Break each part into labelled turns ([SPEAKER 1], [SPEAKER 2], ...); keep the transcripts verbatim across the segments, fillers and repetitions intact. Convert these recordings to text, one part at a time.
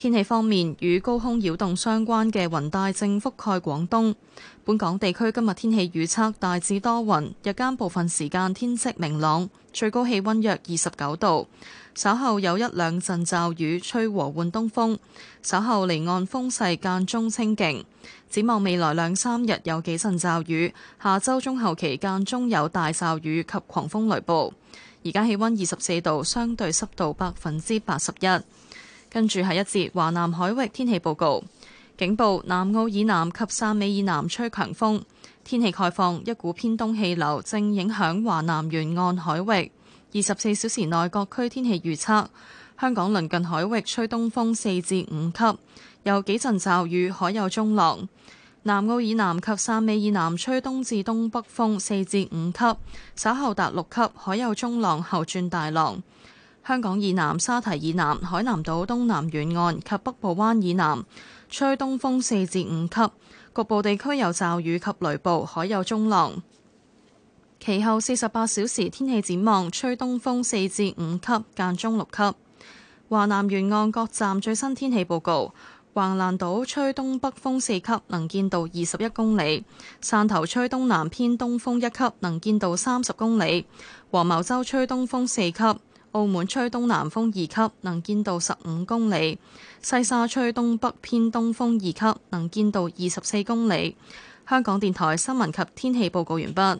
[SPEAKER 1] 天氣方面，與高空擾動相關嘅雲帶正覆蓋廣東。本港地區今日天氣預測大致多雲，日間部分時間天色明朗，最高氣溫約二十九度。稍後有一兩陣驟雨，吹和緩東風。稍後離岸風勢間中清勁。展望未來兩三日有幾陣驟雨，下周中後期間中有大驟雨及狂風雷暴。而家氣溫二十四度，相對濕度百分之八十一。跟住係一節華南海域天氣報告，警報：南澳以南及汕尾以南吹強風。天氣概況：一股偏東氣流正影響華南沿岸海域。二十四小時內各區天氣預測：香港鄰近海域吹東風四至五級，有幾陣驟雨，海有中浪。南澳以南及汕尾以南吹東至東北風四至五級，稍後達六級，海有中浪，後轉大浪。香港以南、沙堤以南、海南島東南沿岸及北部灣以南吹東風四至五級，局部地區有驟雨及雷暴，海有中浪。其後四十八小時天氣展望，吹東風四至五級，間中六級。華南沿岸各站最新天氣報告：橫瀾島吹東北風四級，能見度二十一公里；汕頭吹東南偏東風一級，能見度三十公里；黃茅洲吹東風四級。澳門吹東南風二級，能見度十五公里；西沙吹東北偏東風二級，能見度二十四公里。香港電台新聞及天氣報告完畢。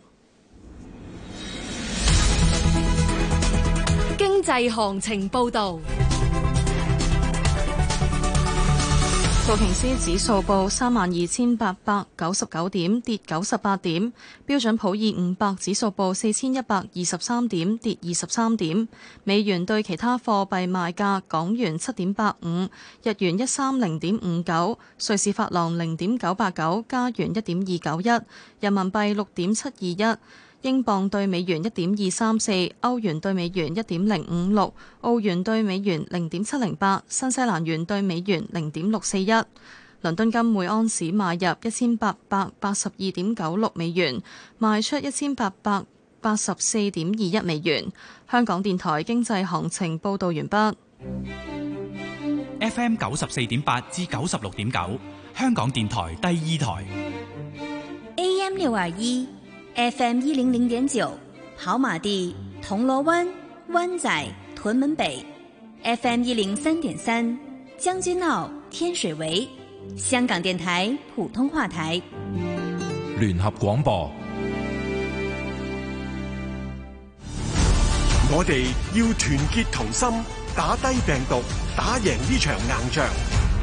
[SPEAKER 2] 經濟行情報導。
[SPEAKER 1] 道瓊斯指數報三萬二千八百九十九點，跌九十八點。標準普爾五百指數報四千一百二十三點，跌二十三點。美元對其他貨幣賣價：港元七點八五，日元一三零點五九，瑞士法郎零點九八九，加元一點二九一，人民幣六點七二一。英鎊對美元一點二三四，歐元對美元一點零五六，澳元對美元零點七零八，新西蘭元對美元零點六四一。倫敦金每安士買入一千八百八十二點九六美元，賣出一千八百八十四點二一美元。香港電台經濟行情報導完畢。
[SPEAKER 3] F M 九十四點八至九十六點九，香港電台第二台。
[SPEAKER 4] A M 六二一。F M 一零零點九，跑馬地、銅鑼灣、灣仔、屯門北 ；F M 一零三點三，將軍澳、天水圍。香港電台普通話台。
[SPEAKER 5] 聯合廣播。
[SPEAKER 6] 我哋要團結同心，打低病毒，打贏呢場硬仗。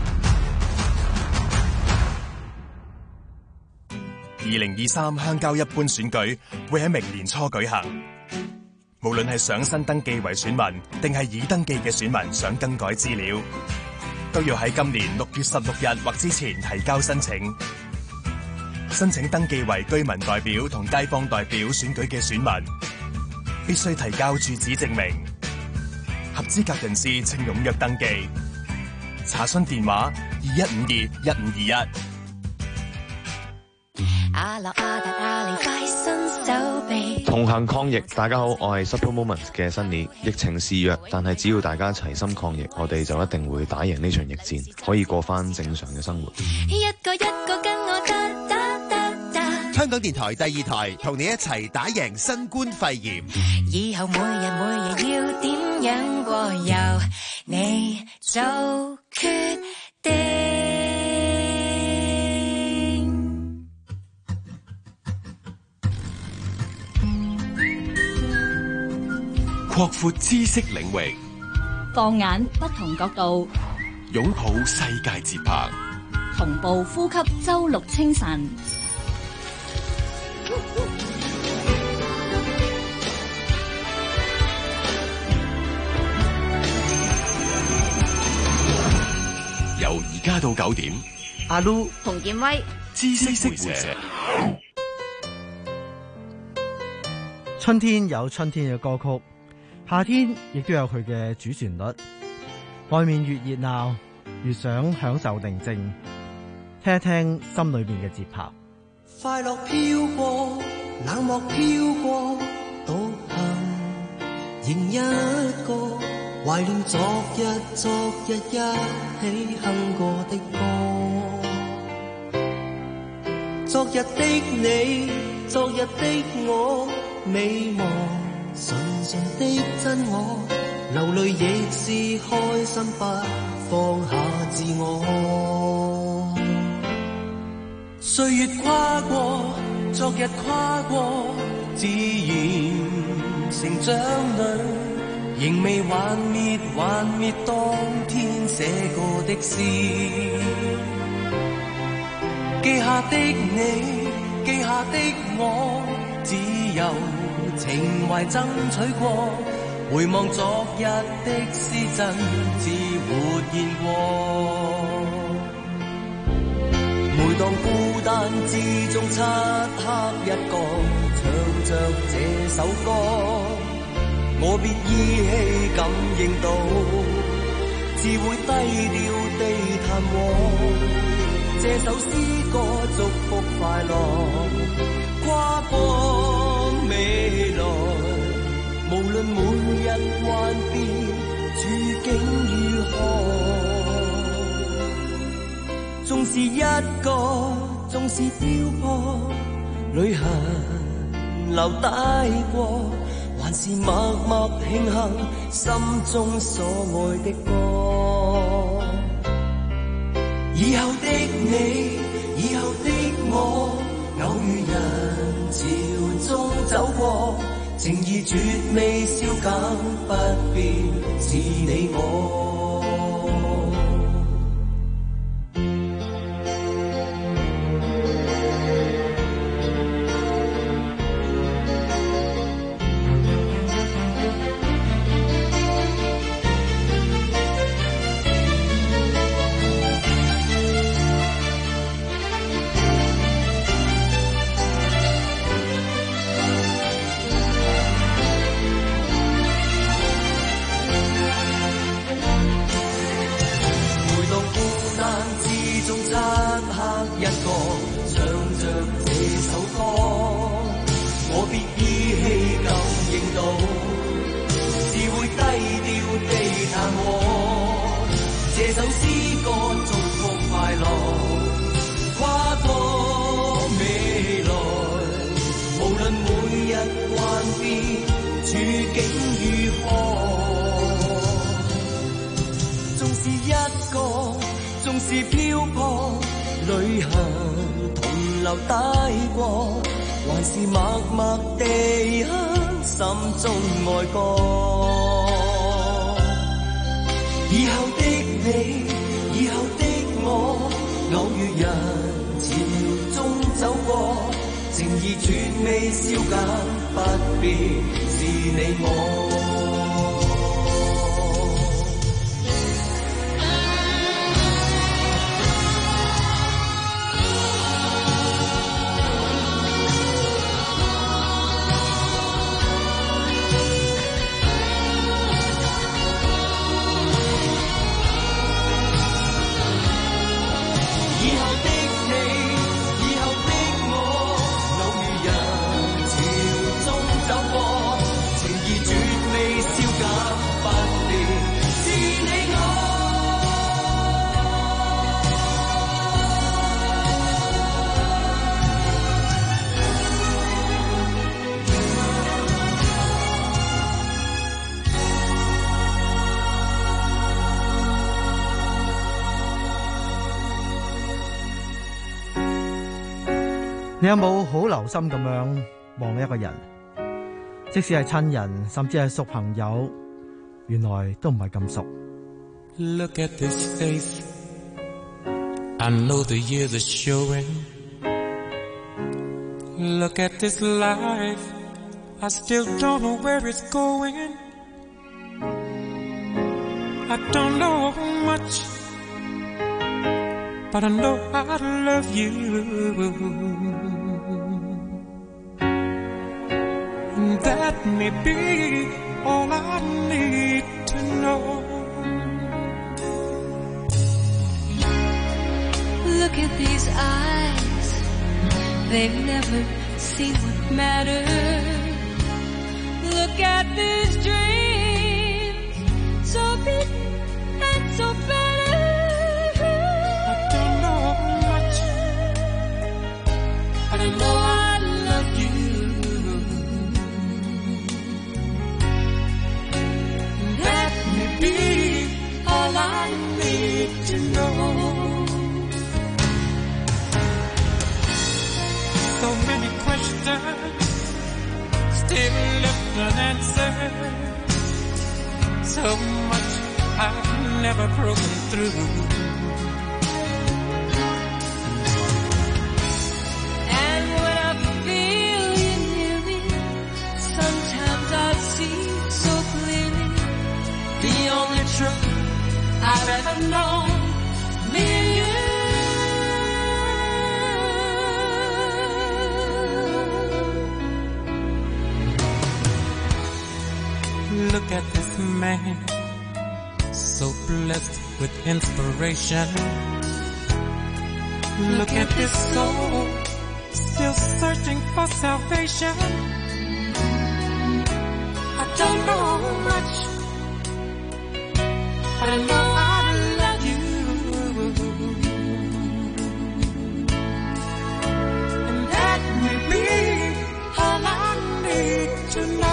[SPEAKER 7] 二零二三鄉郊一般選舉會喺明年初舉行，無論係想新登記為選民，定係已登記嘅選民想更改資料，都要喺今年六月十六日或之前提交申請。申請登記為居民代表同街坊代表選舉嘅選民，必須提交住址證明。合資格人士請踴躍登記。查詢電話：二一五二一五二一。
[SPEAKER 8] 同行抗疫，大家好，我係 Super Moment 嘅新年。疫情肆虐，但係只要大家齊心抗疫，我哋就一定會打贏呢場疫戰，可以過翻正常嘅生活。
[SPEAKER 9] 一個一個跟我打打打打。
[SPEAKER 10] 香港電台第二台同你一齊打贏新冠肺炎。
[SPEAKER 9] 以後每日每日要點樣過，由你做決定。
[SPEAKER 6] 擴闊知識領域，
[SPEAKER 11] 放眼不同角度，
[SPEAKER 6] 擁抱世界節拍，
[SPEAKER 11] 同步呼吸周六清晨。
[SPEAKER 6] 由而家到九點，
[SPEAKER 12] 阿 Lu、
[SPEAKER 11] 洪建威，
[SPEAKER 6] 知識會社。
[SPEAKER 12] 春天有春天嘅歌曲。夏天亦都有佢嘅主旋律，外面越熱鬧，越想享受寧靜，聽一聽心裏邊嘅節拍。
[SPEAKER 13] 快樂飄過，冷漠飄過，獨行，仍一個懷念昨日昨日一起哼過的歌，昨日的你，昨日的我，美夢純純的真我，流淚亦是開心，不放下自我。歲月跨過，昨日跨過，自然成長裏，仍未幻滅幻滅當天寫過的詩。記下的你，記下的我，只有情懷爭取過，回望昨日的詩真似活現過。每當孤單之中漆黑一個，唱着這首歌，我別依稀感應到，只會低調地彈和。這首詩歌祝福快樂，跨過未來，無論每日幻變，處境如何。縱是一個，縱是漂泊，旅行留帶過，還是默默慶幸心中所愛的歌。以後的你，以後的我，偶遇人潮中走過，情意絕未消減，不變是你我。
[SPEAKER 12] 你有冇好留心咁樣望一個人？即使係親人，甚至係熟朋友，原來都唔係咁熟。
[SPEAKER 14] Look at this face, I know the years are showing. Look at this life, I still don't know where it's going. I don't know much, but I know I love you. And that may be all I need to know.
[SPEAKER 9] Look at these eyes, they've never seen what matters. Look at these dreams, so
[SPEAKER 14] need to know. So many questions, still left unanswered. So much I've never broken through.
[SPEAKER 9] And when I feel you near me, sometimes I see so clearly the only truth I've ever known, me and you.
[SPEAKER 14] Look at this man, so blessed with inspiration. Look at this soul, still searching for salvation. I don't know much, but I know I love you. And that may be all I need to know.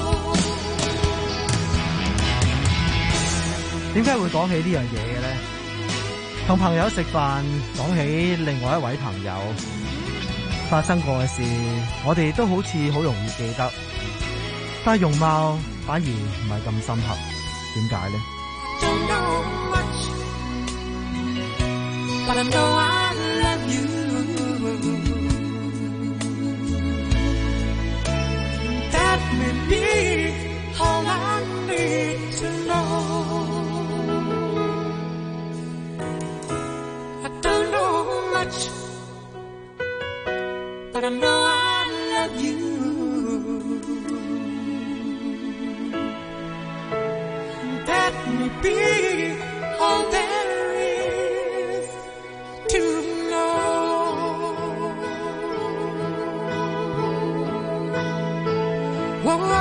[SPEAKER 12] 點解會講起呢樣嘢嘅呢？同朋友食飯，講起另外一位朋友發生過嘅事，我哋都好似好容易記得，但係容貌反而唔係咁深刻，點解呢？
[SPEAKER 14] Don't know much, but I know I love you. That may be all I need to know. I don't know much, but I know I love you. That may be all there is to know. Whoa, I,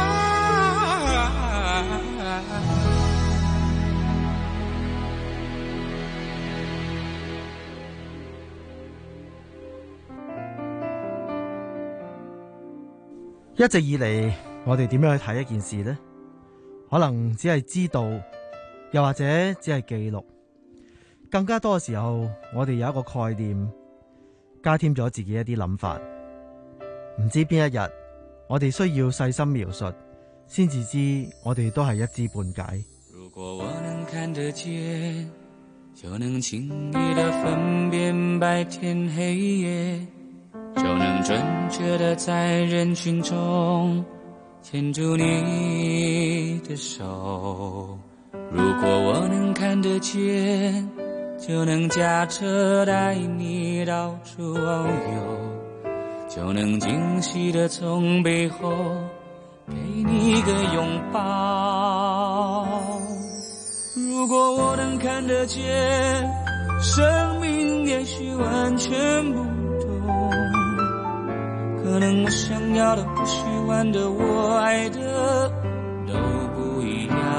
[SPEAKER 12] 一直以嚟，我哋點樣去睇一件事呢？可能只係知道，又或者只係記錄。更加多嘅時候，我哋有一個概念，加添咗自己一啲諗法。唔知邊一日，我哋需要細心描述，先至知我哋都係一知半解。
[SPEAKER 15] 如果我能看得見，就能輕易地分辨白天黑夜，就能準確地在人群中牽住你的手。如果我能看得見，就能駕車帶你到處遨遊，就能驚喜地從背後給你一個擁抱。如果我能看得見，生命也許完全不同，可能我想要的不需玩的我愛的都不一樣。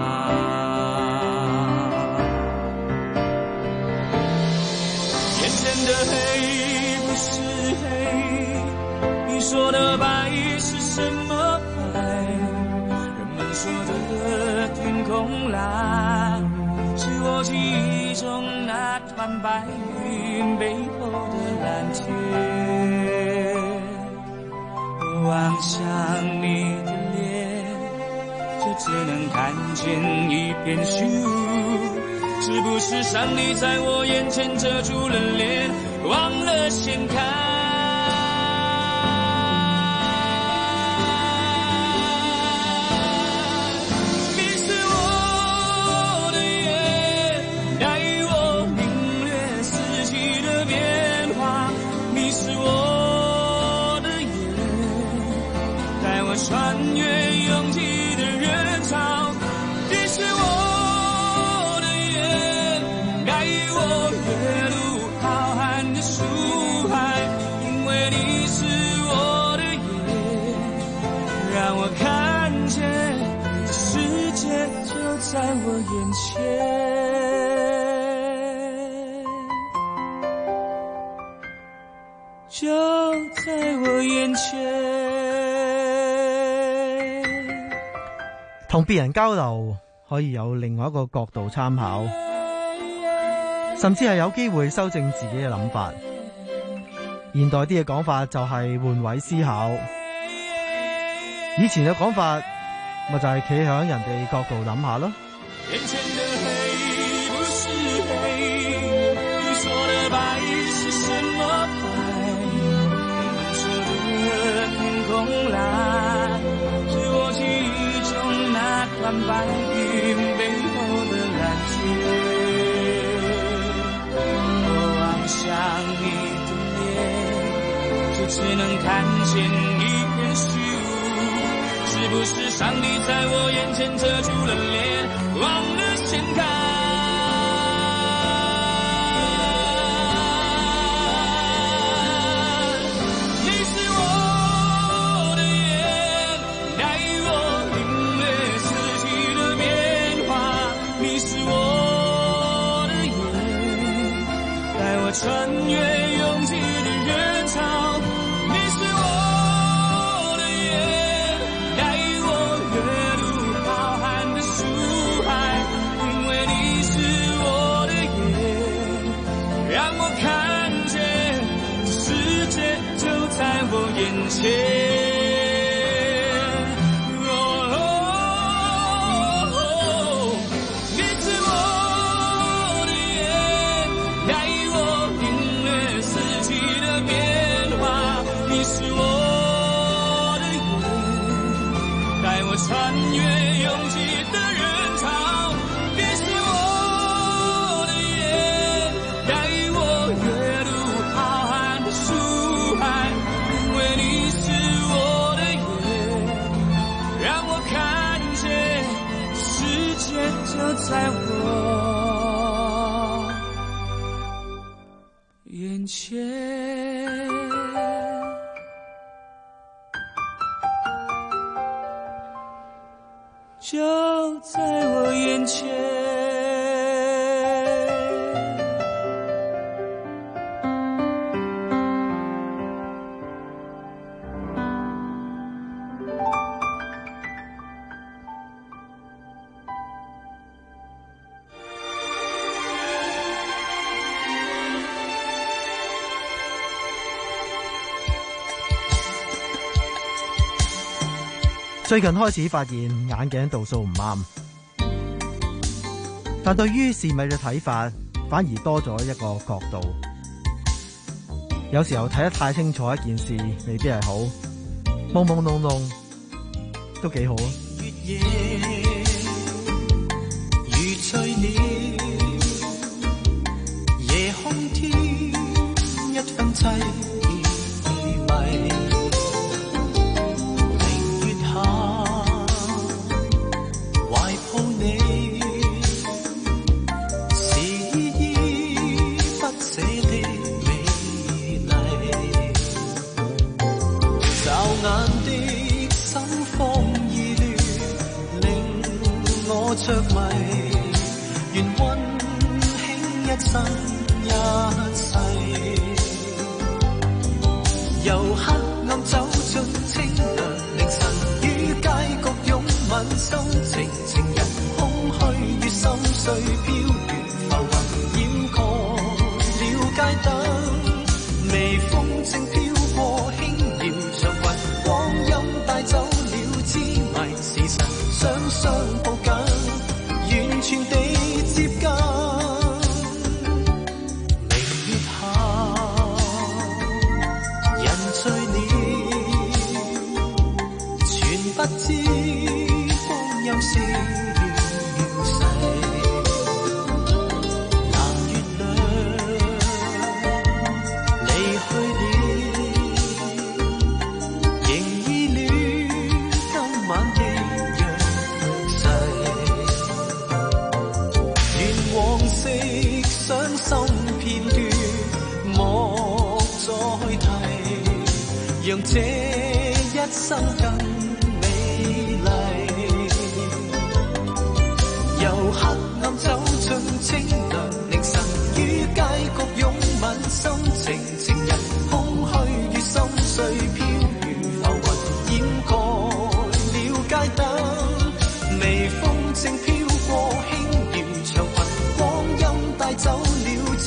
[SPEAKER 15] 眼前的黑不是黑，你說的白是什麼白？人們說的天空藍，是我記憶中那團白雲背後的藍天。望向你的臉，就只能看見一片虛無，是不是上帝在我眼前遮住了臉，忘了掀開？你是我的眼，帶我領略四季的變化，你是我穿越擁擠的人潮，你是我的眼，帶我閱讀浩瀚的書海，因為你是我的眼，讓我看見世界就在我眼前，就在我眼前。同別人交流可以有另外一個角度參考，
[SPEAKER 12] 甚至係有機會修正自己嘅諗法。現代啲嘅講法就係換位思考，以前嘅講法咪就係企響人哋角度諗下咯。
[SPEAKER 9] 眼前的黑不是黑，你說的白是什麼白？你說的天空藍，是我記憶中那團白雲背後的藍天。我望向你的臉，就只能看見一片虛無。是不是上帝在我眼前遮住了臉，忘了掀開？你是我的眼，帶我領略四季的變化。你是我的眼，帶我穿越擁擠的人潮。你是我的眼，在我眼前，哦哦哦，你是我的眼，帶我領略四季的變化。你是我的眼，帶我穿越擁擠的人潮。你是我的眼，帶我閱讀浩瀚的書海。你是我的眼，讓我看見世界就在我眼前。就在我眼前。
[SPEAKER 12] 最近開始發現眼鏡度數唔啱，但對於事物嘅睇法反而多咗一個角度。有時候睇得太清楚一件事未必係好，朦朦朧朧都幾好啊。
[SPEAKER 13] 月夜如醉了，夜空天一分凄迷。着迷，願溫馨一生一世，由黑暗走進清涼凌晨，於街角擁吻心情，情人空虛與心碎飄遠浮雲掩蓋了街燈，微風正飄過輕搖長雲，光陰帶走了痴迷，時辰雙雙抱緊，完全地接近。明月下，人醉了，全不知光陰消逝。藍月亮離去了，仍依戀今晚的傷心片段莫再提，讓這一生更美麗。由黑暗走進清涼凌晨，於街角擁吻心情，情人空虛與心碎飄如浮雲掩蓋了街燈，微風正飄過輕搖長雲，光陰帶走了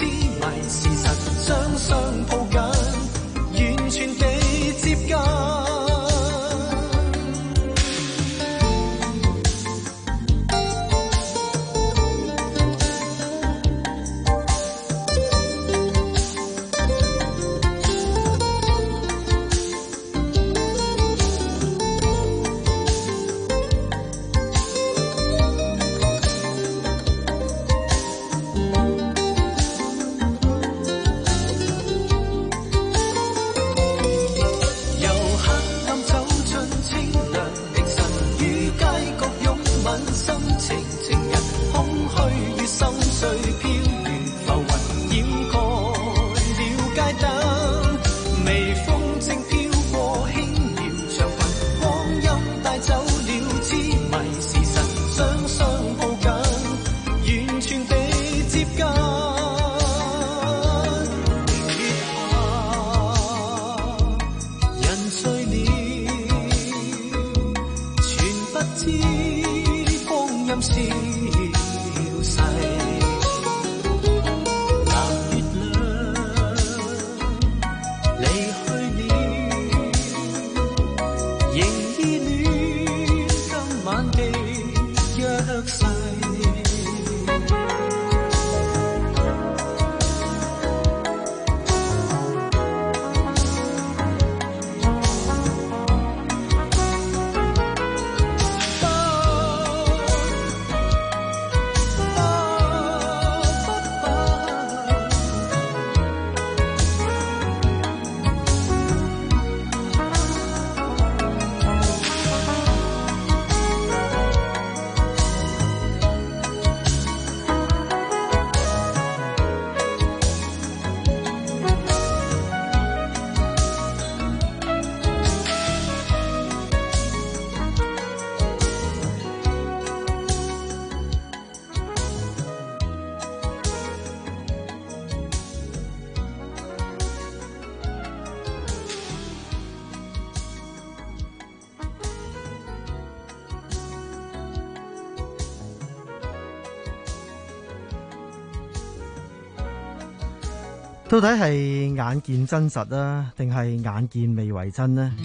[SPEAKER 12] 到底係眼見真實啊，定係眼見未為真呢？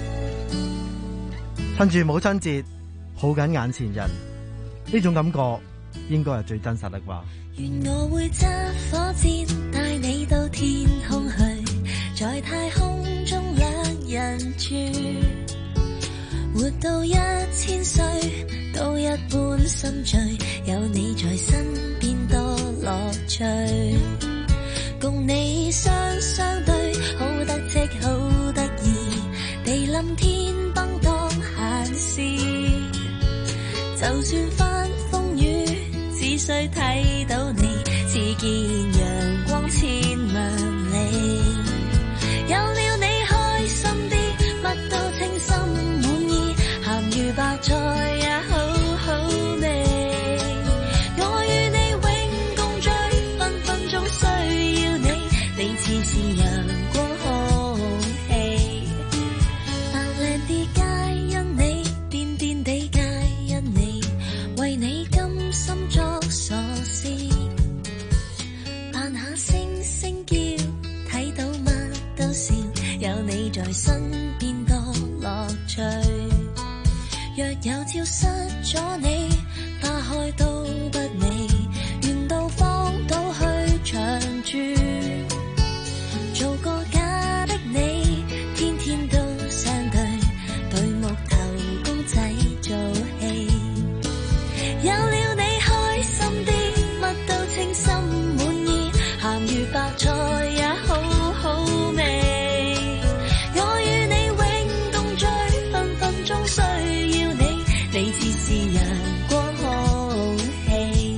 [SPEAKER 12] 趁住母親節抱緊眼前人，呢種感覺應該係最真實啦啩。
[SPEAKER 9] 願我會揸火箭帶你到天空去，在太空中兩人住，活到一千歲都一般心醉，有你在身邊多樂趣，共你雙雙對，好得戚好得意，地冧天崩當閒事，就算翻風雨，只需睇到你，似見陽光千萬里。有了你開心啲，乜都稱心滿意，鹹魚白菜也好好味。我與你永共聚，分分鐘需要你，你似是陽光空氣。白靚啲皆因你，癲癲地皆因你，為你甘心作傻事，扮下星星叫，睇到乜都笑，有你在身邊多樂趣。若有朝失咗你，花開都不美，願到荒島去長住，做個假的你，天天都相對，對木頭公仔做戲。有了你開心啲，乜都稱心滿意，鹹魚白菜也好好味。我與你永共聚，分分鐘需要你，你似是陽光空氣。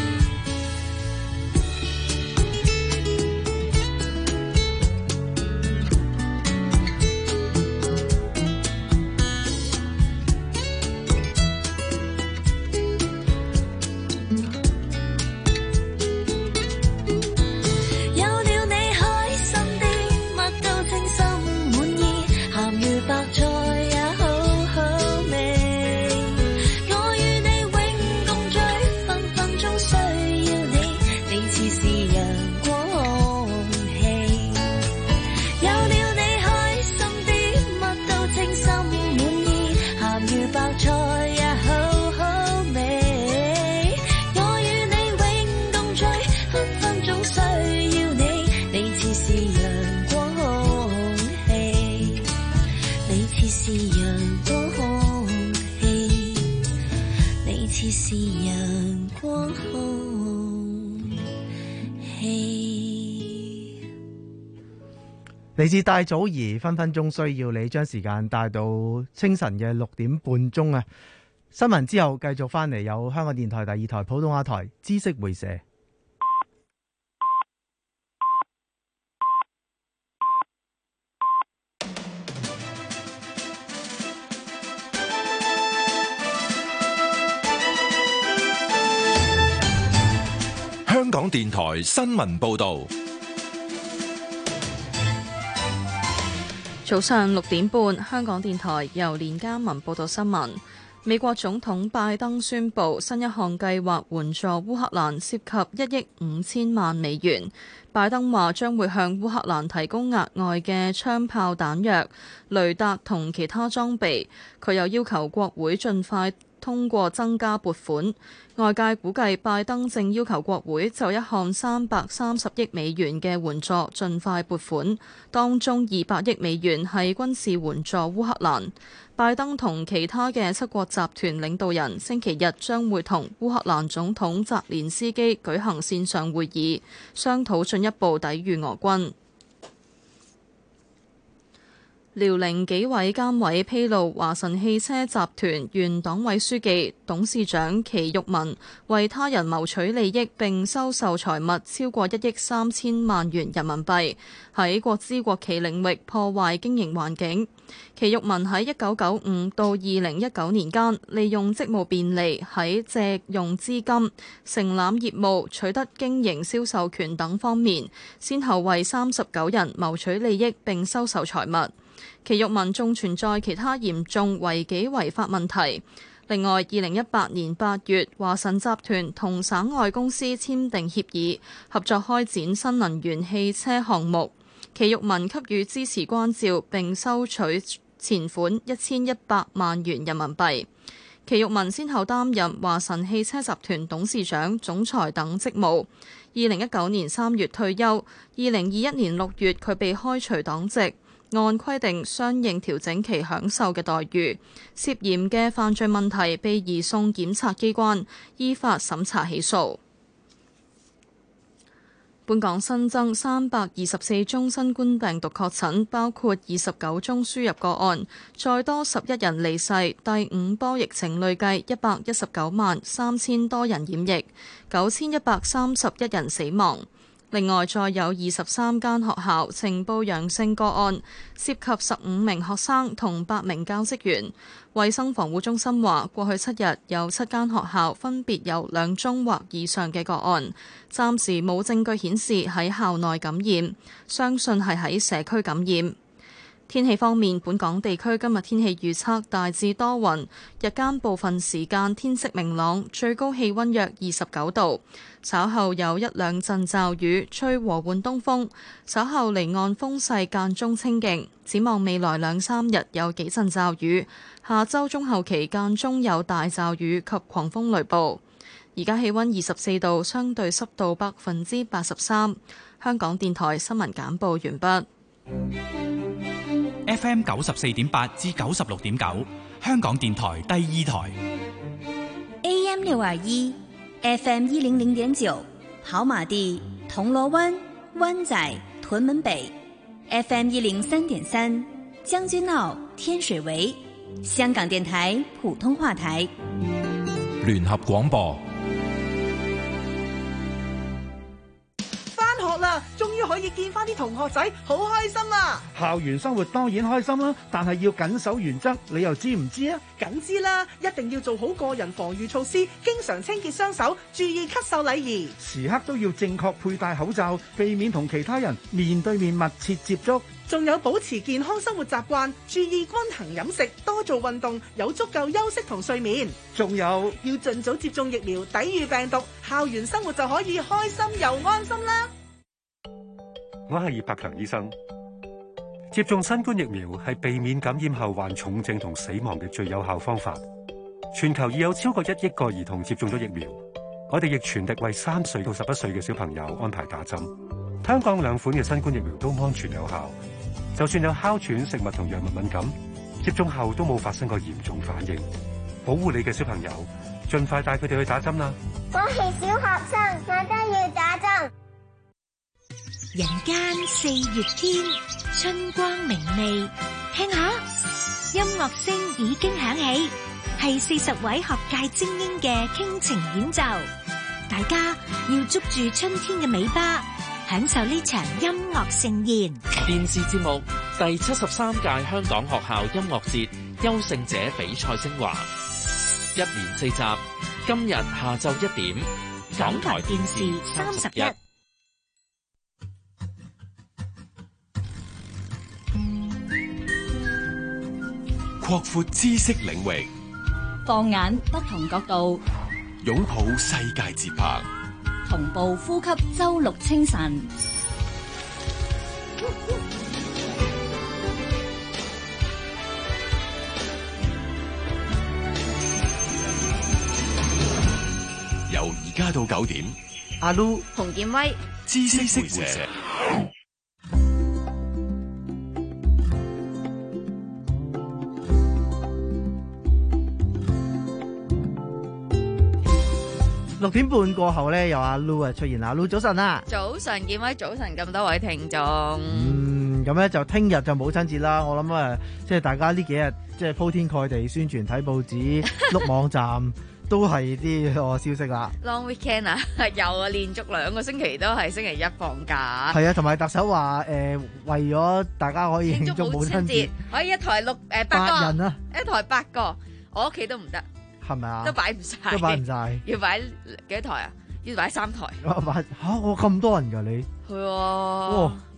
[SPEAKER 9] 有了你開心啲，乜都稱心滿意，鹹魚白菜也好好味。我與你永共聚，分分鐘需要你，你似是陽光空氣。有了你開心啲，乜都稱心滿意，鹹魚白菜也好好味。我與你永共聚，分分鐘需要你，你似是陽光空氣，你似是陽光空氣，你似是陽光空氣。
[SPEAKER 12] 嚟自戴祖兒，分分鐘需要你，將時間帶到清晨嘅六點半鐘啊！新聞之後繼續翻嚟，有香港電台第二台普通話台知識會社。
[SPEAKER 5] 香港電台新聞報導。
[SPEAKER 1] 早上六點半，香港電台由連家文報道新聞。美國總統拜登宣布新一項計劃援助烏克蘭，涉及一億五千萬美元。拜登話將會向烏克蘭提供額外嘅槍炮彈藥、雷達同其他裝備。佢又要求國會盡快通過增加撥款。外界估計拜登正要求國會就一項三百三十億美元嘅援助盡快撥款，當中二百億美元係軍事援助烏克蘭。拜登同其他嘅七國集團領導人星期日將會同烏克蘭總統澤連斯基舉行線上會議，商討進一步抵禦俄軍。遼寧紀委監委披露，華晨汽車集團原黨委書記、董事長祁玉民為他人謀取利益並收受財物超過一億三千萬元人民幣，喺國資國企領域破壞經營環境。祁玉民喺一九九五到二零一九年間，利用職務便利喺借用資金、承攬業務、取得經營銷售權等方面，先後為三十九人謀取利益並收受財物。祁玉民仲存在其他嚴重違紀違法問題， 另外，二零一八年八月，華晨集團同省外公司簽訂協議，合作開展新能源汽車項目。祁玉文給予支持關照並收取錢款一千一百萬元人民幣。祁玉文先後擔任華晨汽車集團董事長、總裁等職務。二零一九年三月退休，二零二一年六月佢被開除黨籍，按規定相應調整其享受嘅待遇。涉嫌嘅犯罪問題被移送檢察機關依法審查起訴。本港新增三百二十四宗新冠病毒確診，包括二十九宗輸入個案，再多十一人離世。第五波疫情累計一百一十九萬三千多人染疫，九千一百三十一人死亡。另外，再有二十三間學校呈報陽性個案，涉及十五名學生同八名教職員。衛生防護中心話，過去七日有七間學校分別有兩宗或以上嘅個案，暫時冇證據顯示喺校內感染，相信係喺社區感染。天氣方面，本港地區今日天氣預測大致多雲，日間部分時間天色明朗，最高氣溫約二十九度。稍後有一兩陣驟雨，吹和緩東風。稍後離岸風勢間中清勁。展望未來兩三日有幾陣驟雨，下週中後期間中有大驟雨及狂風雷暴。而家氣溫二十四度，相對濕度百分之八十三。香港電台新聞簡報完畢。
[SPEAKER 3] F M 九十四點八至九十六點九，香港電台第二台。
[SPEAKER 4] A M 六二一，F M 一零零點九，跑馬地、銅鑼灣、灣仔、屯門北；F M 一零三點三，將軍澳、天水圍。香港電台普通話台。
[SPEAKER 5] 聯合廣播。
[SPEAKER 16] 終於可以見翻啲同學仔，好開心啊！
[SPEAKER 17] 校園生活當然開心啦，但係要謹守原則，你又知唔知啊？
[SPEAKER 16] 梗知啦，一定要做好個人防禦措施，經常清潔雙手，注意咳嗽禮儀，
[SPEAKER 17] 時刻都要正確佩戴口罩，避免同其他人面對面密切接觸。
[SPEAKER 16] 仲有保持健康生活習慣，注意均衡飲食，多做運動，有足夠休息同睡眠。
[SPEAKER 17] 仲有
[SPEAKER 16] 要盡早接種疫苗，抵禦病毒，校園生活就可以開心又安心啦。
[SPEAKER 18] 我係葉柏強醫生。接種新冠疫苗係避免感染後患重症同死亡嘅最有效方法。全球已有超過一億個兒童接種咗疫苗，我哋亦全力為三歲到十一歲嘅小朋友安排打針。香港兩款嘅新冠疫苗都安全有效，就算有哮喘、食物同藥物敏感，接種後都冇發生過嚴重反應。保護你嘅小朋友，盡快帶佢哋去打針啦！
[SPEAKER 19] 我係小學生，我都要打針。
[SPEAKER 20] 人間四月天，春光明媚，聽下音樂聲已經響起，係四十位學界精英嘅傾情演奏。大家要捉住春天嘅尾巴，享受呢場音樂盛宴。
[SPEAKER 21] 電視節目第七十三屆香港學校音樂節優勝者比賽精華，一連四集，今日下晝一點，港台電視三十一。
[SPEAKER 5] 擴闊知識領域，
[SPEAKER 11] 放眼不同角度，
[SPEAKER 5] 擁抱世界節拍，
[SPEAKER 11] 同步呼吸周六清晨。
[SPEAKER 5] 由而家到九點，
[SPEAKER 12] 阿 Lu、
[SPEAKER 2] 洪建威、
[SPEAKER 5] 知識會社。
[SPEAKER 12] 六點半過後咧，有阿 Lu 啊出現啦。阿 Lu 早晨啊，
[SPEAKER 2] 早晨，建威早晨，咁多位聽眾。
[SPEAKER 12] 嗯，咁咧就聽日就母親節啦。我諗啊，即係大家呢幾日即係鋪天蓋地宣傳，睇報紙、碌網站，都係啲個消息啦。
[SPEAKER 2] Long weekend 啊，有啊，連續兩個星期都係星期一放假。
[SPEAKER 12] 係啊，同埋特首話誒，為咗大家可以慶祝母親節，
[SPEAKER 2] 可以一台六誒八個人啊，一台八個，我屋企都唔得。係咪啊？都擺唔晒，
[SPEAKER 12] 都擺唔晒，
[SPEAKER 2] 要擺幾多台啊？要擺三台。
[SPEAKER 12] 擺吓我咁多人噶你？
[SPEAKER 2] 係啊，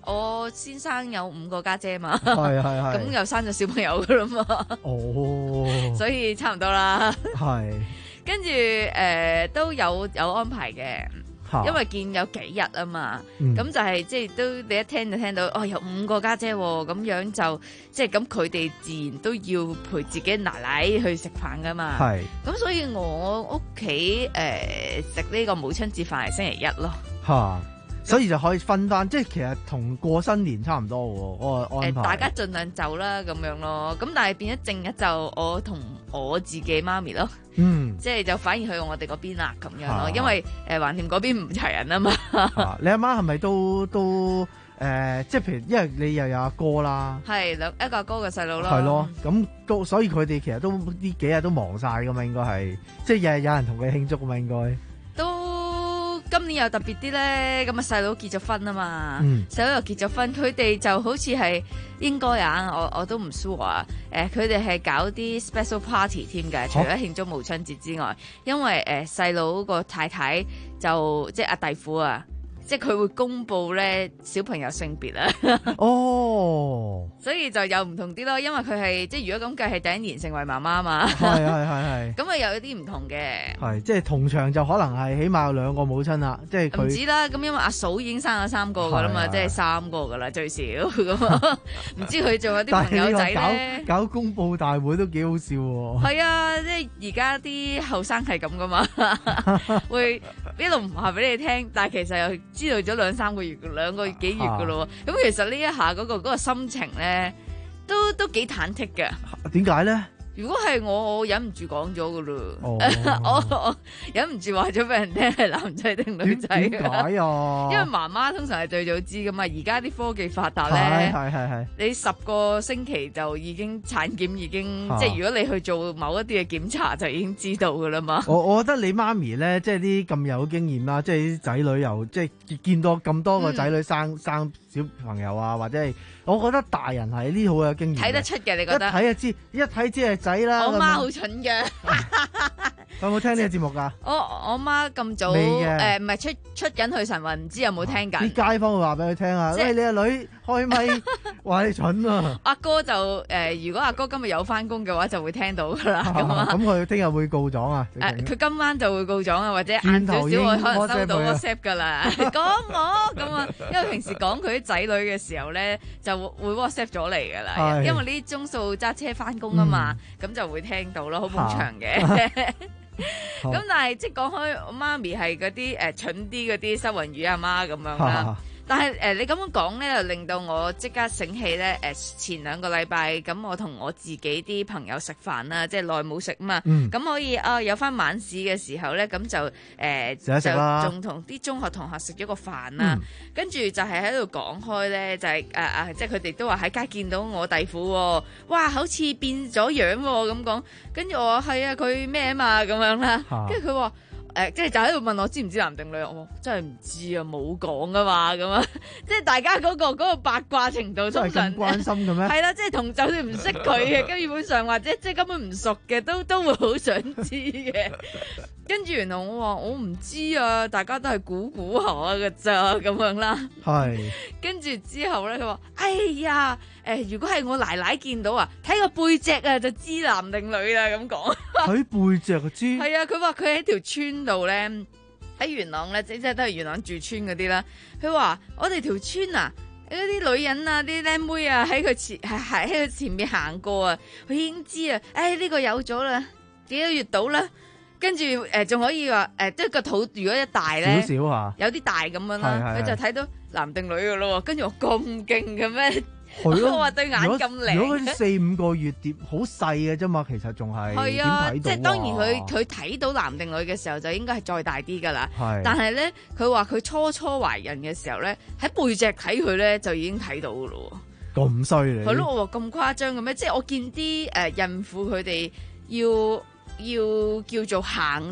[SPEAKER 2] 我先生有五個家姐嘛，
[SPEAKER 12] 係係係，
[SPEAKER 2] 咁又生咗小朋友噶啦嘛，
[SPEAKER 12] 哦，所
[SPEAKER 2] 以差唔多啦。
[SPEAKER 12] 係，
[SPEAKER 2] 跟住誒都有有安排嘅。因為見有幾日啊嘛，咁、嗯、就係即係都你一聽就聽到哦，有五個家姐喎，咁樣就即係咁佢哋自然都要陪自己奶奶去食飯噶嘛。係，咁所以我屋企誒食呢個母親節飯係星期一咯。嚇，
[SPEAKER 12] 所以就可以分翻，即係其實同過新年差唔多喎，嗰個安排。
[SPEAKER 2] 誒，大家盡量就啦咁樣咯，咁但係變咗正日就我同我自己媽咪咯。嗯，即係就反而去我哋嗰邊啦，咁樣咯，因為誒橫掂嗰邊唔齊人啊嘛。
[SPEAKER 12] 啊你阿媽係咪都都誒、呃，即係譬如，因為你又有阿哥啦，
[SPEAKER 2] 係兩一個阿哥嘅細佬咯。
[SPEAKER 12] 係咯，咁都所以佢哋其實都呢幾日都忙晒噶嘛，應該係，即係日日有人同佢慶祝噶嘛，應該。
[SPEAKER 2] 都今年又特別啲咧，咁啊細佬結咗婚啊嘛，細佬、嗯、又結咗婚，佢哋就好似係應該啊，我我都唔 sure 啊，誒佢哋係搞啲 special party 添嘅，除咗慶祝母親節之外，哦、因為誒細佬個太太就即係阿弟婦啊。即係佢會公布咧小朋友性別啊，哦，所以就有唔同啲咯，因為佢係即係如果咁計係第一年成為媽媽嘛，係係係係，咁啊有一啲唔同嘅，係即係同場就可能係起碼有兩個母親啦，即係佢唔止啦，咁因為阿嫂已經生咗三個噶啦嘛，即係三個噶啦最少咁，唔知佢仲有啲朋友仔咧，
[SPEAKER 12] 搞公布大會都幾好笑喎，
[SPEAKER 2] 係啊，即係而家啲後生係咁噶嘛，會一路唔話俾你聽，但係其實又知道咗兩三個月，兩個幾月噶咯喎，咁、啊、其實呢一下嗰、嗰個嗰、嗰個心情咧，都都幾忐忑嘅。
[SPEAKER 12] 點解咧？
[SPEAKER 2] 如果係我，我忍唔住講咗噶咯，我我忍唔住話咗俾人聽係男仔定女仔。點解啊？因為媽媽通常係最早知噶嘛，而家啲科技發達咧，係係係，你十個星期就已經產檢已經，啊、即係如果你去做某一啲嘅檢查就已經知道噶啦嘛。我
[SPEAKER 12] 我覺得你媽咪咧，即係啲咁有經驗啦，即係啲仔女又即係見到咁多個仔女生、嗯、生小朋友啊，或者係。我覺得大人係呢好有經驗，
[SPEAKER 2] 睇得出嘅，你覺得？一
[SPEAKER 12] 睇就知，一睇知係仔啦。
[SPEAKER 2] 我媽好蠢嘅。
[SPEAKER 12] 有冇聽呢個節目㗎？
[SPEAKER 2] 我我媽咁早誒唔係出出緊去晨運，唔知有冇聽緊？
[SPEAKER 12] 啲街坊會話俾佢聽啊！喂，你阿女開咪話你蠢啊！
[SPEAKER 2] 阿哥就誒，如果阿哥今日有翻工嘅話，就會聽到㗎啦。咁啊，
[SPEAKER 12] 咁佢聽日會告狀啊？
[SPEAKER 2] 誒，佢今晚就會告狀啊，或者晏少少我可能收到 WhatsApp 㗎啦。講我咁啊，因為平時講佢啲仔女嘅時候咧，就會 WhatsApp 咗嚟㗎啦。因為呢啲鐘數揸車翻工啊嘛，咁就會聽到咯，好捧場嘅。咁但係即係講開，我媽咪係嗰啲誒蠢啲嗰啲收銀員阿媽咁樣啦。但係誒、呃、你咁樣講咧，就令到我即刻醒起咧。誒、呃、前兩個禮拜咁，我同我自己啲朋友食飯啦，即係耐冇食啊嘛。咁、嗯、可以啊、呃，有翻晚市嘅時候咧，咁就誒、呃、就仲同啲中學同學食咗個飯啦。嗯、跟住就係喺度講開咧，就係誒誒，即係佢哋都話喺街見到我弟婦喎，哇，好似變咗樣喎咁講。跟住我話係啊，佢咩啊嘛咁樣啦。跟住佢話。誒，即係就喺度問我知唔知男定女，我真係唔知啊，冇講噶嘛，咁啊，即係大家嗰、嗰個嗰個八卦程度通常
[SPEAKER 12] 關心嘅咩？
[SPEAKER 2] 係啦，即係同就算唔識佢嘅，基本上或者即係根本唔熟嘅，都都會好想知嘅。跟住原來我話我唔知啊，大家都係估估下嘅咋咁樣啦。係。跟住之後咧，佢話：哎呀，誒、呃，如果係我奶奶見到啊，睇個背脊啊，就知男定女啦。咁講。
[SPEAKER 12] 睇背脊就知。
[SPEAKER 2] 係啊，佢話佢喺條村度咧，喺元朗咧，即係都係元朗住村嗰啲啦。佢話我哋條村啊，嗰啲女人啊，啲靚妹啊，喺佢前係係喺佢前面行過啊，佢已經知啊。誒、哎，呢、這個有咗啦，幾個月到啦。跟住誒，仲、呃、可以話誒，即、呃、係個肚如果一大咧，
[SPEAKER 12] 少少啊，
[SPEAKER 2] 有啲大咁樣啦，佢就睇到男定女噶咯。跟住我咁勁嘅咩？
[SPEAKER 12] 係咯，
[SPEAKER 2] 我話對眼咁靚。
[SPEAKER 12] 如果佢四五個月碟好細嘅啫嘛，其實仲係
[SPEAKER 2] 係啊，即係當然佢佢睇到男定女嘅時候就應該係再大啲噶啦。係，但係咧佢話佢初初懷孕嘅時候咧，喺背脊睇佢咧就已經睇到噶咯。
[SPEAKER 12] 咁犀利？係
[SPEAKER 2] 咯，我話咁誇張嘅咩？即係我見啲誒孕婦佢哋要。要叫做行得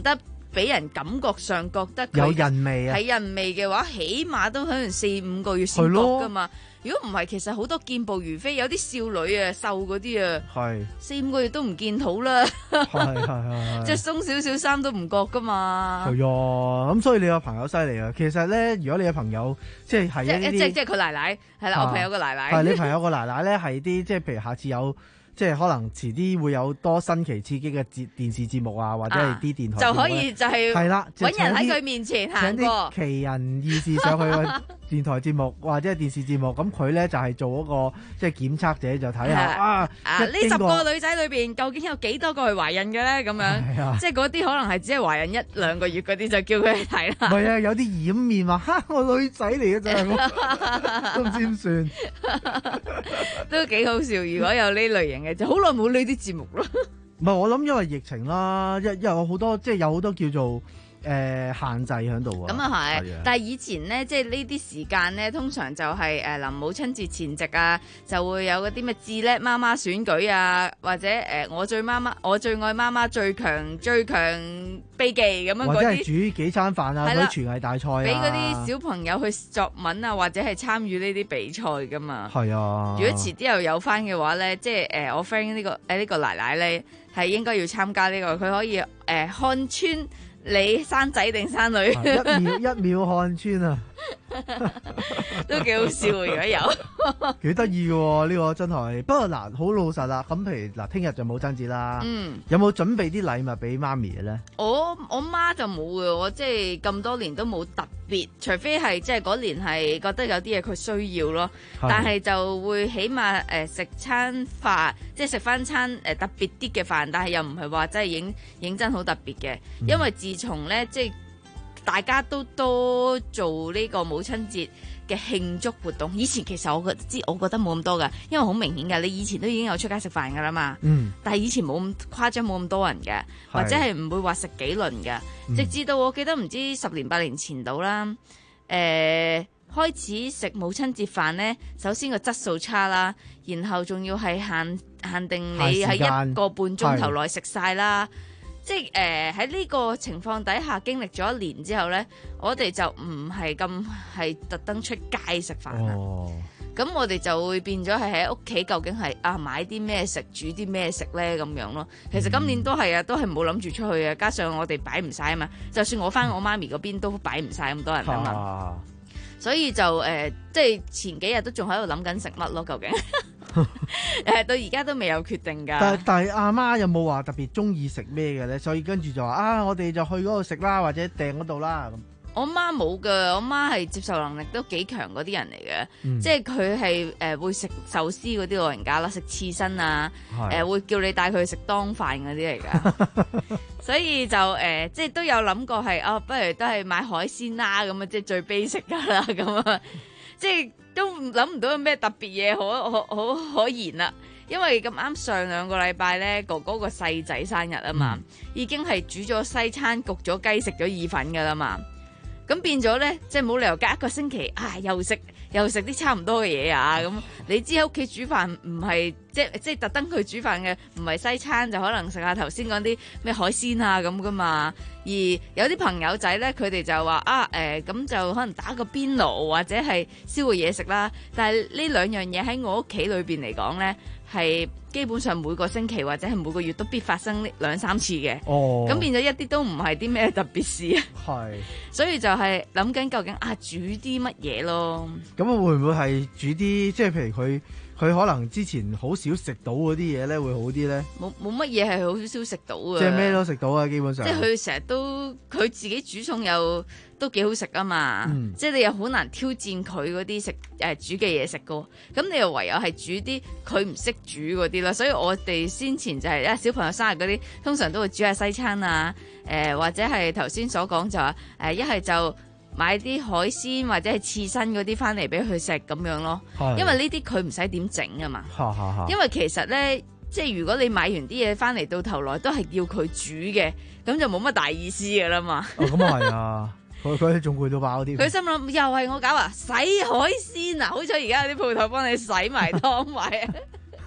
[SPEAKER 2] 俾人感覺上覺得佢
[SPEAKER 12] 有人味啊，
[SPEAKER 2] 係人味嘅話，起碼都可能四五個月先覺噶嘛。如果唔係，其實好多健步如飛，有啲少女啊，瘦嗰啲啊，係四五個月都唔見肚啦，係係係，即係鬆少少衫都唔覺噶嘛。
[SPEAKER 12] 係啊，咁所以你個朋友犀利啊。其實咧，如果你嘅朋友即係係一啲，
[SPEAKER 2] 即即即係佢奶奶係啦，我朋友個奶奶。
[SPEAKER 12] 係你朋友個奶奶咧，係啲即係譬如下次有。即係可能遲啲會有多新奇刺激嘅節電視節目啊，或者係啲電台節目、啊、
[SPEAKER 2] 就可以就係
[SPEAKER 12] 係啦，
[SPEAKER 2] 揾人喺佢面前行過，請啲
[SPEAKER 12] 奇人異事上去嘅電台節目或者係電視節目，咁佢咧就係、是、做嗰、那個即係檢測者，就睇下啊
[SPEAKER 2] 啊呢十個女仔裏邊究竟有幾多個係懷孕嘅咧？咁樣、啊、即係嗰啲可能係只係懷孕一兩個月嗰啲，就叫佢去睇啦。唔係
[SPEAKER 12] 啊，有啲掩面話嚇我女仔嚟嘅咋，都唔知點算，
[SPEAKER 2] 都幾好笑。如果有呢類型嘅，就好耐冇呢啲節目咯。
[SPEAKER 12] 唔係我諗，因為疫情啦，因因為有好多即係有好多叫做誒、呃、限制喺度啊。
[SPEAKER 2] 咁啊係，但係以前咧，即係呢啲時間咧，通常就係誒臨母親節前夕啊，就會有嗰啲咩至叻媽媽選舉啊，或者誒、呃、我最媽媽，我最愛媽媽最強最強秘技咁樣嗰啲，
[SPEAKER 12] 或者係煮幾餐飯啊，嗰啲廚藝大賽啊，
[SPEAKER 2] 俾嗰啲小朋友去作文啊，或者係參與呢啲比賽噶嘛。係啊，如果遲啲又有翻嘅話咧，即係誒、呃、我 friend 呢、這個誒呢、呃這個奶奶咧。係應該要參加呢、這個，佢可以誒、呃、看穿你生仔定生女，
[SPEAKER 12] 一秒一秒看穿啊，
[SPEAKER 2] 都幾好笑。如果有
[SPEAKER 12] 幾得意嘅呢個真係，不過嗱好老實啦。咁譬如嗱，聽日就母親節啦，嗯，有冇準備啲禮物俾媽咪嘅咧？
[SPEAKER 2] 我我媽就冇嘅，我即係咁多年都冇特別，除非係即係嗰年係覺得有啲嘢佢需要咯，但係就會起碼誒食餐飯，即係食翻餐誒特別啲嘅飯，但係又唔係話真係認認真好特別嘅，因為自從咧即係大家都多做呢個母親節嘅慶祝活動，以前其實我覺知我覺得冇咁多噶，因為好明顯噶，你以前都已經有出街食飯噶啦嘛，嗯，但係以前冇咁誇張，冇咁多人嘅，或者係唔會話食幾輪嘅，嗯，直至到我記得唔知十年八年前到啦，誒、呃、開始食母親節飯呢，首先個質素差啦，然後仲要係限限定你喺一個半鐘頭內食晒啦。即係誒喺呢個情況底下經歷咗一年之後呢，我哋就唔係咁係特登出街食飯啦。咁、哦、我哋就會變咗係喺屋企，究竟係啊買啲咩食，煮啲咩食呢？咁樣咯。其實今年都係啊，都係冇諗住出去啊。加上我哋擺唔晒啊嘛，就算我翻我媽咪嗰邊都擺唔晒咁多人啊嘛。啊所以就誒、呃，即係前幾日都仲喺度諗緊食乜咯，究竟？誒，到而家都未有決定噶。
[SPEAKER 12] 但但係阿媽有冇話特別中意食咩嘅咧？所以跟住就話啊，我哋就去嗰度食啦，或者訂嗰度啦咁。
[SPEAKER 2] 我媽冇噶，我媽係接受能力都幾強嗰啲人嚟嘅，嗯、即係佢係誒會食壽司嗰啲老人家啦，食刺身啊，誒、呃、會叫你帶佢去食當飯嗰啲嚟噶。所以就誒、呃，即係都有諗過係啊，不如都係買海鮮啦，咁啊，即係最 basic 噶啦，咁啊，即係都諗唔到有咩特別嘢可可可可言啦。因為咁啱上兩個禮拜咧，哥哥個細仔生日啊嘛，嗯、已經係煮咗西餐、焗咗雞、食咗意粉噶啦嘛。咁變咗咧，即係冇理由隔一個星期啊，又食又食啲差唔多嘅嘢啊！咁你知喺屋企煮飯唔係即即係特登去煮飯嘅，唔係西餐就可能食下頭先講啲咩海鮮啊咁噶嘛。而有啲朋友仔咧，佢哋就話啊誒，咁、呃、就可能打個邊爐或者係燒個嘢食啦。但係呢兩樣嘢喺我屋企裏邊嚟講咧，係基本上每個星期或者係每個月都必發生兩三次嘅。哦，咁變咗一啲都唔係啲咩特別事啊。係，所以就係諗緊究竟啊煮啲乜嘢咯。
[SPEAKER 12] 咁會唔會係煮啲即係譬如佢佢可能之前好少食到嗰啲嘢咧，會好啲咧？
[SPEAKER 2] 冇冇乜嘢係好少食到嘅。
[SPEAKER 12] 即係咩都食到啊，基本上。
[SPEAKER 2] 即係佢成日都佢自己煮餸又都幾好食啊嘛。嗯、即係你又好難挑戰佢嗰啲食誒煮嘅嘢食噶。咁你又唯有係煮啲佢唔識煮嗰啲啦。所以我哋先前就係、是、啊小朋友生日嗰啲，通常都會煮下西餐啊，誒、呃、或者係頭先所講就話誒一係就。買啲海鮮或者係刺身嗰啲翻嚟俾佢食咁樣咯，因為呢啲佢唔使點整啊嘛。因為其實咧，即係如果你買完啲嘢翻嚟到頭來都係要佢煮嘅，咁就冇乜大意思噶啦嘛。
[SPEAKER 12] 哦，咁啊係啊，佢佢仲攰到爆啲。
[SPEAKER 2] 佢心諗又係我搞啊，洗海鮮啊，好彩而家有啲鋪頭幫你洗埋湯埋。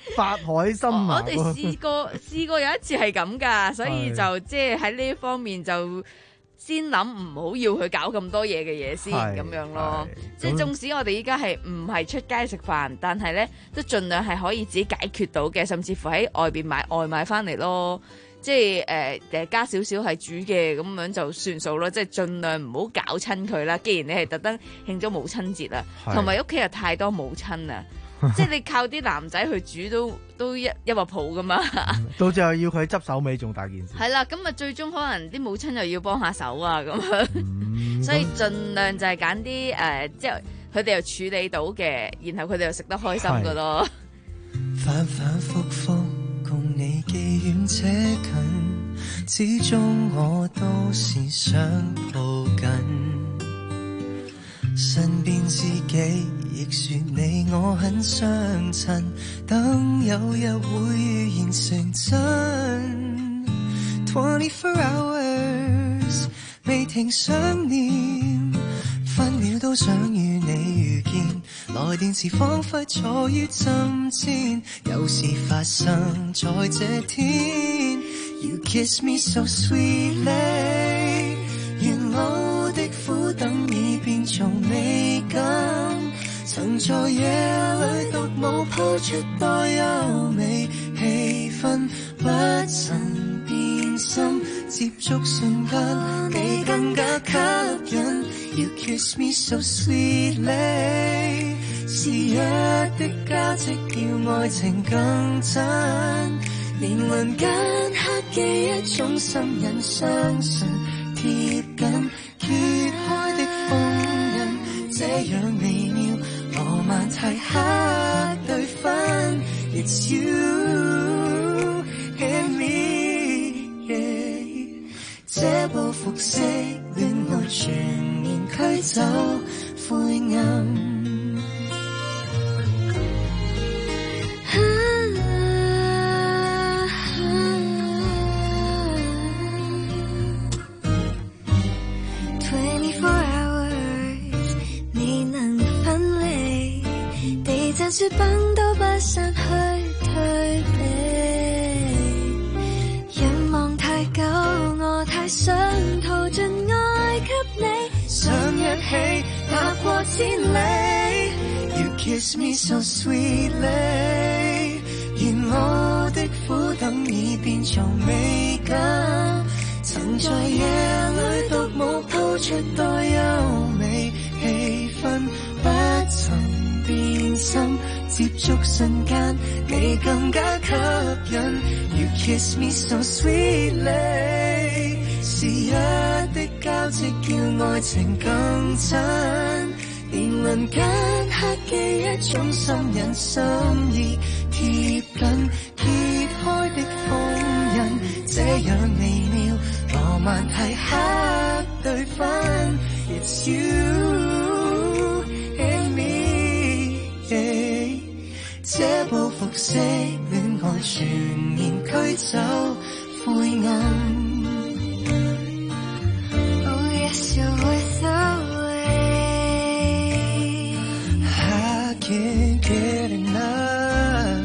[SPEAKER 12] 發海參啊！
[SPEAKER 2] 我哋試過試過有一次係咁㗎，所以就即係喺呢一方面就先諗唔好要去搞咁多嘢嘅嘢先咁樣咯。即係縱使我哋依家係唔係出街食飯，但係咧都盡量係可以自己解決到嘅，甚至乎喺外邊買外賣翻嚟咯。即係誒誒加少少係煮嘅咁樣就算數咯，即係盡量唔好搞親佢啦。既然你係特登慶咗母親節啦，同埋屋企又太多母親啦，即係你靠啲男仔去煮都都一一鑊泡噶嘛。
[SPEAKER 12] 到最後要佢執手尾仲大件事。
[SPEAKER 2] 係啦，咁啊最終可能啲母親又要幫下手啊咁樣，嗯、所以盡量就係揀啲誒，即係佢哋又處理到嘅，然後佢哋又食得開心噶咯。
[SPEAKER 13] 反反复复共你既遠且近，始終我都是想抱緊身邊知己，亦說你我很相襯，等有日會現成真。twenty-four hours 未停想念，分秒都想與你遇見，來電時彷彿坐於針尖，有事發生在這天。You kiss me so sweetly， 原我的苦等已變做美感，曾在夜裏獨舞拋出多優美氣氛，不曾變心，接觸瞬間你更加吸引。You kiss me so sweetly， 是一的交織叫愛情更真，連鄰間刻記一種心癮，相信貼緊揭開的封印，這樣微妙羅曼蒂克對分。It's you and me， yeah， 這部服飾戀愛全面驅走灰暗。雪崩都不散去退避，仰望太久，我太想逃進愛給你，想一起踏過千里。You kiss me so sweetly， 願我的苦等已變做美感，曾在夜裏獨舞鋪出多優美氣氛，不曾變心，接觸瞬間你更加吸引。You kiss me so sweetly， 是一的交織叫愛情更真，連鄰間刻記一種心癮，心意貼緊揭開的封印，這樣微妙羅曼蒂克對分。It's you and me，yeah， 這部服飾戀愛全面驅走灰暗。Oh yes you're worth the wait， I can't get enough，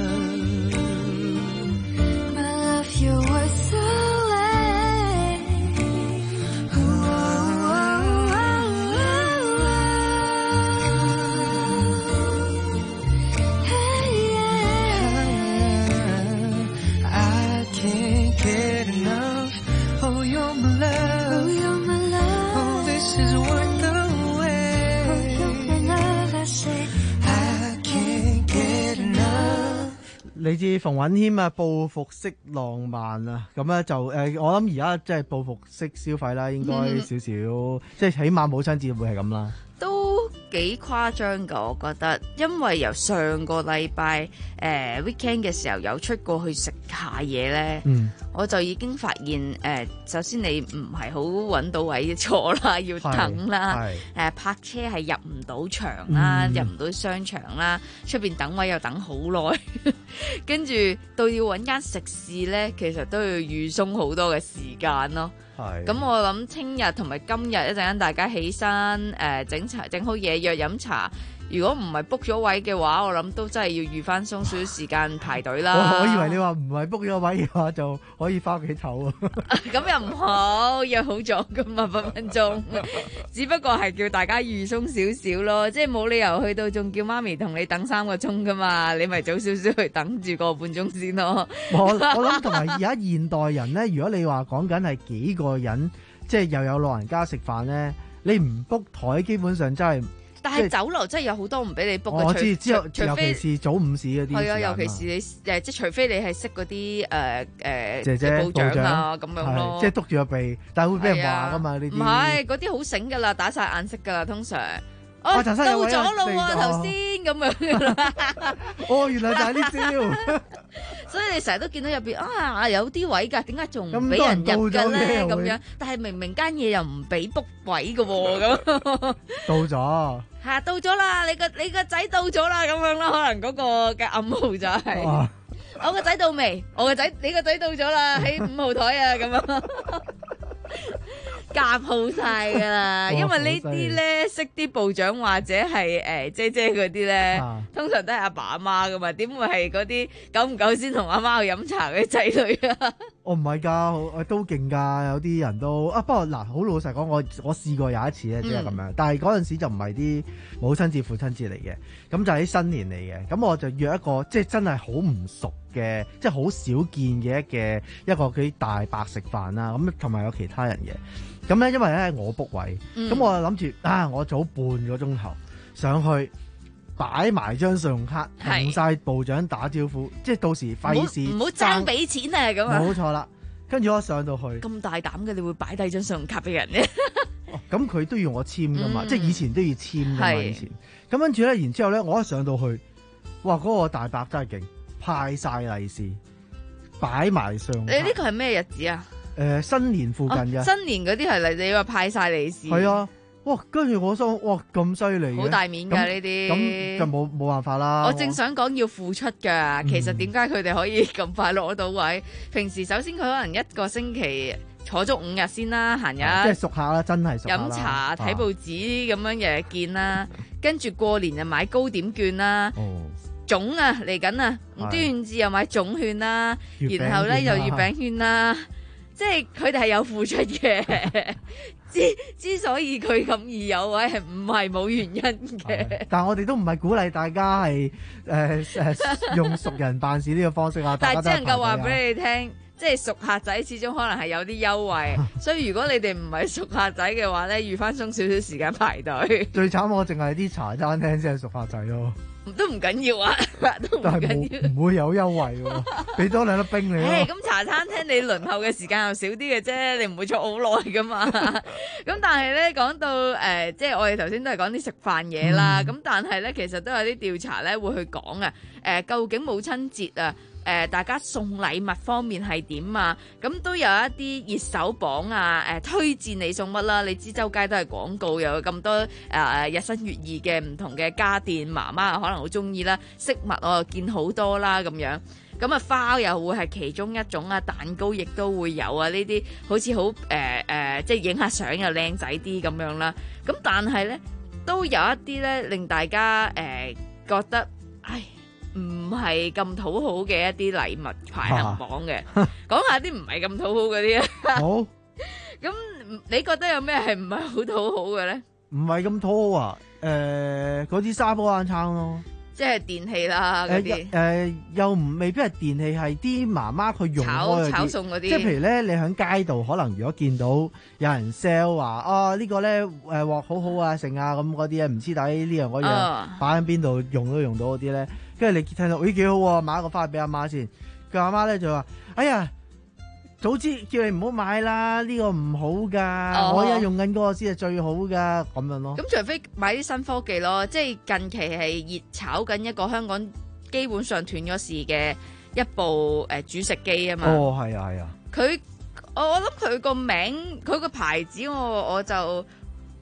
[SPEAKER 13] My love you're worth the wait， oh, oh, oh, hey, yeah. I can't get enough, oh you're my love, oh you're my love, oh this is worth the wait, oh you're my love, I say I can't get enough。
[SPEAKER 12] 嚟自馮允謙啊，報復式浪漫啊，咁咧就誒、呃，我諗而家即係報復式消費啦，應該少少，嗯、即係起碼母親節會係咁啦。
[SPEAKER 2] 都幾誇張㗎，我覺得，因為由上個禮拜誒 weekend 嘅時候有出過去食下嘢咧，嗯、我就已經發現誒、呃，首先你唔係好揾到位坐啦，要等啦，誒、呃、泊車係入唔到場啦，嗯、入唔到商場啦，出邊等位又等好耐，跟住到要揾間食肆咧，其實都要預鬆好多嘅時間咯。咁我諗聽日同埋今日一陣間大家起身誒整茶整好嘢約飲茶， 如果唔係 book 咗位嘅話，我諗都真係要預翻鬆少少時間排隊啦。
[SPEAKER 12] 我我以為你話唔係 book 咗位嘅話就可以翻屋企唞啊。
[SPEAKER 2] 咁又唔好，約好咗噶嘛，分分鐘。只不過係叫大家預鬆少少咯，即係冇理由去到仲叫媽咪同你等三個鐘噶嘛，你咪早少少去等住個半鐘先咯。
[SPEAKER 12] 我我諗同埋而家現代人咧，如果你話講緊係幾個人，即係又有老人家食飯咧，你唔 book 台，基本上真係。
[SPEAKER 2] 但係酒樓真係有好多唔俾你 book 嘅，
[SPEAKER 12] 我知，之後
[SPEAKER 2] 除非
[SPEAKER 12] 尤其是早午市嗰啲，
[SPEAKER 2] 係啊，尤其是你誒，即係除非你係識嗰啲誒誒
[SPEAKER 12] 姐姐
[SPEAKER 2] 部長啊咁樣咯，
[SPEAKER 12] 即係督住個鼻，但係會俾人話噶嘛呢啲。
[SPEAKER 2] 唔係嗰啲好醒噶啦，打晒眼色噶啦，通常。哦，
[SPEAKER 12] 到咗咯
[SPEAKER 2] 喎，頭先咁樣啦。
[SPEAKER 12] 哦，原來就係呢招。
[SPEAKER 2] 所以你成日都見到入邊啊，有啲位㗎，點解仲唔俾人入嘅咧？咁樣，但係明明間嘢又唔俾 book 位嘅喎，咁。
[SPEAKER 12] 到咗。
[SPEAKER 2] 係到咗啦！你個你個仔到咗啦，咁樣咯，可能嗰個嘅暗號就係、是、我個仔到未？我個仔你個仔到咗啦，喺五號台啊，咁樣。夾好晒噶啦，因為呢啲咧識啲部長或者係誒姐姐嗰啲咧，啊、通常都係阿爸阿媽噶嘛，點會係嗰啲久唔久先同阿媽去飲茶嗰啲仔女啊？
[SPEAKER 12] 我唔係㗎，都勁㗎，有啲人都啊。不過嗱，好老實講，我我試過有一次咧，即係咁樣，嗯、但係嗰陣時就唔係啲母親節、父親節嚟嘅，咁就喺新年嚟嘅，咁我就約一個即係真係好唔熟嘅，即係好少見嘅嘅一個佢大伯食飯啦，咁同埋有其他人嘅。咁咧，因為咧我 book 位，咁、嗯、我就諗住啊，我早半個鐘頭上去擺埋張信用卡，同晒部長打招呼，即係到時費事
[SPEAKER 2] 唔好爭俾錢啊！咁啊，
[SPEAKER 12] 冇錯啦。跟住我上到去，
[SPEAKER 2] 咁大膽嘅，你會擺低張信用卡俾人嘅？
[SPEAKER 12] 咁佢、哦、都要我簽噶嘛，嗯、即係以前都要簽噶嘛，以前。咁跟住咧，然之後咧，我一上到去，哇！嗰、那個大伯真係勁，派晒利是，擺埋信用卡。
[SPEAKER 2] 你呢個係咩日子啊？
[SPEAKER 12] 誒、呃，新年附近嘅、
[SPEAKER 2] 哦、新年嗰啲係你話派晒利是，
[SPEAKER 12] 係啊，哇！跟住我心，哇咁犀利，
[SPEAKER 2] 好大面噶呢啲，
[SPEAKER 12] 咁就冇冇辦法啦。
[SPEAKER 2] 我正想講要付出噶，其實點解佢哋可以咁快攞到位？嗯、平時首先佢可能一個星期坐足五日先啦，閒日
[SPEAKER 12] 即係熟客啦，真係熟客啦。
[SPEAKER 2] 飲茶睇報紙咁樣日日見啦，跟住過年就買糕點券啦。哦粽啊嚟緊啊，端午節又買粽券啦，然後咧又月餅券啦。即係佢哋係有付出嘅，之之所以佢咁易有位，係唔係冇原因嘅？
[SPEAKER 12] 但係我哋都唔係鼓勵大家係誒誒用熟人辦事呢個方式啊。
[SPEAKER 2] 但係只能夠話俾你聽，即係熟客仔始終可能係有啲優惠，所以如果你哋唔係熟客仔嘅話咧，預翻鬆少少時間排隊。
[SPEAKER 12] 最慘我淨係啲茶餐廳先係熟客仔咯。
[SPEAKER 2] 都唔緊要啊，都唔緊要，
[SPEAKER 12] 唔會有優惠喎，俾多兩粒冰你咯。
[SPEAKER 2] 咁茶餐廳你輪候嘅時間又少啲嘅啫，你唔會坐好耐噶嘛。咁但係咧講到誒、呃，即係我哋頭先都係講啲食飯嘢啦。咁、嗯、但係咧其實都有啲調查咧會去講啊，誒、呃、究竟母親節啊，誒、呃、大家送禮物方面係點啊？咁都有一啲熱搜榜啊，誒、呃、推薦你送乜啦？你知周街都係廣告，又有咁多誒、呃、日新月異嘅唔同嘅家電，媽媽可能好中意啦。飾物我又見好多啦，咁樣咁啊花又會係其中一種啊，蛋糕亦都會有啊。呢啲好似好誒誒，即係影下相又靚仔啲咁樣啦。咁但係咧都有一啲咧令大家誒、呃、覺得唉。唔係咁討好嘅一啲禮物排行榜嘅，講、啊、下啲唔係咁討好嗰啲啊。好，咁你覺得有咩係唔係好討好嘅咧？
[SPEAKER 12] 唔係咁討好啊？誒、呃，嗰啲沙煲罌罉咯，
[SPEAKER 2] 即係電器啦嗰啲。誒、呃
[SPEAKER 12] 呃，又唔未必係電器，係啲媽媽佢用開
[SPEAKER 2] 炒炒餸嗰啲。即
[SPEAKER 12] 係譬如咧，你喺街度可能如果見到有人 sell 話，啊、這個、呢個咧誒鑊好好啊，剩啊咁嗰啲啊，唔黐底呢樣嗰樣擺喺邊度用都用到嗰啲咧。跟住你聽到，咦幾好喎，買一個翻去俾阿媽先。佢阿媽咧就話：哎呀，早知叫你唔好買啦，呢個唔好噶，哦、我而家用緊嗰個先係最好噶，咁樣咯。
[SPEAKER 2] 咁除非買啲新科技咯，即係近期係熱炒緊一個香港基本上斷咗市嘅一部誒煮食機啊嘛。
[SPEAKER 12] 哦，係啊，係啊。
[SPEAKER 2] 佢我我諗佢個名，佢個牌子我我就。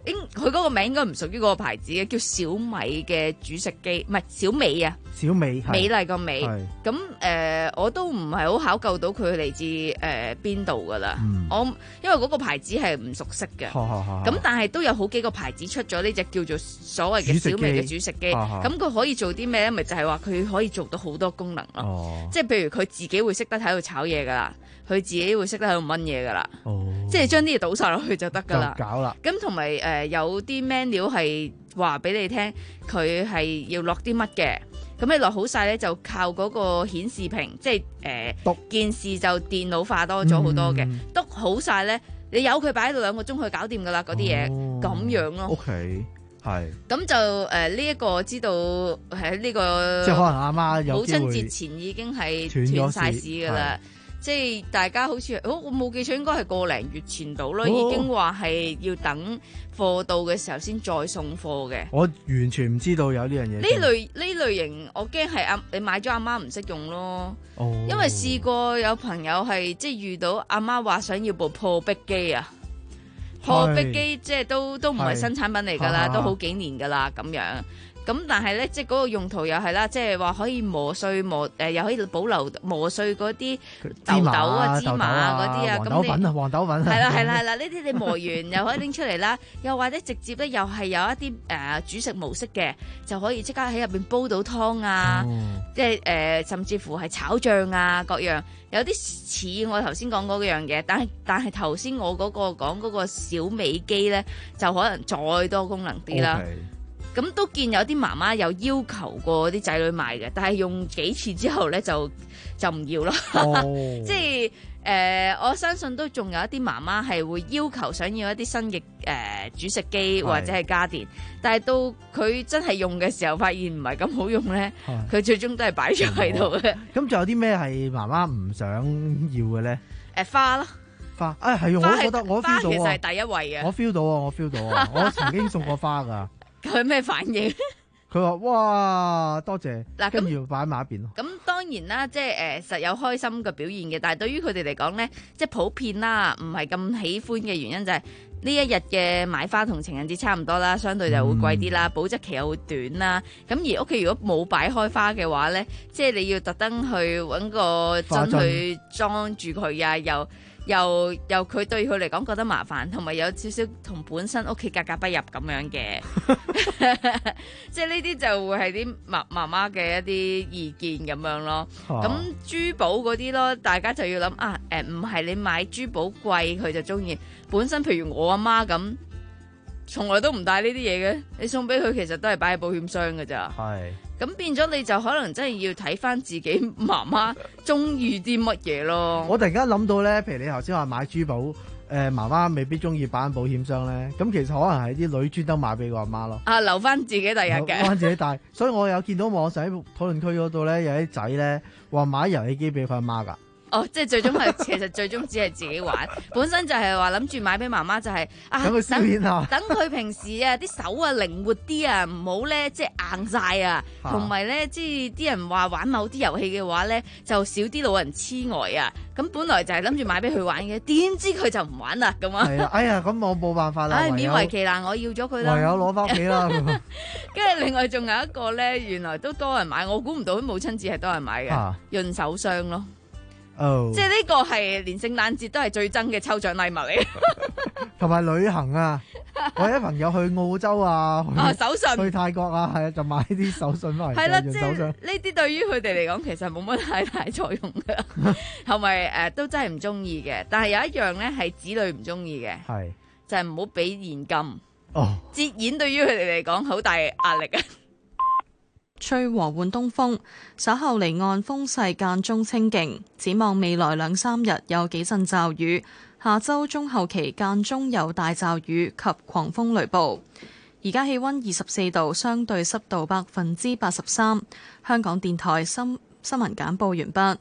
[SPEAKER 2] 應佢嗰個名應該唔屬於嗰個牌子嘅，叫小米嘅煮食機，唔係小美啊，
[SPEAKER 12] 小美
[SPEAKER 2] 美麗個美。
[SPEAKER 12] 係
[SPEAKER 2] 咁誒、呃，我都唔係好考究到佢嚟自誒邊度噶啦。
[SPEAKER 12] 嗯、
[SPEAKER 2] 我因為嗰個牌子係唔熟悉嘅。咁但係都有好幾個牌子出咗呢隻叫做所謂嘅小美嘅煮食機。咁佢可以做啲咩咧？咪就係話佢可以做到好多功能咯。哦、即係譬如佢自己會識得喺度炒嘢噶啦，佢自己會識得喺度燜嘢噶啦。哦、即係將啲嘢倒晒落去就得噶啦。
[SPEAKER 12] 就搞啦。
[SPEAKER 2] 咁同埋誒有啲 menu 係話俾你聽，佢係要落啲乜嘅。咁你落好晒咧，就靠嗰個顯示屏，即係誒，讀、呃、件事就電腦化多咗好多嘅。篤、嗯、好晒咧，你由佢擺喺度兩個鐘去搞掂噶啦，嗰啲嘢咁樣咯。
[SPEAKER 12] OK，係。咁
[SPEAKER 2] 就誒呢一個我知道喺呢、這個，
[SPEAKER 12] 即係可能阿媽有
[SPEAKER 2] 母親節前已經係斷晒市噶啦。即係大家好似，好我冇記錯，應該係個零月前到咯，哦、已經話係要等貨到嘅時候先再送貨嘅。
[SPEAKER 12] 我完全唔知道有呢樣嘢。
[SPEAKER 2] 呢類呢類型，我驚係阿你買咗阿媽唔識用咯。哦。因為試過有朋友係即係遇到阿媽話想要部破壁機啊，破壁機即係都都唔係新產品嚟㗎啦，都好幾年㗎啦咁樣。咁但係咧，即係嗰個用途又係啦，即係話可以磨碎磨誒、呃，又可以保留磨碎嗰啲豆豆啊、芝麻啊嗰啲啊，咁你
[SPEAKER 12] 黃豆粉
[SPEAKER 2] 係啦係啦係啦，呢啲你磨完又可以拎出嚟啦，又或者直接咧又係有一啲誒、呃、煮食模式嘅，就可以即刻喺入邊煲到湯啊，哦、即係誒、呃、甚至乎係炒醬啊各樣，有啲似我頭先講嗰樣嘢，但係但係頭先我嗰個講嗰個小美機咧，就可能再多功能啲啦。Okay. 咁都見有啲媽媽有要求過啲仔女買嘅，但係用幾次之後咧就就唔要咯。Oh. 即係誒、呃，我相信都仲有一啲媽媽係會要求想要一啲新嘅誒、呃、煮食機或者係家電，是但係到佢真係用嘅時候，發現唔係咁好用咧，佢是最終都係擺咗喺度嘅。
[SPEAKER 12] 咁仲有啲咩係媽媽唔想要嘅咧？
[SPEAKER 2] 誒花咯。
[SPEAKER 12] 花，誒係，我覺得我 feel 到
[SPEAKER 2] 其實係第一位嘅。
[SPEAKER 12] 我 feel 到啊，我 feel 到啊，我曾經送過花噶。
[SPEAKER 2] 佢咩反應？
[SPEAKER 12] 佢話：哇，多謝。嗱，
[SPEAKER 2] 咁
[SPEAKER 12] 要擺喺埋一邊咯。
[SPEAKER 2] 咁當然啦，即係誒、呃、實有開心嘅表現嘅，但係對於佢哋嚟講咧，即係普遍啦，唔係咁喜歡嘅原因就係呢一日嘅買花同情人節差唔多啦，相對就會貴啲啦，嗯、保質期又會短啦。咁而屋企如果冇擺開花嘅話咧，即係你要特登去揾個樽去裝住佢啊，又。又又佢對佢嚟講覺得麻煩，同埋有少少同本身屋企格格不入咁樣嘅，即係呢啲就會係啲媽媽媽嘅一啲意見咁樣咯。咁、啊、珠寶嗰啲咯，大家就要諗啊，誒唔係你買珠寶貴佢就中意，本身譬如我阿媽咁，從來都唔帶呢啲嘢嘅，你送俾佢其實都係擺喺保險箱㗎咋。係。咁變咗你就可能真係要睇翻自己媽媽中意啲乜嘢咯。
[SPEAKER 12] 我突然間諗到咧，譬如你頭先話買珠寶，誒、呃、媽媽未必中意擺喺保險箱咧，咁其實可能係啲女專登買俾個阿媽咯。
[SPEAKER 2] 啊，留翻自己第日嘅，
[SPEAKER 12] 留翻自己帶。所以我有見到網上喺討論區嗰度咧，有啲仔咧話買遊戲機俾佢阿媽㗎。
[SPEAKER 2] 哦，即係最終係其實最終只係自己玩，本身就係話諗住買俾媽媽就係、是、啊，
[SPEAKER 12] 等佢消遣下，
[SPEAKER 2] 等佢平時啊啲手啊靈活啲啊，唔好咧即係硬晒啊，同埋咧即係啲人話玩某啲遊戲嘅話咧就少啲老人痴呆啊，咁本來就係諗住買俾佢玩嘅，點知佢就唔玩啦咁啊！係啊，
[SPEAKER 12] 哎呀，咁我冇辦法啦，
[SPEAKER 2] 唉，勉為其難，我要咗佢啦，
[SPEAKER 12] 唯有攞翻屋企啦。
[SPEAKER 2] 跟住另外仲有一個咧，原來都多人買，我估唔到母親節係多人買嘅，啊、潤手霜咯。Oh. 即係呢個係連聖誕節都係最憎嘅抽獎禮物嚟，
[SPEAKER 12] 同埋旅行啊！我有啲朋友去澳洲啊，去，
[SPEAKER 2] 啊手信
[SPEAKER 12] 去泰國啊，係啊，就買啲手信翻嚟。
[SPEAKER 2] 係啦，即係呢啲對於佢哋嚟講，其實冇乜太大作用嘅，同埋誒都真係唔中意嘅。但係有一樣咧係子女唔中意嘅，係是就係唔好俾現金。哦，折現對於佢哋嚟講好大壓力啊！
[SPEAKER 1] 吹和緩東風，稍後離岸風勢間中清勁，展望未來兩三日有幾陣驟雨，下周中後期間中有大驟雨及狂風雷暴。而家氣溫二十四度，相對濕度百分之八十三。香港電台新新聞簡報完畢。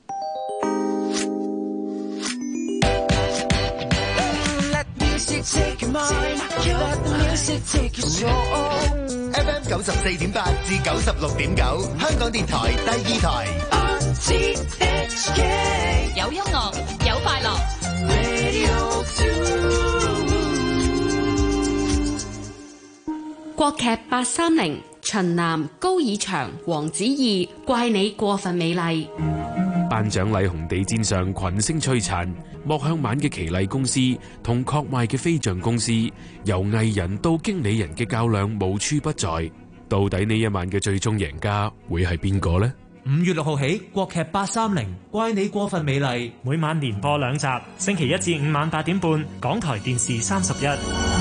[SPEAKER 10] F M 九十四點八至九十六點九，香港電台第二台。
[SPEAKER 11] 有音樂，有快樂。
[SPEAKER 7] 國劇八三零，秦嵐、高以翔、黃子怡，怪你過分美麗。
[SPEAKER 22] 頒獎禮紅地毯上群星璀璨，莫向晚嘅奇麗公司同確賣嘅飛象公司，由藝人到經理人嘅較量無處不在。到底呢一晚嘅最終贏家會係邊個呢？
[SPEAKER 23] 五月六號起，國劇八三零，怪你過分美麗，
[SPEAKER 24] 每晚連播兩集，星期一至五晚八點半，港台電視三十一。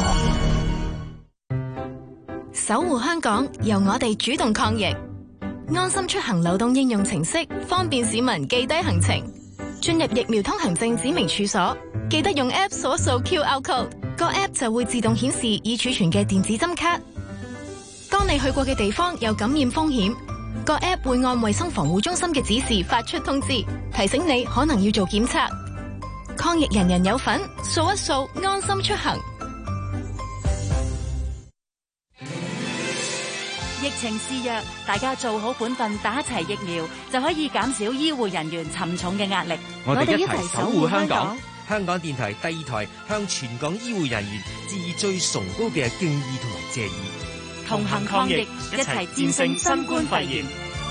[SPEAKER 25] 守護香港，由我哋主動抗疫。安心出行流動應用程式，方便市民記低行程。進入疫苗通行證指明處所，記得用 App 掃一掃 Q R code， 個 App 就會自動顯示已儲存嘅電子針卡。當你去過嘅地方有感染風險，個 App 會按衛生防護中心嘅指示發出通知，提醒你可能要做檢測。抗疫人人有份，掃一掃安心出行。
[SPEAKER 26] 疫情肆虐，大家做好本分，打齊疫苗，就可以減少醫護人員沉重嘅壓力。
[SPEAKER 27] 我哋一齊守護香港。香港電台第二台向全港醫護人員致以最崇高嘅敬意同埋謝意。
[SPEAKER 26] 同行抗疫，一齊戰勝新冠肺炎。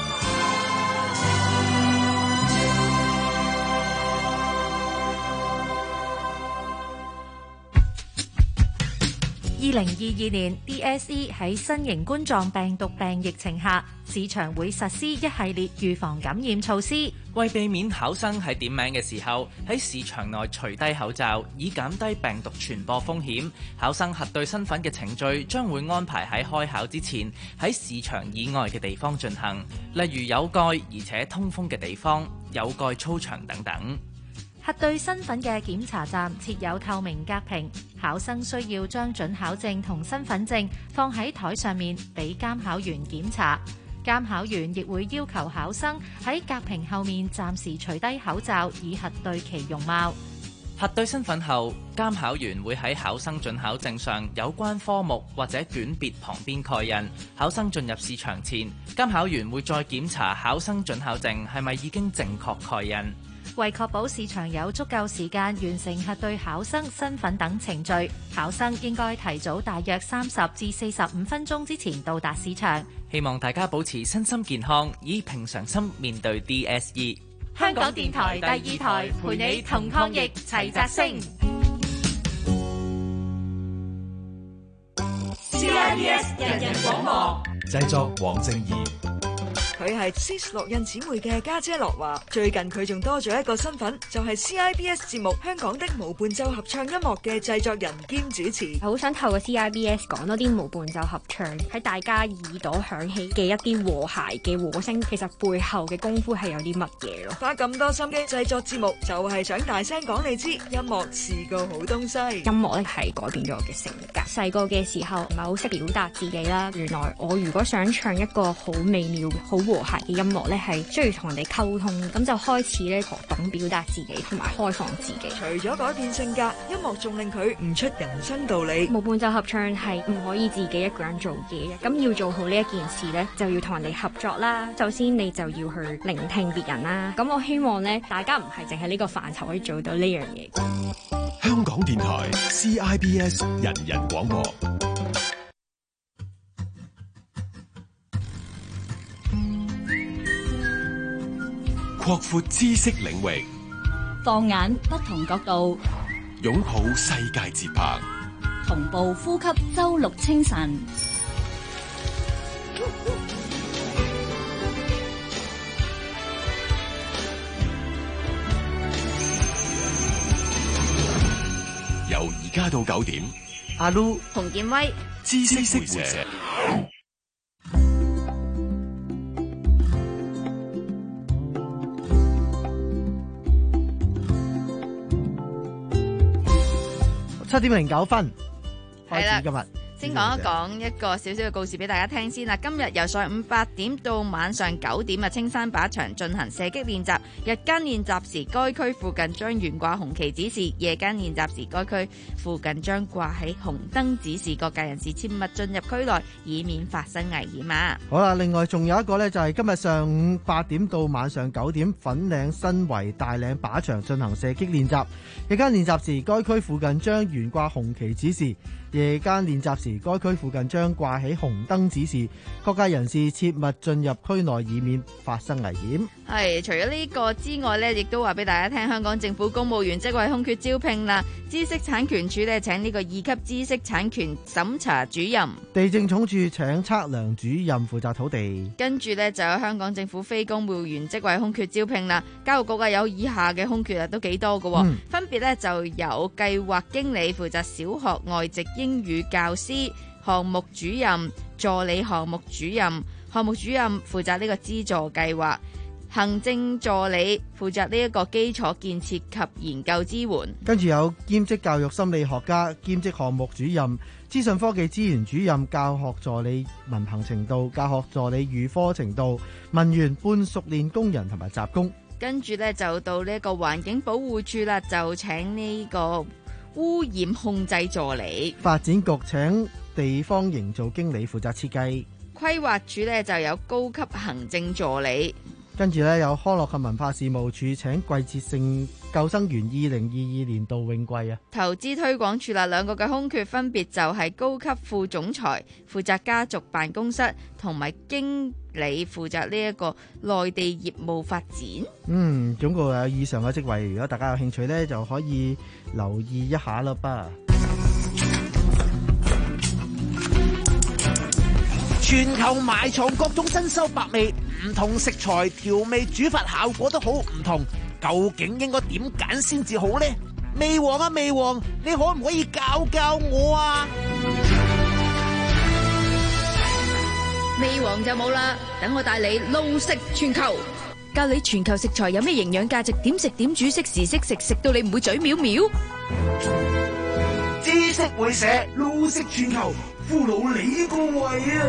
[SPEAKER 28] 二零二二年 D S E 喺新型冠狀病毒病疫情下，市場會實施一系列預防感染措施，
[SPEAKER 29] 為避免考生喺點名嘅時候喺市場內除低口罩，以減低病毒傳播風險。考生核對身份嘅程序將會安排喺開考之前喺市場以外嘅地方進行，例如有蓋而且通風嘅地方、有蓋操場等等。
[SPEAKER 28] 核對身份嘅檢查站設有透明隔屏，考生需要將准考證同身份證放喺台上面俾監考員檢查。監考員亦會要求考生喺隔屏後面暫時除低口罩，以核對其容貌。
[SPEAKER 29] 核對身份後，監考員會喺考生准考證上有關科目或者卷別旁邊蓋印。考生進入試場前，監考員會再檢查考生准考證係咪已經正確蓋印。
[SPEAKER 28] 為確保市場有足夠時間完成核對考生身份等程序，考生應該提早大約三十至四十五分鐘之前到達市場。
[SPEAKER 29] 希望大家保持身心健康，以平常心面對 D S E。
[SPEAKER 28] 香港電台第二台陪你同抗疫齊澤聲。
[SPEAKER 9] C I B S 人人廣播，
[SPEAKER 30] 製作黃正義。
[SPEAKER 31] 佢係 Sis 樂印姊妹嘅家姐樂華，最近佢仲多咗一個身份，就係 C I B S 節目《香港的無伴奏合唱音樂》嘅製作人兼主持。
[SPEAKER 32] 好想透過 C I B S 講多啲無伴奏合唱，喺大家耳朵響起嘅一啲和諧嘅和聲，其實背後嘅功夫係有啲乜嘢咯。
[SPEAKER 31] 花咁多心機製作節目，就係想大聲講你知，音樂是個好東西。
[SPEAKER 32] 音樂咧係改變咗我嘅性格。細個嘅時候唔係好識表達自己啦，原來我如果想唱一個好美妙、好和諧嘅音樂咧，係需要同人哋溝通，咁就開始咧學懂表達自己同埋開放自己。
[SPEAKER 31] 除咗改變性格，音樂仲令佢悟出人生道理。
[SPEAKER 32] 無伴奏合唱係唔可以自己一個人做嘅，咁要做好呢一件事咧，就要同人哋合作啦。首先你就要去聆聽別人啦。咁我希望咧，大家唔係淨係呢個範疇可以做到呢樣嘢。
[SPEAKER 6] 香港電台 C I B S 人人廣播。擴闊知識領域，
[SPEAKER 33] 放眼不同角度，
[SPEAKER 6] 擁抱世界節拍，
[SPEAKER 33] 同步呼吸周六清晨。
[SPEAKER 6] 由而家到九點，
[SPEAKER 12] 阿 Lu、
[SPEAKER 2] 洪建威、
[SPEAKER 6] 知識會社。
[SPEAKER 12] 七點零九分，開
[SPEAKER 2] 係啦
[SPEAKER 12] 始今日。
[SPEAKER 2] 先講一講一個少少嘅告示俾大家聽先啦。今日由上午八點到晚上九點啊，青山靶場進行射擊練習。日間練習時，該區附近將懸掛紅旗指示；夜間練習時，該區附近將掛起紅燈指示，各界人士切勿進入區內，以免發生危險啊！
[SPEAKER 12] 好啦，另外仲有一個呢，就係今日上午八點到晚上九點，粉嶺新圍大嶺靶場進行射擊練習。日間練習時，該區附近將懸掛紅旗指示； 夜間練習時，該區附近將掛起紅燈指示，各界人士切勿進入區內，以免發生危險。
[SPEAKER 2] 係除咗呢個之外呢，亦都話俾大家聽，香港政府公務員職位空缺招聘啦。知識產權署呢請呢個二級知識產權審查主任，
[SPEAKER 12] 地政總署請測量主任負責土地。
[SPEAKER 2] 跟住呢，就有香港政府非公務員職位空缺招聘啦。教育局啊有以下嘅空缺啊，都幾多㗎喎，嗯、分別呢，就有計劃經理負責小學外籍英語教師，項目主任、助理項目主任，項目主任負責呢個資助計劃，行政助理負責呢一個基礎建設及研究支援。
[SPEAKER 12] 跟住有兼職教育心理學家、兼職項目主任、資訊科技資源主任、教學助理文憑程度、教學助理預科程度、文員、半熟練工人同埋雜工。
[SPEAKER 2] 跟住呢，就到呢個環境保護處啦，就請呢個污染控制助理。
[SPEAKER 12] 發展局請地方營造經理負責設計。
[SPEAKER 2] 規劃署呢，就有高級行政助理。
[SPEAKER 12] 跟住呢，有康樂及文化事務處請季節性救生員二零二二年度泳季啊。
[SPEAKER 2] 投資推廣處啦，兩個嘅空缺分別就係高級副總裁負責家族辦公室，同埋經理負責呢一個內地業務發展。
[SPEAKER 12] 嗯，總共有以上嘅職位，如果大家有興趣呢，就可以留意一下啦吧。
[SPEAKER 3] 全球埋藏各種珍饈百味，唔同食材調味煮法效果都好唔同，究竟應該點揀先至好呢？味王啊味王，你可唔可以教教我啊？
[SPEAKER 11] 味王就冇啦，等我帶你路食全球，教你全球食材有咩營養價值，點食點煮，識時識食，食到你唔會嘴藐藐。
[SPEAKER 3] 知識會社路食全球，俘虜你個胃啊！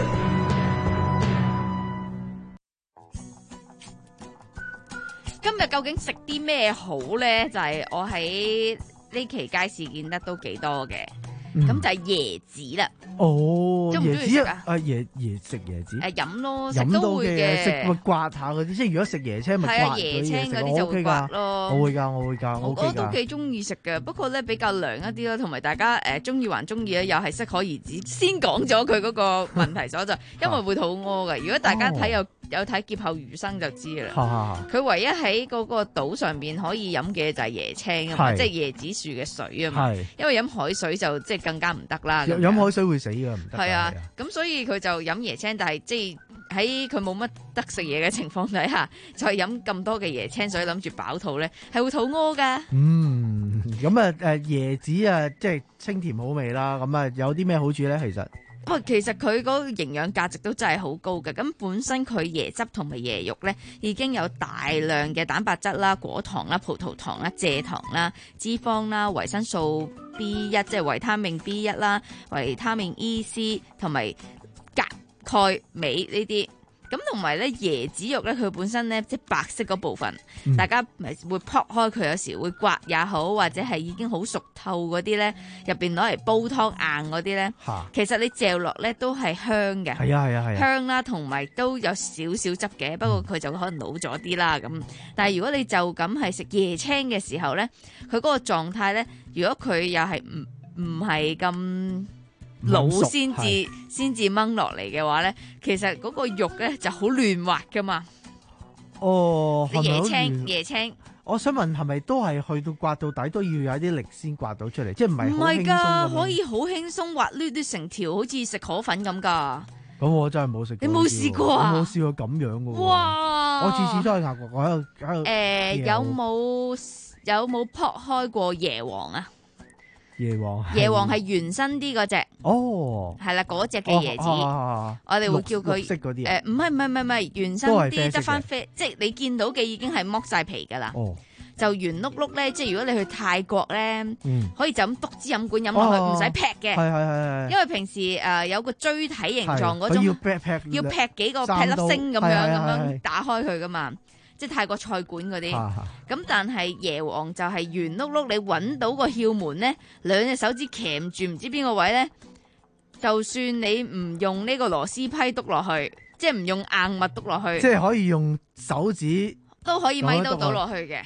[SPEAKER 2] 今日究竟食啲咩好呢？就係、是、我喺呢期街市見得都幾多嘅，咁、嗯、就係椰子啦。
[SPEAKER 12] 哦，
[SPEAKER 2] 中唔中意食啊？
[SPEAKER 12] 啊椰椰食椰子，
[SPEAKER 2] 誒飲咯，
[SPEAKER 12] 飲
[SPEAKER 2] 食都會嘅，
[SPEAKER 12] 食會刮下嗰啲。即係如果食椰青咪刮嗰啲嘢食。
[SPEAKER 2] 係啊，椰青嗰啲就會刮咯。
[SPEAKER 12] 我會㗎，我會㗎，
[SPEAKER 2] 我我都幾中意食嘅，不過咧比較涼一啲啦，同埋大家誒中意還中意咧，又係適可而止。先講咗佢嗰個問題所在，因為會肚屙嘅。如果大家睇有。哦有睇劫後餘生就知啦。佢唯一喺嗰個島上邊可以飲嘅就係椰青啊嘛，即係椰子樹嘅水啊嘛。因為飲海水就即係更加唔得啦。
[SPEAKER 12] 飲海水會死㗎，唔得。
[SPEAKER 2] 係啊，咁所以佢就飲椰青，但係即係喺佢冇乜得食嘢嘅情況底下，就係飲咁多嘅椰青水，諗住飽肚咧，係會肚屙㗎。
[SPEAKER 12] 嗯，咁啊誒椰子啊，即係清甜好味啦。咁啊有啲咩好處咧？其實？
[SPEAKER 2] 不過其實佢嗰個營養價值都真係好高嘅，咁本身佢椰汁同埋椰肉呢，已經有大量嘅蛋白質啦、果糖啦、葡萄糖啦、蔗糖啦、脂肪啦、維生素 B 一，即係維他命 B 一啦、維他命 E、C 同埋鉀、鈣、鎂呢啲。咁同埋咧椰子肉咧，佢本身咧即係白色嗰部分，嗯、大家咪會剝開佢，有時會刮也好，或者係已經好熟透嗰啲咧，入邊攞嚟煲湯硬嗰啲咧，哈其實你嚼落咧都係香嘅，
[SPEAKER 12] 係啊係啊係啊，
[SPEAKER 2] 香啦，同埋都有少少汁嘅，不過佢就可能老咗啲啦咁。但係如果你就咁係食椰青嘅時候咧，佢嗰個狀態咧，如果佢又係唔唔係咁老先至先至掹落嚟嘅話咧，其實嗰個肉咧就好嫩滑噶嘛。
[SPEAKER 12] 哦，
[SPEAKER 2] 你椰青椰青，
[SPEAKER 12] 我想問係咪都係去到刮到底都要有啲力先刮到出嚟，即係唔係
[SPEAKER 2] 唔係㗎，可以好輕鬆滑捋捋成條，好似食河粉咁㗎。
[SPEAKER 12] 咁我真係冇食過。
[SPEAKER 2] 你冇試過啊？
[SPEAKER 12] 我冇試過咁樣嘅喎。
[SPEAKER 2] 哇！
[SPEAKER 12] 我次次都係壓過，我喺度喺度。
[SPEAKER 2] 誒，有冇有冇撲開過椰王啊？
[SPEAKER 12] 椰王，
[SPEAKER 2] 椰王係原生啲嗰隻
[SPEAKER 12] 哦，
[SPEAKER 2] 係啦，嗰隻嘅椰子，
[SPEAKER 12] 哦啊、
[SPEAKER 2] 我哋會叫佢
[SPEAKER 12] 色嗰啲
[SPEAKER 2] 誒，唔係唔係唔係唔係原生啲，得翻啡，即係你見到嘅已經係剝晒皮噶啦，哦、就圓碌碌咧，即係如果你去泰國咧，嗯、可以就咁篤支飲管飲落去，唔使、哦、劈嘅，
[SPEAKER 12] 係係係，
[SPEAKER 2] 因為平時誒、呃、有個錐體形狀嗰種，
[SPEAKER 12] 要劈劈
[SPEAKER 2] 要劈幾個劈粒星咁樣咁樣打開佢噶嘛。即係泰國菜館嗰啲，咁、啊、但係椰王就係圓碌碌，你揾到個竅門咧，兩隻手指鉗住唔知邊個位咧，就算你唔用呢個螺絲批篤落去，即係唔用硬物篤落去，
[SPEAKER 12] 即係可以用手指
[SPEAKER 2] 都可以咪到到落去嘅。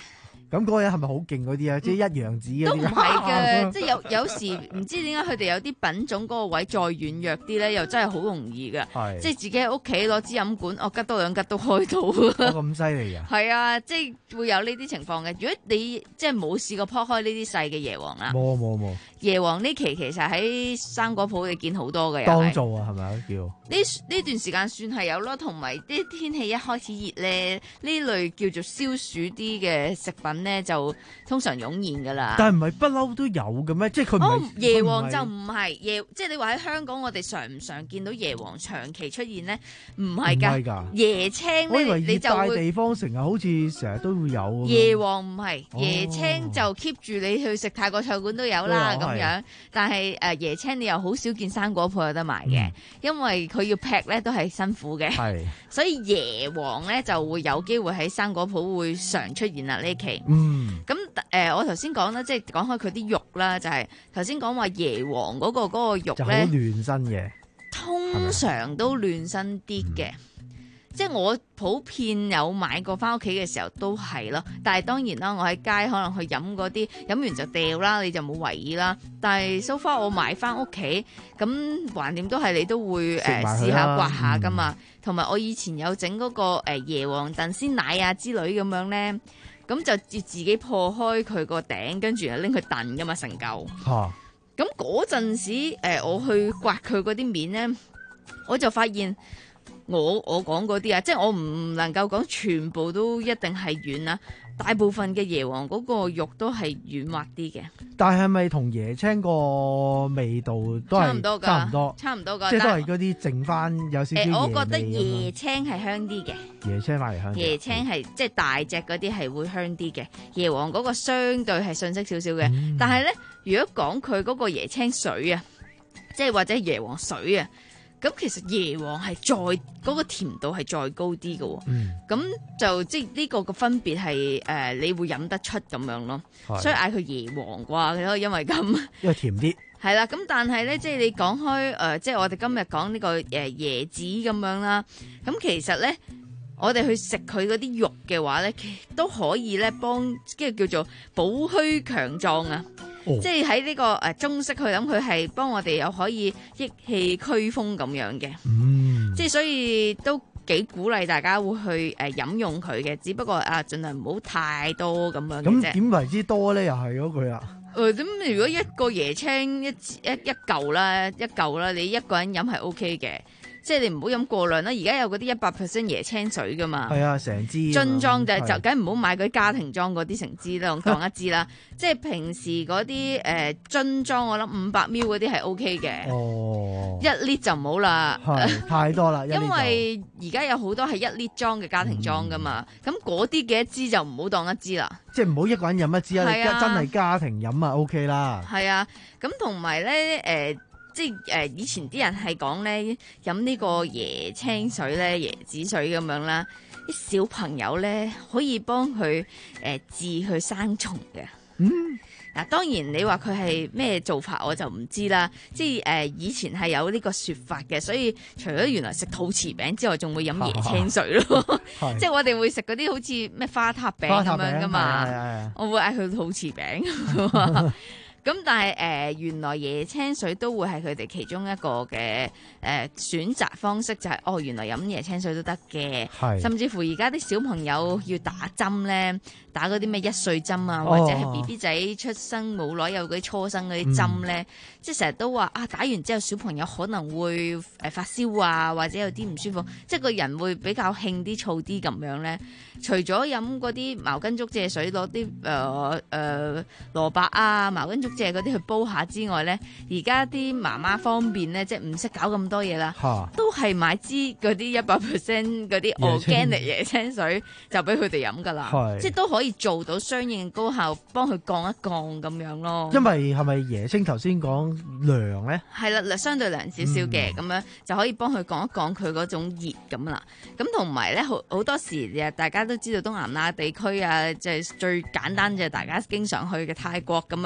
[SPEAKER 12] 咁嗰個人係咪好勁嗰啲啊？即係一陽指嗰啲
[SPEAKER 2] 都唔係嘅，即係有有時唔知點解佢哋有啲品種嗰個位再軟弱啲咧，又真係好容易嘅。
[SPEAKER 12] 係
[SPEAKER 2] 即係自己喺屋企攞支飲管，我吉多兩吉都開到。
[SPEAKER 12] 咁犀利啊！
[SPEAKER 2] 係啊，即係會有呢啲情況嘅。如果你即係冇試過剖開呢啲細嘅椰皇啦，
[SPEAKER 12] 冇冇冇。
[SPEAKER 2] 椰皇呢期其實喺生果鋪你見好多嘅，
[SPEAKER 12] 當造啊，係咪啊叫？
[SPEAKER 2] 呢呢段時間算係有咯，同埋啲天氣一開始熱咧，呢類叫做消暑啲嘅食品咧就通常湧現噶啦。
[SPEAKER 12] 但係唔係不嬲都有嘅咩？即係佢唔係
[SPEAKER 2] 椰皇就唔係椰，即係你話喺香港我哋常唔常見到椰皇長期出現咧？唔係㗎，椰青咧
[SPEAKER 12] 我以為
[SPEAKER 2] 你就會
[SPEAKER 12] 熱帶地方成日好似成日都會有。
[SPEAKER 2] 椰皇唔係，椰青就 keep 住你去食泰國菜館都有啦咁樣。但係誒、呃、椰青你又好少見生果鋪有得賣嘅，嗯、因為佢要劈咧都係辛苦嘅，所以椰皇咧就會有機會喺生果鋪會常出現啦呢期。嗯，咁誒、呃、我頭先講啦，即係講開佢啲肉啦，就係頭先講話椰皇嗰個嗰個肉咧，
[SPEAKER 12] 就好嫩身嘅，
[SPEAKER 2] 通常都嫩身啲嘅。即係我普遍有買過翻屋企嘅時候都係咯，但係當然啦，我喺街可能去飲嗰啲，飲完就掉啦，你就冇為意啦。但係 so far 我買翻屋企，咁橫掂都係你都會誒試下刮下噶嘛。同埋、嗯、我以前有整嗰個誒椰皇燉鮮奶啊之類咁樣咧，咁就要自己破開佢個頂，跟住又拎佢燉噶嘛成嚿。嚇！咁嗰陣時誒我去刮佢嗰啲面咧，我就發現。我我講嗰啲啊，即係我唔能夠講全部都一定係軟啦，大部分嘅椰皇嗰個肉都係軟滑啲嘅。
[SPEAKER 12] 但係咪同椰青個味道都係差唔多？差唔多，
[SPEAKER 2] 差唔多㗎。
[SPEAKER 12] 即係都係嗰啲剩翻有少少椰味。
[SPEAKER 2] 誒，我覺得椰青係香啲嘅。
[SPEAKER 12] 椰青反而香啲。
[SPEAKER 2] 椰青係即係大隻嗰啲係會香啲嘅，椰皇嗰個相對係遜色少少嘅。嗯、但係咧，如果講佢嗰個椰青水啊，即係或者椰皇水啊。咁其實椰皇係再嗰、嗰個甜度係再高啲嘅喎，咁、嗯、就即係呢個個分別係誒、呃，你會飲得出咁樣咯，是所以嗌佢椰皇啩，因為咁，
[SPEAKER 12] 因為甜啲。
[SPEAKER 2] 係啦，咁但係咧，即係你講開誒、呃，即係我哋今日講呢個誒椰子咁樣啦，咁其實咧，我哋去食佢嗰啲肉嘅話咧，都可以咧幫，即係叫做補虛強壯啊。即係喺呢個誒中式去諗，佢係幫我哋又可以益氣驅風咁樣嘅，嗯、即係所以都幾鼓勵大家會去誒飲用佢嘅，只不過啊盡量唔好太多咁樣嘅啫。
[SPEAKER 12] 咁點為之多咧？又係嗰句啦。
[SPEAKER 2] 誒咁、呃，如果一個椰青一一一嚿啦，一嚿啦，你一個人飲係 O K 嘅。即係你唔好飲過量啦，而家有嗰啲一百 percent 椰青水噶嘛。係
[SPEAKER 12] 啊，成支
[SPEAKER 2] 樽裝就就梗唔好買嗰啲家庭裝嗰啲成支啦，當一支啦。即係平時嗰啲誒樽裝，我諗五百 ml 嗰啲係 O K 嘅。哦，一 lit 就唔好啦，
[SPEAKER 12] 太多啦。
[SPEAKER 2] 因為而家有好多係一 lit 裝嘅家庭裝噶嘛，咁嗰啲嘅一支就唔好當一支啦。
[SPEAKER 12] 即係唔好一個人飲一支啊！你真係家庭飲啊 OK 啦。
[SPEAKER 2] 係啊，咁同埋咧誒。即係誒、呃，以前啲人係講咧飲呢個椰青水咧、椰子水咁樣啦，啲小朋友咧可以幫佢誒治去生蟲嘅。嗯，嗱、啊、當然你話佢係咩做法我就唔知啦。即係誒、呃、以前係有呢個説法嘅，所以除咗原來食肚臍餅之外，仲會飲椰青水咯。即係我哋會食嗰啲好似咩花塔餅咁樣噶嘛，我會嗌佢肚臍餅。咁但係誒、呃、原來椰青水都會係佢哋其中一個嘅誒、呃、選擇方式，就係、是、哦原來飲椰青水都得嘅，是甚至乎而家啲小朋友要打針咧，打嗰啲咩一歲針啊，或者係 B B 仔出生冇耐有嗰啲初生嗰啲針咧，嗯、即係成日都話啊打完之後小朋友可能會誒發燒啊，或者有啲唔舒服，即係個人會比較興啲燥啲咁樣咧。除咗飲嗰啲茅根竹蔗水，攞啲誒誒蘿蔔啊茅根竹蔗嗰啲去煲下之外咧，而家啲媽媽方便咧，即係唔識搞咁多嘢啦，哈都係買支嗰啲一百 percent 嗰啲 organic 椰青水就俾佢哋飲噶啦，是即係都可以做到相應高效，幫佢降一降咁樣咯。因為
[SPEAKER 12] 係咪椰青頭先講涼咧？
[SPEAKER 2] 係啦，相對涼少少嘅咁樣就可以幫佢降一降佢嗰種熱咁啦。咁同埋咧，好好多時大家都知道東南亞地區啊，即係最簡單就係大家經常去嘅泰國咁樣啦。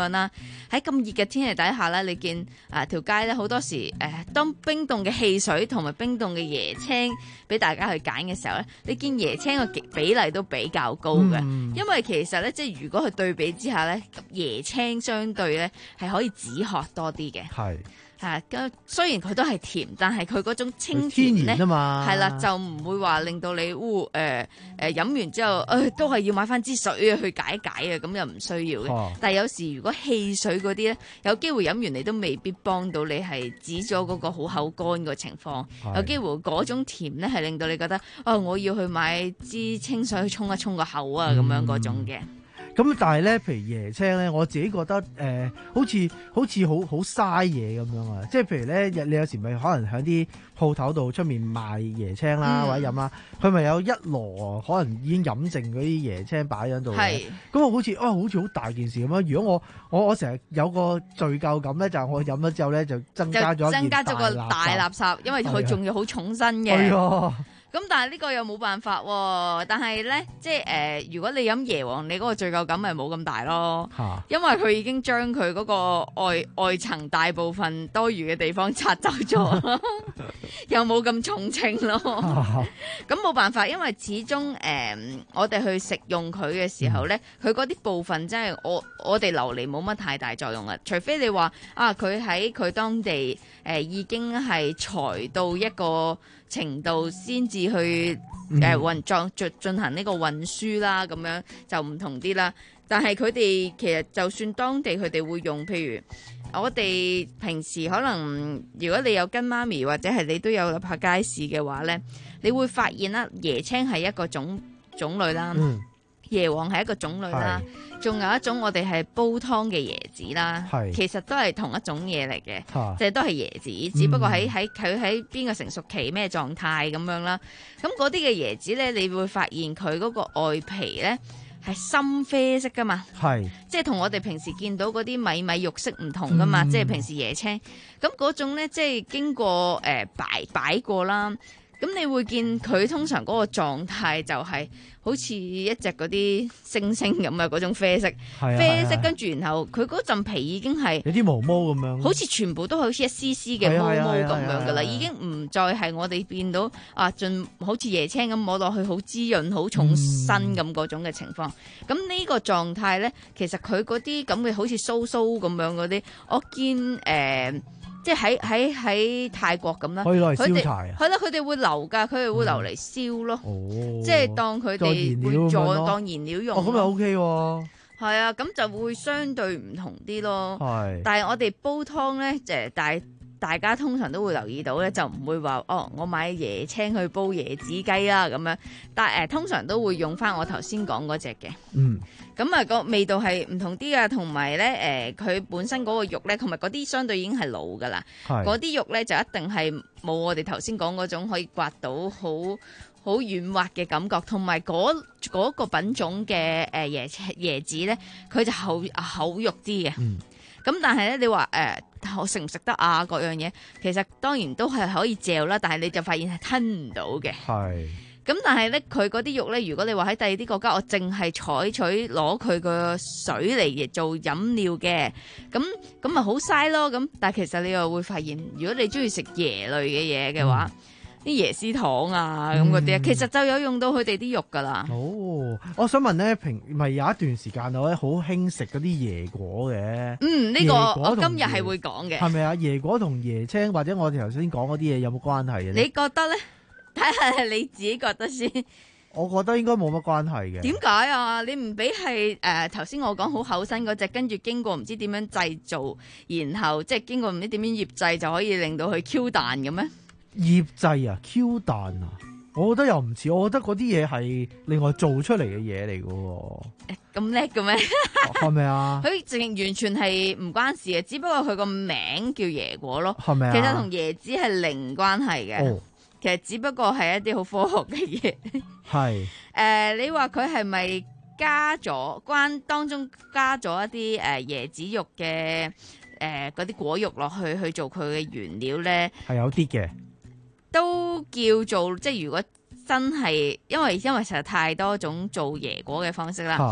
[SPEAKER 2] 喺咁熱嘅天氣底下咧，你見啊條街咧好多時誒、呃，當冰凍嘅汽水同埋冰凍嘅椰青俾大家去揀嘅時候咧，你見椰青個比例都比較高嘅，嗯、因為其實咧即係如果去對比之下咧，椰青相對咧係可以止渴多啲嘅。係。係，咁雖然佢都係甜，但係佢嗰種清甜咧，係啦，就唔會話令到你污誒誒飲完之後，誒、呃、都係要買翻支水啊去解解啊，咁又唔需要嘅。哦、但係有時如果汽水嗰啲咧，有機會飲完你都未必幫到你係止咗嗰個好口乾個情況，是有機會嗰種甜咧係令到你覺得，哦，我要去買支清水去沖一沖個口啊，咁、嗯、樣嗰種嘅。
[SPEAKER 12] 咁但係咧，譬如椰青咧，我自己覺得誒、呃，好似好似好好嘥嘢咁樣啊！即係譬如咧，你有時咪可能喺啲鋪頭度出面賣椰青啦，嗯、或者飲啦，佢咪有一籮可能已經飲剩嗰啲椰青擺喺度嘅。咁我好似啊，好似好大件事咁樣！如果我我我成日有個罪疚感咧，就係、是、我飲咗之後咧，就增加咗
[SPEAKER 2] 增加咗個大垃圾，因為佢仲要好重身嘅。咁但係呢個又冇辦法喎、哦，但係咧，即係誒、呃，如果你飲椰皇，你嗰個罪疚感咪冇咁大咯，啊、因為佢已經將佢嗰個外外層大部分多餘嘅地方拆走咗，又冇咁重稱咯。咁冇、啊、辦法，因為始終誒、呃，我哋去食用佢嘅時候咧，佢嗰啲部分真係我我哋流離冇乜太大作用啦，除非你話啊，佢喺佢當地誒、呃、已經係裁到一個程度先至去誒運作進進行呢個運輸啦，咁樣就唔同啲啦。但係佢哋其實就算當地佢哋會用，譬如我哋平時可能如果你有跟媽咪或者係你都有拍街市嘅話咧，你會發現啦，椰青係一個種種類啦。嗯椰皇係一個種類啦，仲有一種我哋係煲湯嘅椰子啦，其實都係同一種嘢嚟嘅，即係、啊、都係椰子，只不過喺喺佢喺邊個成熟期咩狀態咁樣啦。咁嗰啲嘅椰子咧，你會發現佢嗰個外皮咧係深啡色噶嘛，即係同我哋平時見到嗰啲米米肉色唔同噶嘛，即係、嗯、平時椰青咁嗰種咧，即係經過誒、呃、擺擺過啦。咁你會見佢通常嗰個狀態就係好似一隻嗰啲猩猩咁嘅嗰種啡色，啊、啡色跟住然後佢嗰陣皮已經係
[SPEAKER 12] 有啲毛毛咁樣，
[SPEAKER 2] 好似全部都好似一絲絲嘅毛毛咁樣噶啦，已經唔再係我哋變到啊盡好似椰青咁摸落去好滋潤、好重身咁嗰種嘅情況。咁呢、嗯、個狀態咧，其實佢嗰啲咁嘅好似酥酥咁樣嗰啲，我見誒。呃即係喺喺喺泰國咁啦，可以攞嚟燒柴啊！係啦，佢哋會留㗎，佢哋會留嚟燒咯。哦，即係當佢哋會做當燃料用。哦，咁又 OK 喎。係啊，咁就會相對唔同啲咯。係，但係我哋煲湯咧，就係但係。大家通常都會留意到咧，就唔會話哦，我買椰青去煲椰子雞啦咁樣。但係誒、呃，通常都會用翻我頭先講嗰隻嘅。嗯。咁啊，個味道係唔同啲啊，同埋咧誒，佢、呃、本身嗰個肉咧，同埋嗰啲相對已經係老噶啦。係。嗰啲肉咧就一定係冇我哋頭先講嗰種可以刮到好好軟滑嘅感覺，同埋嗰嗰個品種嘅誒椰椰子咧，佢就厚厚肉啲嘅。嗯。咁但係咧，你話誒、呃，我食唔食得啊？各樣嘢其實當然都係可以嚼啦，但係你就發現係吞唔到嘅。係。咁但係咧，佢嗰啲肉咧，如果你話喺第二啲國家，我淨係採取攞佢個水嚟做飲料嘅，咁咁咪好嘥咯。咁但係其實你又會發現，如果你中意食椰類嘅嘢嘅話，啲、嗯、椰絲糖啊咁嗰啲，嗯、其實就有用到佢哋啲肉噶啦。哦，我想問咧，平咪有一段時間我咧好興食嗰啲椰果嘅。嗯，呢、呢個我今日係會講嘅。係咪啊？椰果同椰青或者我哋頭先講嗰啲嘢有冇關係嘅？你覺得咧？睇下你自己覺得先。我覺得應該冇乜關係嘅。點解啊？你唔俾係誒頭先我講好厚身嗰隻，跟住經過唔知點樣製造，然後即係經過唔知點樣醃製就可以令到佢 Q 彈嘅咩？醃製啊 ，Q 彈啊！我覺得又唔似，我覺得嗰啲嘢係另外做出嚟嘅嘢嚟嘅喎。咁叻嘅咩？係咪啊？佢淨完全係唔關事嘅，只不過佢個名叫椰果咯。係咪啊？其實同椰子係零關係嘅。哦。其實只不過係一啲好科學嘅嘢。係。誒，你話佢係咪加咗關當中加咗一啲誒椰子肉嘅誒嗰啲果肉落去去做佢嘅原料咧？係有啲嘅。都叫做即係如果真係，因為因為實在太多種做椰果嘅方式啦。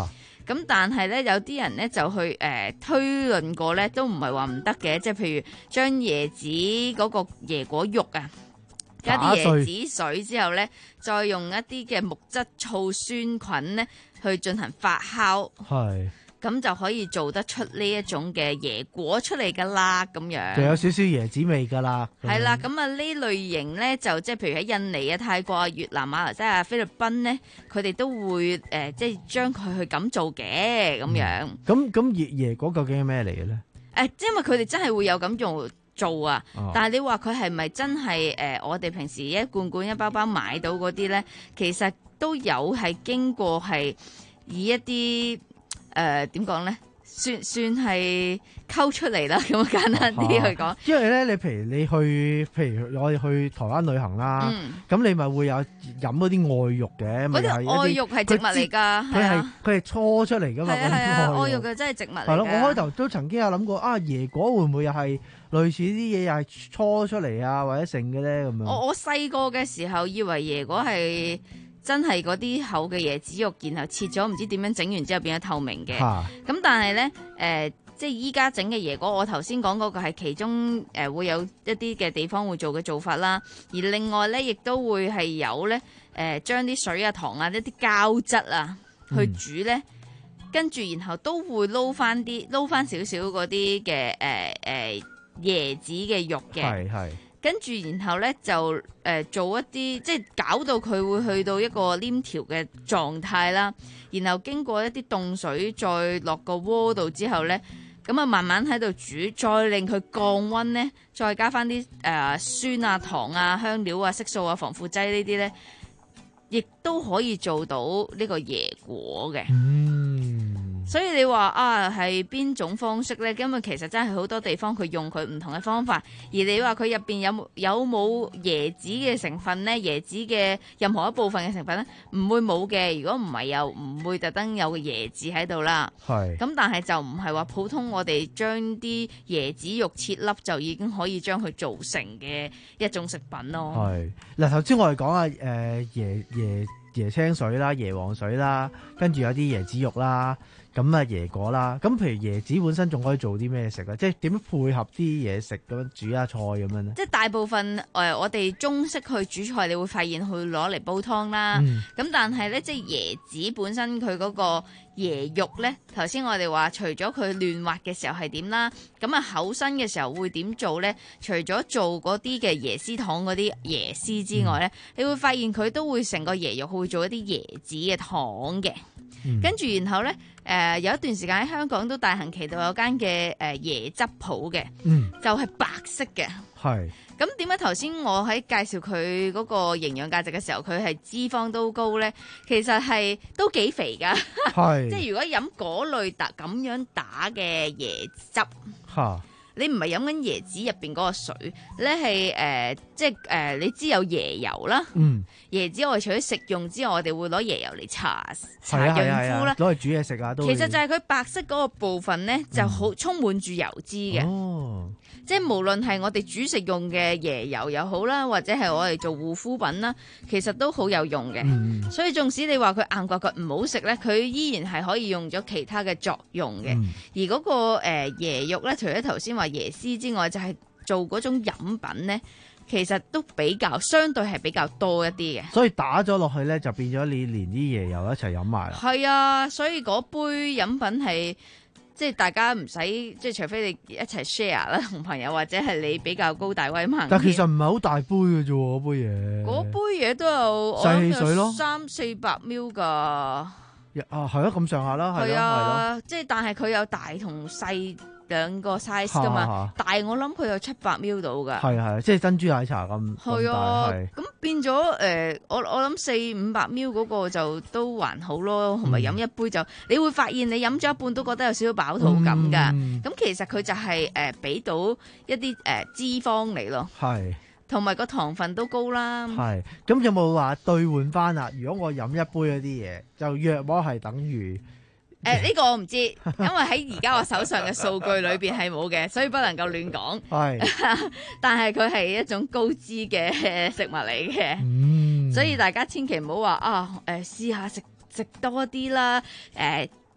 [SPEAKER 2] 咁但係咧有啲人咧就去誒、呃、推論過咧，都唔係話唔得嘅，即係譬如將椰子嗰個椰果肉啊，加啲椰子水之後咧，再用一啲嘅木質醋酸菌咧去進行發酵。係。咁就可以做得出呢一種嘅椰果出嚟噶啦，咁樣
[SPEAKER 12] 就有少少椰子味噶啦。
[SPEAKER 2] 係啦，咁啊呢類型咧就即係譬如喺印尼啊、泰國啊、越南、馬來西亞、菲律賓咧，佢哋都會誒、呃、即係將佢去咁做嘅咁樣。
[SPEAKER 12] 咁咁椰椰果究竟係咩嚟嘅咧？誒、
[SPEAKER 2] 呃，因為佢哋真係會有咁用做啊，
[SPEAKER 12] 哦、但
[SPEAKER 2] 係你話佢係咪真係誒、呃、我哋平時一罐罐一包包買到嗰啲咧，其實都有係經過係以一啲。誒點講咧？算算係溝出嚟啦，咁簡單啲去講。
[SPEAKER 12] 因為咧，你譬如你去，譬如我哋去台灣旅行啦，咁、嗯、你咪會有飲嗰啲愛肉嘅。
[SPEAKER 2] 嗰啲愛肉係植物嚟㗎，
[SPEAKER 12] 佢係佢係搓出嚟㗎嘛。
[SPEAKER 2] 係啊係啊，愛肉嘅真係植物嚟㗎。
[SPEAKER 12] 係咯，我開頭都曾經有諗過啊，椰果會唔會又係類似啲嘢又係搓出嚟啊，或者剩嘅咧咁樣？
[SPEAKER 2] 我我細個嘅時候以為椰果係。真係嗰啲厚嘅椰子肉，然後切咗唔知點樣整完之後變咗透明嘅。咁、啊、但係咧，誒、呃，即係依家整嘅椰果，我頭先講嗰個係其中誒、呃、會有一啲嘅地方會做嘅做法啦。而另外咧，亦都會係有咧，誒、呃，將啲水啊、糖啊、一啲膠質啊去煮咧，嗯、跟住然後都會撈翻啲撈翻少少嗰啲嘅誒誒椰子嘅肉嘅。係係。跟住，然後咧就誒、呃、做一啲，即係搞到佢會去到一個黏條嘅狀態啦。然後經過一啲凍水再落個鍋度之後咧，咁啊慢慢喺度煮，再令佢降溫咧，再加翻啲誒酸啊、糖啊、香料啊、色素啊、防腐劑呢啲咧，亦都可以做到呢個椰果嘅。嗯。所以你話啊係邊種方式咧？因為其實真係好多地方佢用佢唔同嘅方法，而你話佢入邊有冇有冇椰子嘅成分咧？椰子嘅任何一部分嘅成分咧，唔會冇嘅。如果唔係又唔會特登有個椰子喺度啦。係。咁但係就唔係話普通我哋將啲椰子肉切粒就已經可以將佢做成嘅一種食品咯。
[SPEAKER 12] 係。嗱，頭先我哋講下誒椰椰椰青水啦、椰黃水啦，跟住有啲椰子肉啦。咁啊椰果啦，咁譬如椰子本身仲可以做啲咩食啊？即係點樣配合啲嘢食咁樣煮下菜咁樣咧？
[SPEAKER 2] 即係大部分誒、呃，我哋中式去煮菜，你會發現去攞嚟煲湯啦。咁、嗯、但係咧，即係椰子本身佢嗰個椰肉咧，頭先我哋話除咗佢嫩滑嘅時候係點啦，咁啊厚身嘅時候會點做咧？除咗做嗰啲嘅椰絲糖嗰啲椰絲之外咧，嗯、你會發現佢都會成個椰肉會做一啲椰子嘅糖嘅。嗯、跟住然後咧，誒、呃、有一段時間喺香港都大行其道有間嘅誒椰汁鋪嘅，嗯、就係白色嘅。係。咁點解頭先我喺介紹佢嗰個營養價值嘅時候，佢係脂肪都高咧？其實係都幾肥噶。係。即係如果飲嗰類打咁樣打嘅椰汁，嚇。你唔係飲緊椰子入邊嗰個水咧，係誒、呃，即係誒、呃，你知有椰油啦。嗯。椰子我哋除咗食用之外，我哋會攞椰油嚟搽搽潤膚啦，攞嚟煮嘢食啊都。其實就係佢白色嗰個部分咧，就好充滿住油脂嘅。哦。即係無論係我哋煮食用嘅椰油又好啦，或者係我哋做護膚品啦，其實都好有用嘅。嗯、所以縱使你話佢硬骨骨唔好食咧，佢依然係可以用咗其他嘅作用嘅。嗯、而嗰、嗰個誒、呃、椰肉咧，除咗頭先話椰絲之外，就係、係、做嗰種飲品咧，其實都比較相對係比較多一啲嘅。
[SPEAKER 12] 所以打咗落去咧，就變咗你連啲椰油一齊飲埋啦。
[SPEAKER 2] 係啊，所以嗰杯飲品係。即係大家唔使，即係除非你一齊 share 啦，同朋友或者係你比較高大威猛。
[SPEAKER 12] 但其實唔係好大杯嘅啫喎，杯嘢。
[SPEAKER 2] 嗰杯嘢都有
[SPEAKER 12] 細汽水咯，
[SPEAKER 2] 三四百 ml 㗎。啊，
[SPEAKER 12] 係啊，咁上下啦，係
[SPEAKER 2] 啊，即係但係佢有大同細兩個 size 㗎嘛。大我諗佢有七百 ml 到㗎。係
[SPEAKER 12] 係，即係珍珠奶茶咁。係啊，
[SPEAKER 2] 咁變咗誒、呃，我我諗四五百 ml 嗰個就都還好咯，同埋飲一杯就、嗯、你會發現你飲咗一半都覺得有少少飽肚感㗎。咁、嗯、其實佢就係誒俾到一啲誒、呃、脂肪嚟咯。係。同埋個糖分都高啦。
[SPEAKER 12] 係。咁有冇話兌換翻啊？如果我飲一杯嗰啲嘢，就約莫係等於。
[SPEAKER 2] 誒，呢、呃這個我唔知，因為喺而家我手上嘅數據裏邊係冇嘅，所以不能夠亂講。係是，但係佢係一種高脂嘅食物嚟嘅，嗯、所以大家千祈唔好話啊，誒、呃，試下食食多啲啦，誒、呃。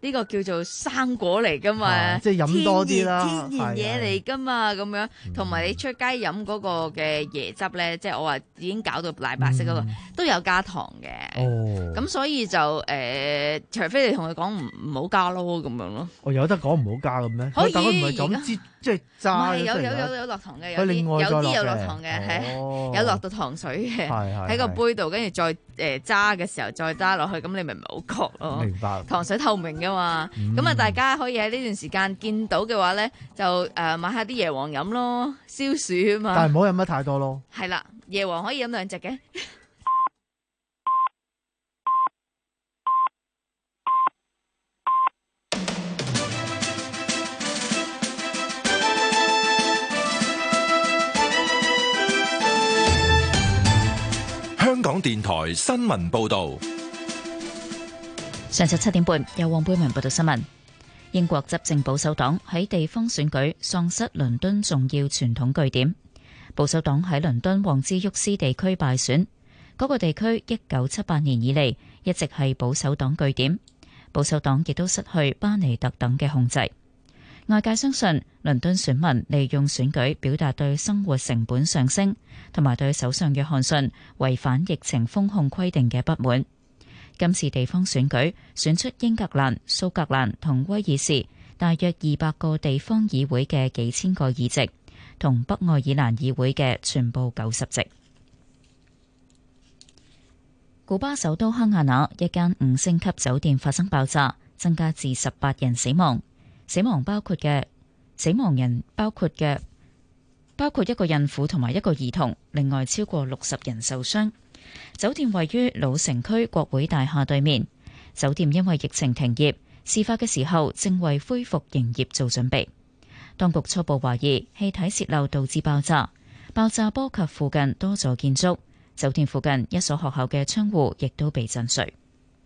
[SPEAKER 2] 呢個叫做生果嚟噶嘛，
[SPEAKER 12] 啊、即係飲多啲啦，
[SPEAKER 2] 天然嘢嚟噶嘛，咁樣同埋你出街飲嗰個嘅椰汁咧，即係我話已經搞到奶白色嗰、嗰個、嗯、都有加糖嘅。哦，咁所以就誒、呃，除非你同佢講唔唔好加咯，咁樣咯。
[SPEAKER 12] 我有得講唔好加咁咩？
[SPEAKER 2] 可以，
[SPEAKER 12] 但佢唔係咁即即係揸。
[SPEAKER 2] 有有有有落糖嘅，有啲有啲有落糖嘅，係、哦、有落到糖水嘅，喺個杯度，跟住再誒揸嘅時候再揸落去，咁你咪唔係好覺咯。明白。糖水透明噶嘛，咁啊、嗯、大家可以喺呢段時間見到嘅話咧，就誒、呃、買下啲椰皇飲咯，消暑啊嘛。
[SPEAKER 12] 但係唔好飲得太多咯。
[SPEAKER 2] 係啦，椰皇可以飲兩隻嘅。
[SPEAKER 4] 香港電台新聞報道。
[SPEAKER 5] 上晝七點半，由黃貝文報道新聞。英國執政保守黨喺地方選舉喪失倫敦重要傳統據點。保守黨喺倫敦旺茲沃斯地區敗選，嗰個地區一九七八年以嚟一直係保守黨據點。保守黨亦都失去巴尼特等嘅控制。外界相信倫敦選民利用選舉表達對生活成本上升同埋對首相約翰遜違反疫情封控規定嘅不滿。今次地方選舉選出英格蘭、蘇格蘭同威爾士大約二百個地方議會嘅幾千個議席，同北愛爾蘭議會嘅全部九十席。古巴首都哈瓦那一間五星級酒店發生爆炸，增加至十八人死亡。死亡包括嘅死亡人包括嘅包括一個孕婦同埋一個兒童，另外超過六十人受傷。酒店位於老城區國會大廈對面。酒店因為疫情停業，事發嘅時候正為恢復營業做準備。當局初步懷疑氣體洩漏導致爆炸，爆炸波及附近多座建築。酒店附近一所學校嘅窗戶亦都被震碎。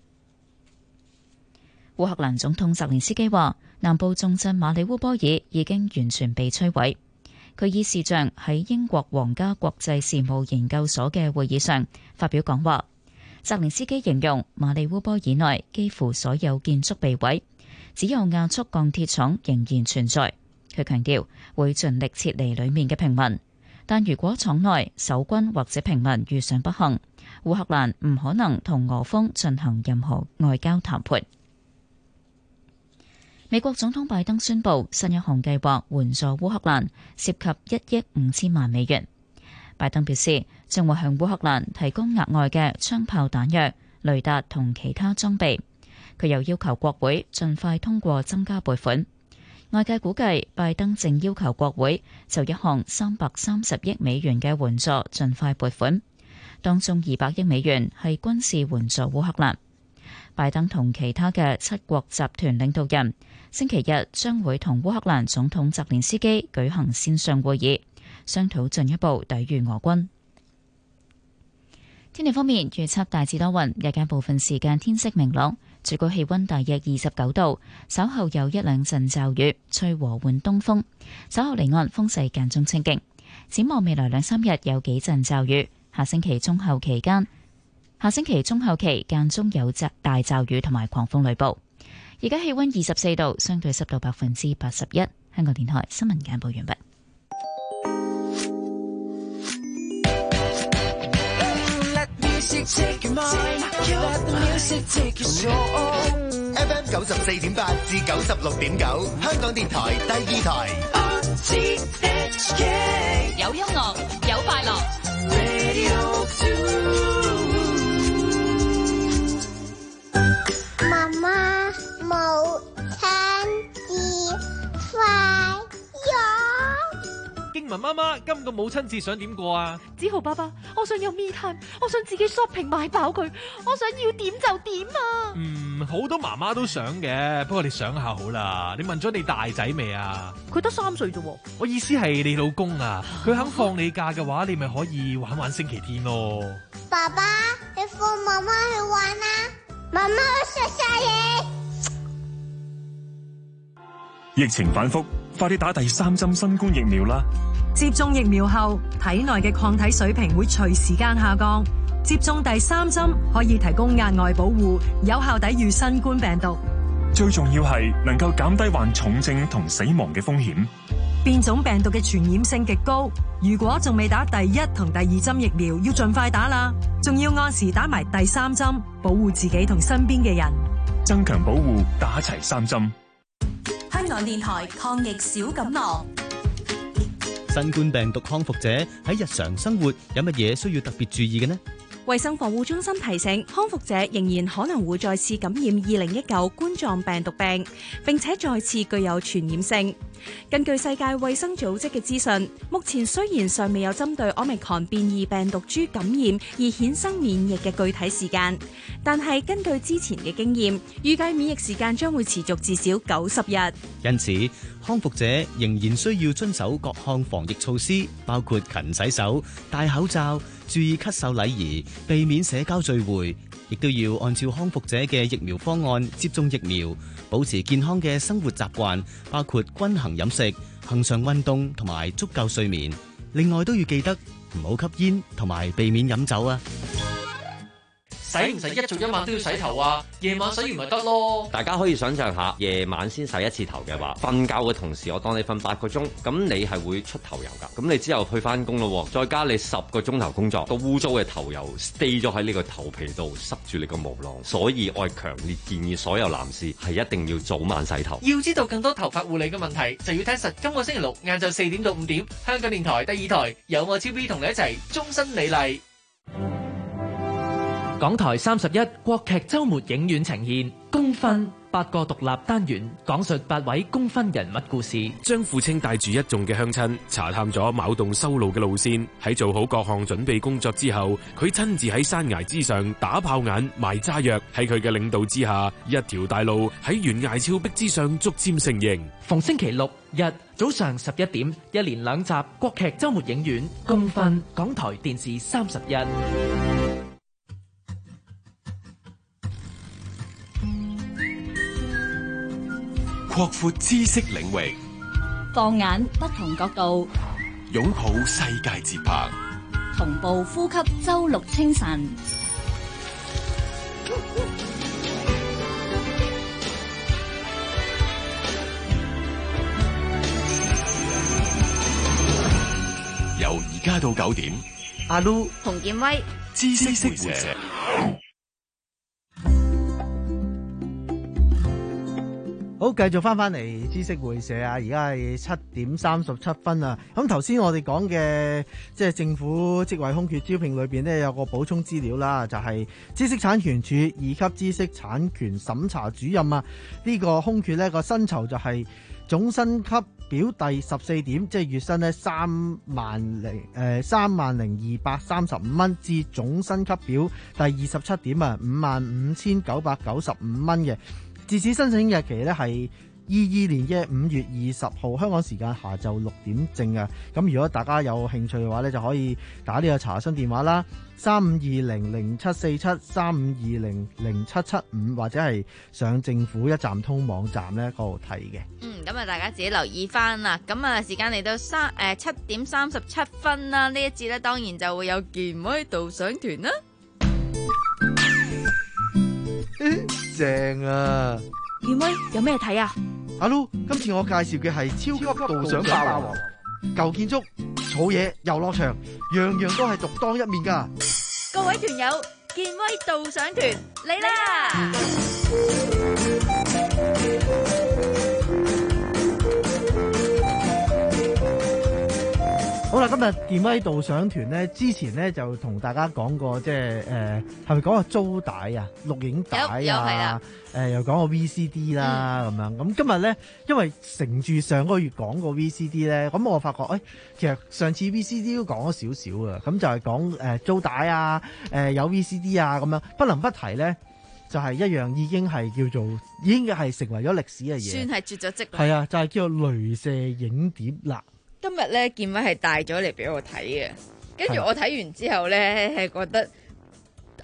[SPEAKER 5] 烏克蘭總統澤連斯基話，南部重鎮馬里烏波爾已經完全被摧毀。佢以視像喺英國皇家國際事務研究所嘅會議上發表講話。澤連斯基形容馬里烏波爾內幾乎所有建築被毀，只有亞速鋼鐵廠仍然存在。佢強調會盡力撤離裡面嘅平民，但如果廠內守軍或者平民遇上不幸，烏克蘭唔可能同俄方進行任何外交談判。美國總統拜登宣布新一項計劃援助烏克蘭，涉及一億五千萬美元。拜登表示將會向烏克蘭提供額外嘅槍炮彈藥、雷達同其他裝備。佢又要求國會盡快通過增加撥款。外界估計拜登正要求國會就一項三百三十億美元嘅援助盡快撥款，當中二百億美元係軍事援助烏克蘭。拜登同其他嘅七國集團領導人星期日將會同烏克蘭總統澤連斯基舉行線上會議，商討進一步抵禦俄軍。天氣方面，預測大致多雲，日間部分時間天色明朗，最高氣溫大約二十九度，稍後有一兩陣驟雨，吹和緩東風，稍後離岸風勢間中清勁。展望未來兩三日有幾陣驟雨，下星期中後期間下星期中後期間中有大驟雨同埋狂風雷暴。而家氣溫二十四度，相對濕度百分之八十一。香港電台新聞簡報完畢。
[SPEAKER 10] F M 九十四點八至九十六點九，香港電台第二台。
[SPEAKER 33] 有音樂，有快樂。
[SPEAKER 8] 媽媽，母親節快樂！
[SPEAKER 13] 經文媽媽，今個母親節想點過啊？
[SPEAKER 14] 子豪爸爸，我想有 me time，我想自己 shopping 買飽佢，我想要點就點啊！
[SPEAKER 13] 嗯，好多媽媽都想嘅，不過你想下好啦。你問咗你大仔未啊？
[SPEAKER 14] 佢得三歲啫。
[SPEAKER 13] 我意思係你老公啊，佢肯放你假嘅話，你咪可以玩玩星期天咯。
[SPEAKER 8] 爸爸，你放媽媽去玩啊！媽媽，我食晒嘢。
[SPEAKER 15] 疫情反覆，快啲打第三針新冠疫苗啦！
[SPEAKER 16] 接種疫苗後，體內嘅抗體水平會隨時間下降。接種第三針可以提供額外保護，有效抵禦新冠病毒。
[SPEAKER 15] 最重要係能夠減低患重症同死亡嘅風險。
[SPEAKER 16] 變種病毒嘅傳染性極高，如果仲未打第一同第二針疫苗，要盡快打啦，仲要按時打埋第三針，保護自己同身邊嘅人，
[SPEAKER 15] 增強保護，打齊三針。
[SPEAKER 26] 香港電台抗疫小錦囊。
[SPEAKER 1] 新冠病毒康復者喺日常生活有乜嘢需要特別注意嘅呢？
[SPEAKER 7] 衛生防護中心提醒，康復者仍然可能會再次感染二零一九冠狀病毒病，並且再次具有傳染性。根據世界衛生組織嘅資訊，目前雖然尚未有針對 Omicron 變異病毒株感染而衍生免疫嘅具體時間，但係根據之前嘅經驗，預計免疫時間將會持續至少九十日。
[SPEAKER 1] 因此，康復者仍然需要遵守各項防疫措施，包括勤洗手、戴口罩、注意咳嗽禮儀、避免社交聚會，亦都要按照康復者嘅疫苗方案接種疫苗，保持健康嘅生活習慣，包括均衡飲食、恆常運動同埋足夠睡眠。另外都要記得唔好吸煙同埋避免飲酒啊！
[SPEAKER 17] 使唔使一早一晚都要洗頭啊？夜晚洗完咪得咯。
[SPEAKER 18] 大家可以想象下，夜晚先洗一次頭嘅話，瞓覺嘅同時，我當你瞓八個鐘，咁你係會出頭油㗎。咁你之後去翻工咯，再加你十個鐘頭工作，個污糟嘅頭油 stay 咗喺呢個頭皮度，塞住你個毛囊。所以我係強烈建議所有男士係一定要早晚洗頭。
[SPEAKER 17] 要知道更多頭髮護理嘅問題，就要聽實今個星期六晏晝四點到五點，香港電台第二台有我超 B 同你一齊終身美麗。港台三十一國劇週末影院呈現《功勳》，八個獨立單元講述八位功勳人物故事。
[SPEAKER 19] 張富清帶住一眾嘅鄉親查探咗茅洞修路嘅路線，喺做好各項準備工作之後，佢親自喺山崖之上打炮眼賣炸藥。喺佢嘅領導之下，一條大路喺懸崖峭壁之上逐漸成形。
[SPEAKER 17] 逢星期六日早上十一點，一連兩集國劇週末影院《功勳》，港台電視三十一。
[SPEAKER 6] 擴闊知識領域，
[SPEAKER 33] 放眼不同角度，
[SPEAKER 6] 擁抱世界節拍，
[SPEAKER 33] 同步呼吸周六清晨。
[SPEAKER 6] 由而家到九點，
[SPEAKER 12] 阿 Lu
[SPEAKER 2] 洪建威，
[SPEAKER 6] 知識會社。
[SPEAKER 12] 好，繼續翻翻嚟知識會社啊！而家係七點三十七分啊！咁頭先我哋講嘅即係政府職位空缺招聘裏邊呢，有個補充資料啦，就係、是、知識產權署二級知識產權審查主任啊！呢、這個空缺呢個薪酬就係總薪級表第十四點，即係月薪呢三萬零誒三萬零二百三十五蚊，至總薪級表第二十七點啊，五萬五千九百九十五蚊嘅。截止申請日期呢係二二年嘅五月二十號，香港時間下晝六點正啊！咁如果大家有興趣嘅話呢，就可以打呢個查詢電話啦，三五二零零七四七、三五二零零七七五，或者係上政府一站通網站呢嗰度睇嘅。
[SPEAKER 2] 嗯，咁啊，大家自己留意翻啦。咁啊，時間嚟到三誒七點三十七分啦，呢一節呢，當然就會有健威導賞團啦。
[SPEAKER 12] 正啊！
[SPEAKER 7] 健威有咩睇啊？
[SPEAKER 12] 阿 Lu，今次我介紹嘅係超級導賞霸王，舊建築、草野、遊樂場，樣樣都係獨當一面噶。
[SPEAKER 2] 各位團友，健威導賞團嚟啦！
[SPEAKER 12] 好啦，今日健威導賞團咧，之前咧就同大家講過，即係誒，係咪講個租帶啊、錄影帶啊？誒、呃，又講個 V C D 啦，咁、嗯、樣。咁今日咧，因為承住上個月講個 V C D 咧，咁我發覺，誒、哎，其實上次 V C D 都講咗少少啊。咁就係講誒租帶啊，誒、呃、有 V C D 啊，咁樣不能不提咧，就係、是、一樣已經係叫做，已經係成為咗歷史嘅嘢，
[SPEAKER 2] 算係絕咗跡。
[SPEAKER 12] 係啊，就係、是、叫做鐳射影碟啦。
[SPEAKER 2] 今日咧，健威係帶咗嚟俾我睇嘅，跟住我睇完之後咧，係覺得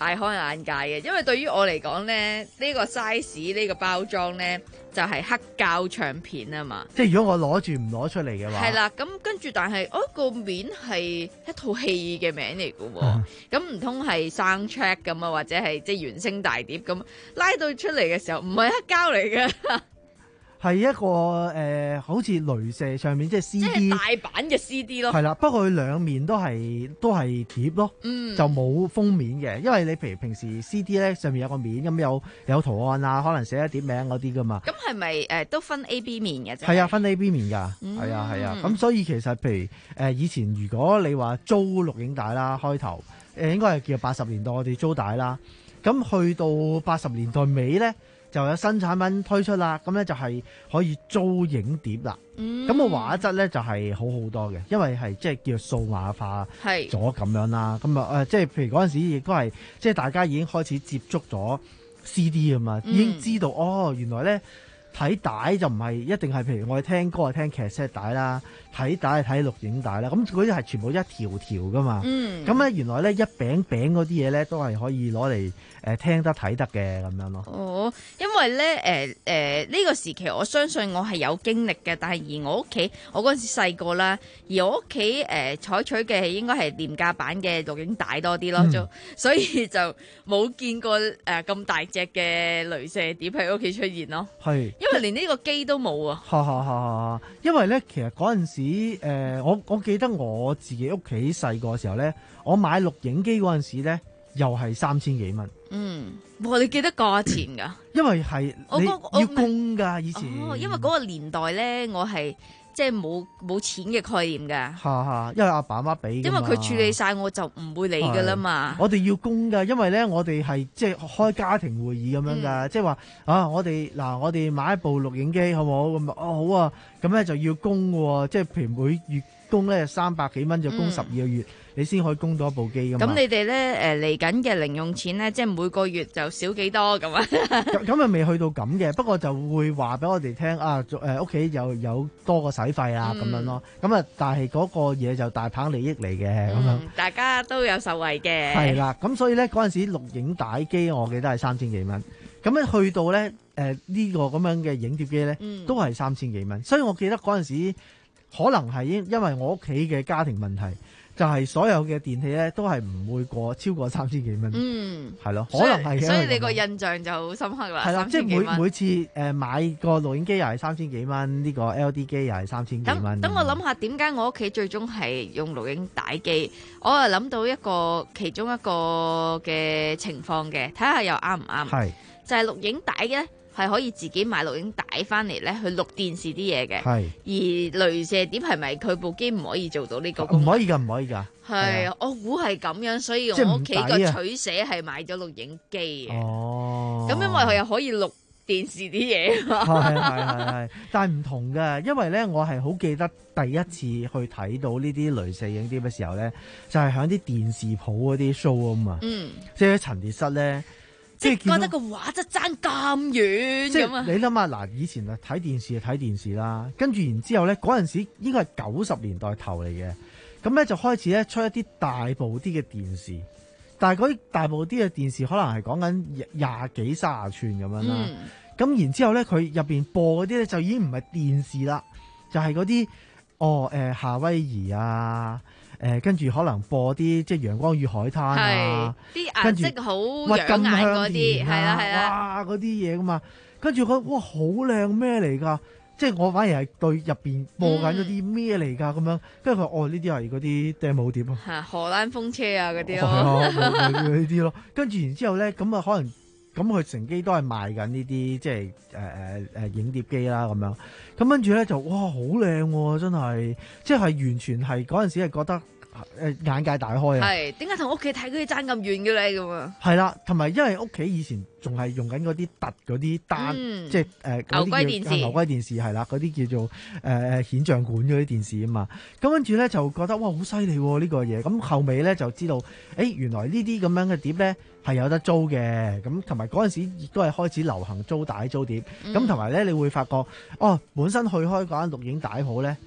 [SPEAKER 2] 大開眼界嘅，因為對於我嚟講咧，呢、呢個 size 呢個包裝咧就係、係、黑膠唱片啊嘛。
[SPEAKER 12] 即係如果我攞住唔攞出嚟嘅話，
[SPEAKER 2] 係啦，咁跟住但係哦個面係一套戲嘅名嚟嘅喎，咁唔通係 soundtrack 咁啊，或者係即係原聲大碟咁拉到出嚟嘅時候，唔係黑膠嚟嘅。
[SPEAKER 12] 係一個誒、呃，好似雷射上面即係 C D，
[SPEAKER 2] 即係大版嘅 C D 咯。
[SPEAKER 12] 係啦，不過佢兩面都係都係碟咯，
[SPEAKER 2] 嗯、
[SPEAKER 12] 就冇封面嘅。因為你譬如平時 C D 咧上面有個面咁有有圖案啊，可能寫一碟名嗰啲噶嘛。
[SPEAKER 2] 咁係咪誒都分 A B 面嘅啫？
[SPEAKER 12] 係啊，分 A B 面㗎，係、
[SPEAKER 2] 嗯、
[SPEAKER 12] 啊係啊。咁所以其實譬如誒、呃、以前如果你話租錄影帶啦，開頭誒、呃、應該係叫八十年代我哋租帶啦。咁去到八十年代尾咧，就有新產品推出啦，咁咧就係可以租影碟啦。咁、嗯、個畫質咧就係好好多嘅，因為係即係叫數碼化咗咁樣啦。咁啊誒，即係譬如嗰陣時亦都係即係大家已經開始接觸咗 C D 啊嘛，已經知道、嗯、哦原來咧睇帶就唔係一定係譬如我哋聽歌係聽劇 set 帶啦，睇帶係睇錄影帶啦。咁嗰啲係全部一條條噶嘛。咁、嗯、咧原來咧一餅餅嗰啲嘢咧都係可以攞嚟誒聽得睇得嘅咁樣咯。
[SPEAKER 2] 哦，因為咧誒誒呢個時期我相信我係有經歷嘅，但係而我屋企我嗰陣時細個啦，而我屋企誒採取嘅係應該係廉價版嘅錄影帶多啲咯，就、嗯、所以就冇見過誒咁、呃、大隻嘅雷射碟喺屋企出現咯。係。因為連呢個機都冇啊！
[SPEAKER 12] 哈哈哈！因為咧，其實嗰陣時，誒、呃，我我記得我自己屋企細個嘅時候咧，我買錄影機嗰陣時咧，又係三千幾蚊。嗯，
[SPEAKER 2] 哇！你記得價錢㗎？
[SPEAKER 12] 因為係你要供㗎，以前。
[SPEAKER 2] 哦，因為嗰個年代咧，我係。即係冇冇錢嘅概念㗎，
[SPEAKER 12] 嚇嚇，因為阿爸阿媽俾，
[SPEAKER 2] 因為佢處理晒我就唔會理㗎啦嘛。
[SPEAKER 12] 我哋要供㗎，因為咧我哋係即係開家庭會議咁樣㗎，即係話啊，我哋嗱我哋買一部錄影機好唔好？咁哦好啊，咁咧就要供喎，即係譬如每月供咧三百幾蚊就供十二個月。嗯你先可以供到一部機㗎嘛？
[SPEAKER 2] 咁你哋咧誒嚟緊嘅零用錢咧，即係每個月就少幾多咁啊？
[SPEAKER 12] 咁咁啊未去到咁嘅，不過就會話俾我哋聽啊，誒屋企有有多個使費啊咁、嗯、樣咯。咁啊，但係嗰個嘢就大棒利益嚟嘅咁樣，
[SPEAKER 2] 大家都有受惠嘅。
[SPEAKER 12] 係啦，咁所以咧嗰陣時錄影帶機我記得係三千幾蚊，咁咧去到咧誒呢、呃呢個咁樣嘅影碟機咧、嗯，都係三千幾蚊。所以我記得嗰陣時可能係因因為我屋企嘅家庭問題。就係、是、所有嘅電器咧，都係唔會過超過三千幾蚊。嗯，係咯，可能係。
[SPEAKER 2] 所以你個印象就好深刻啦。
[SPEAKER 12] 係啦，即係每每次誒買個錄影機又係三千幾蚊，呢、這個 L D 機又係三千幾蚊。
[SPEAKER 2] 等我諗下點解我屋企最終係用錄影帶機，我啊諗到一個其中一個嘅情況嘅，睇下又啱唔啱。係就係、是、錄影帶嘅。係可以自己買錄影帶翻嚟咧，去錄電視啲嘢嘅。係而雷射碟係咪佢部機唔可以做到呢個功能？
[SPEAKER 12] 唔可以㗎，唔可以㗎。
[SPEAKER 2] 係我估係咁樣，所以我屋企個取捨係買咗錄影機嘅。哦，咁因為佢又可以錄電視啲嘢。係係係係，
[SPEAKER 12] 但係唔同㗎，因為咧我係好記得第一次去睇到呢啲雷射影碟嘅時候咧，就係喺啲電視鋪嗰啲 show 啊嘛。嗯，即係陳列室咧。
[SPEAKER 2] 即係覺得個畫質爭咁遠咁啊！
[SPEAKER 12] 你諗下嗱，以前啊睇電視就睇電視啦，跟住然之後咧嗰陣時應該係九十年代頭嚟嘅，咁咧就開始咧出一啲大部啲嘅電視，但係嗰啲大部啲嘅電視可能係講緊廿幾卅寸咁樣啦。咁、嗯、然之後咧佢入邊播嗰啲咧就已經唔係電視啦，就係嗰啲哦誒、呃、夏威夷啊。誒跟住可能播啲即係陽光與海灘啊，
[SPEAKER 2] 啲顏色好養眼嗰啲，係啦係啦，
[SPEAKER 12] 哇嗰啲嘢噶嘛，跟住佢哇好靚咩嚟㗎？即係我反而係對入邊播緊嗰啲咩嚟㗎咁樣，跟住佢哦呢啲係嗰啲 demo 碟咯，
[SPEAKER 2] 係荷蘭風車啊嗰啲咯，
[SPEAKER 12] 呢啲咯，跟住然之後咧咁啊可能。咁佢成機都係賣緊呢啲即係誒誒誒影碟機啦咁樣，咁跟住咧就哇好靚喎，真係即係完全係嗰陣時係覺得誒、呃、眼界大開啊！
[SPEAKER 2] 係點解同屋企睇嗰啲爭咁遠嘅咧咁啊？
[SPEAKER 12] 係啦，同埋因為屋企以前仲係用緊嗰啲凸嗰啲單，嗯、即係誒、呃、
[SPEAKER 2] 牛龜電視，
[SPEAKER 12] 牛龜電視係啦，嗰啲叫做誒誒、呃、顯像管嗰啲電視啊嘛。咁跟住咧就覺得哇好犀利喎呢個嘢，咁後尾咧就知道誒、欸、原來呢啲咁樣嘅碟咧。係有得租嘅，咁同埋嗰陣時亦都係開始流行租帶租碟，咁同埋咧你會發覺，哦，本身去開嗰間錄影帶鋪咧，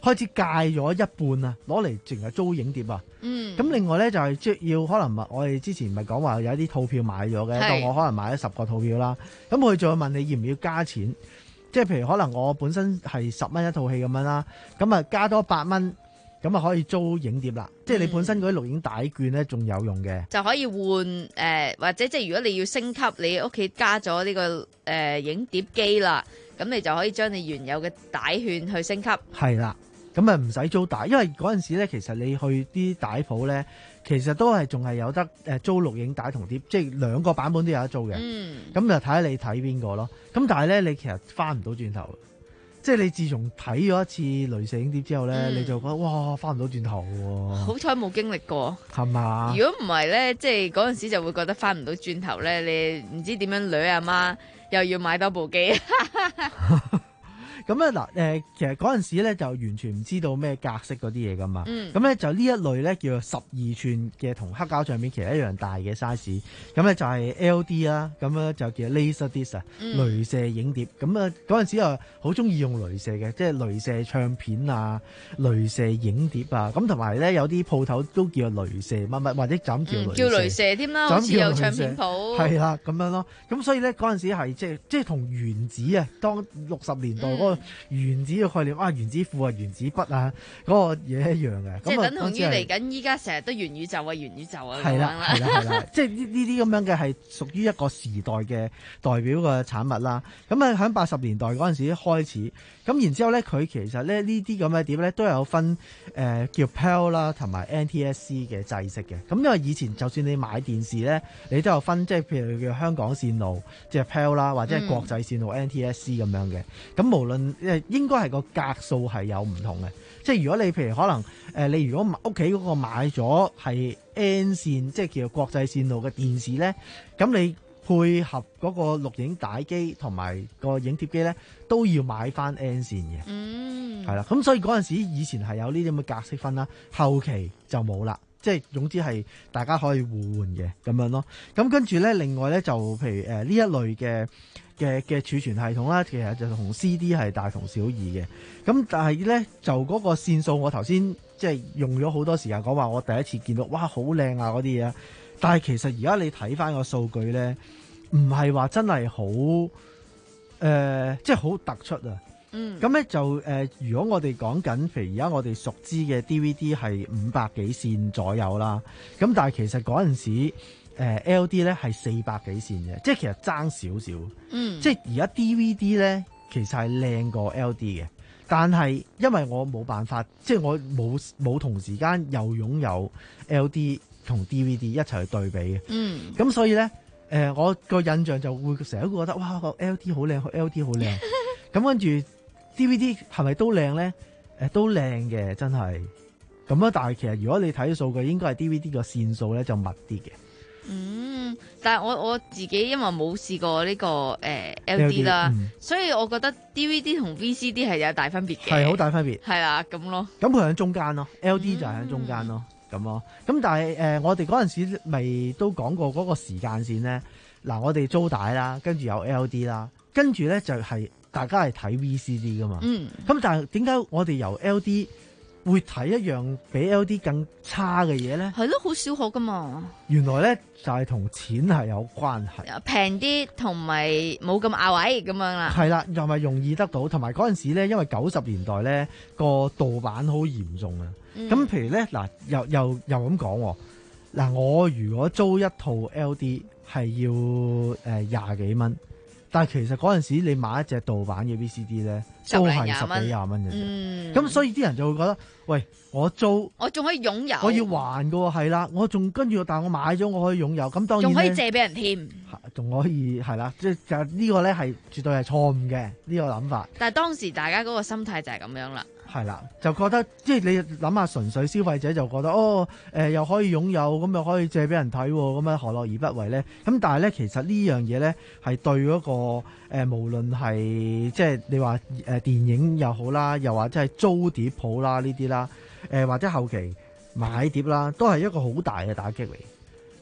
[SPEAKER 12] 開始戒咗一半啊，攞嚟淨係租影碟啊。
[SPEAKER 2] 嗯。
[SPEAKER 12] 咁另外咧就係即係要可能我哋之前唔係講話有一啲套票買咗嘅，當我可能買咗十個套票啦，咁佢就會問你要唔要加錢，即係譬如可能我本身係十蚊一套戲咁樣啦，咁啊加多八蚊。咁啊可以租影碟啦，即係你本身嗰啲錄影帶券咧仲有用嘅，
[SPEAKER 2] 就可以換誒、呃，或者即係如果你要升級，你屋企加咗呢、這個誒、呃、影碟機啦，咁你就可以將你原有嘅帶券去升級。
[SPEAKER 12] 係啦，咁啊唔使租帶，因為嗰陣時咧，其實你去啲帶鋪咧，其實都係仲係有得誒租錄影帶同碟，即係兩個版本都有得租嘅。嗯，咁就睇下你睇邊個咯。咁但係咧，你其實翻唔到轉頭。即係你自從睇咗一次雷射影碟之後咧，嗯、你就覺得哇，翻唔到轉頭喎。好
[SPEAKER 2] 彩冇經歷過，
[SPEAKER 12] 係嘛？
[SPEAKER 2] 如果唔係咧，即係嗰陣時就會覺得翻唔到轉頭咧，你唔知點樣女阿媽又要買多部機。
[SPEAKER 12] 咁咧嗱，誒，其實嗰陣時咧就完全唔知道咩格式嗰啲嘢噶嘛。
[SPEAKER 2] 嗯。
[SPEAKER 12] 咁咧就呢一類咧叫做十二寸嘅同黑膠唱片其實一樣大嘅 size。咁咧就係 L D 啦，咁咧就叫 Laser Disc 啊，雷射影碟。咁啊嗰陣時啊好中意用雷射嘅，即係雷射唱片啊、雷射影碟啊。咁同埋咧有啲鋪頭都叫雷射乜乜，或者就咁叫雷射。嗯、叫雷射添啦，好似有唱片鋪。係啦，咁樣咯。咁所以咧嗰陣時係即係即係同原子啊，當六十年代嗰、嗰個。原子嘅概念啊，原子庫啊，原子筆啊，嗰、那個嘢一樣嘅。
[SPEAKER 2] 即係等同於嚟緊依家成日都元宇宙啊，元宇宙啊咁樣啦。
[SPEAKER 12] 係啦，係啦，即係呢呢啲咁樣嘅係屬於一個時代嘅代表嘅產物啦。咁啊喺八十年代嗰陣時開始，咁然之後咧，佢其實咧呢啲咁嘅碟咧都有分誒、呃、叫 P A L 啦，同埋 N T S C 嘅制式嘅。咁因為以前就算你買電視咧，你都有分，即係譬如叫香港線路即係 P A L 啦，或者係國際線路 N T S C 咁樣嘅。咁、嗯、無論誒應該係個格數係有唔同嘅，即係如果你譬如可能誒、呃，你如果屋企嗰個買咗係 N 線，即係叫做國際線路嘅電視咧，咁你配合嗰個錄影帶機同埋個影碟機咧，都要買翻 N 線嘅。嗯，係啦，咁所以嗰陣時以前係有呢啲咁嘅格式分啦，後期就冇啦。即係總之係大家可以互換嘅咁樣咯。咁跟住咧，另外咧就譬如誒呢、呃、一類嘅嘅嘅儲存系統啦，其實就同 C D 係大同小異嘅。咁但係咧就嗰個線數，我頭先即係用咗好多時間講話，我第一次見到哇好靚啊嗰啲嘢。但係其實而家你睇翻個數據咧，唔係話真係好誒，即係好突出啊。嗯，咁咧就誒、呃，如果我哋講緊，譬如而家我哋熟知嘅 D V D 係五百幾線左右啦，咁但係其實嗰陣時誒、呃、L D 咧係四百幾線嘅，即係其實爭少少。嗯，即係而家 D V D 咧其實係靚過 L D 嘅，但係因為我冇辦法，即係我冇冇同時間又擁有 L D 同 D V D 一齊去對比嘅。嗯，咁所以咧誒、呃，我個印象就會成日都覺得哇個 L D 好靚，個 L D 好靚。咁跟住。D V D 係咪都靚咧？誒、呃，都靚嘅，真係咁啊！但係其實如果你睇數據，應該係 D V D 個線數咧就密啲嘅。
[SPEAKER 2] 嗯，但係我我自己因為冇試過呢、這個誒、呃、L D 啦，嗯、所以我覺得 D V D 同 V C D 係有大分別嘅，
[SPEAKER 12] 係好大分別，
[SPEAKER 2] 係啦咁咯。
[SPEAKER 12] 咁佢喺中間咯 ，L D 就係喺中間咯，咁、嗯、咯。咁但係誒、呃，我哋嗰陣時未都講過嗰個時間線咧。嗱，我哋租帶啦，跟住有 L D 啦，跟住咧就係、是。大家係睇 V C D 噶嘛，咁、嗯、但係點解我哋由 L D 會睇一樣比 L D 更差嘅嘢咧？
[SPEAKER 2] 係咯，好少可噶嘛。
[SPEAKER 12] 原來咧就係、是、同錢係有關係，
[SPEAKER 2] 平啲同埋冇咁亞位咁樣啦。係啦，
[SPEAKER 12] 又咪容易得到，同埋嗰陣時咧，因為九十年代咧個盜版好嚴重啊。咁、嗯、譬如咧嗱，又又又咁講嗱，我如果租一套 L D 係要誒廿幾蚊。但係其實嗰陣時你買一隻盜版嘅 V C D 咧，都係十幾廿蚊嘅啫。咁、嗯、所以啲人就會覺得，喂，我租，
[SPEAKER 2] 我仲可以擁有，
[SPEAKER 12] 我要還㗎喎，係啦，我仲跟住，但係我買咗，我可以擁有。咁當然仲
[SPEAKER 2] 可以借俾人添，
[SPEAKER 12] 仲可以係啦，即係就呢個咧係絕對係錯誤嘅呢個諗法。
[SPEAKER 2] 但係當時大家嗰個心態就係咁樣啦。
[SPEAKER 12] 係啦，就覺得即係你諗下，純粹消費者就覺得哦，誒、呃、又可以擁有，咁又可以借俾人睇，咁樣何樂而不為咧？咁但係咧，其實呢樣嘢咧係對嗰、那個誒、呃，無論係即係你話誒、呃、電影又好啦，又或者係租碟鋪啦呢啲啦，誒、呃、或者後期買碟啦，都係一個好大嘅打擊嚟。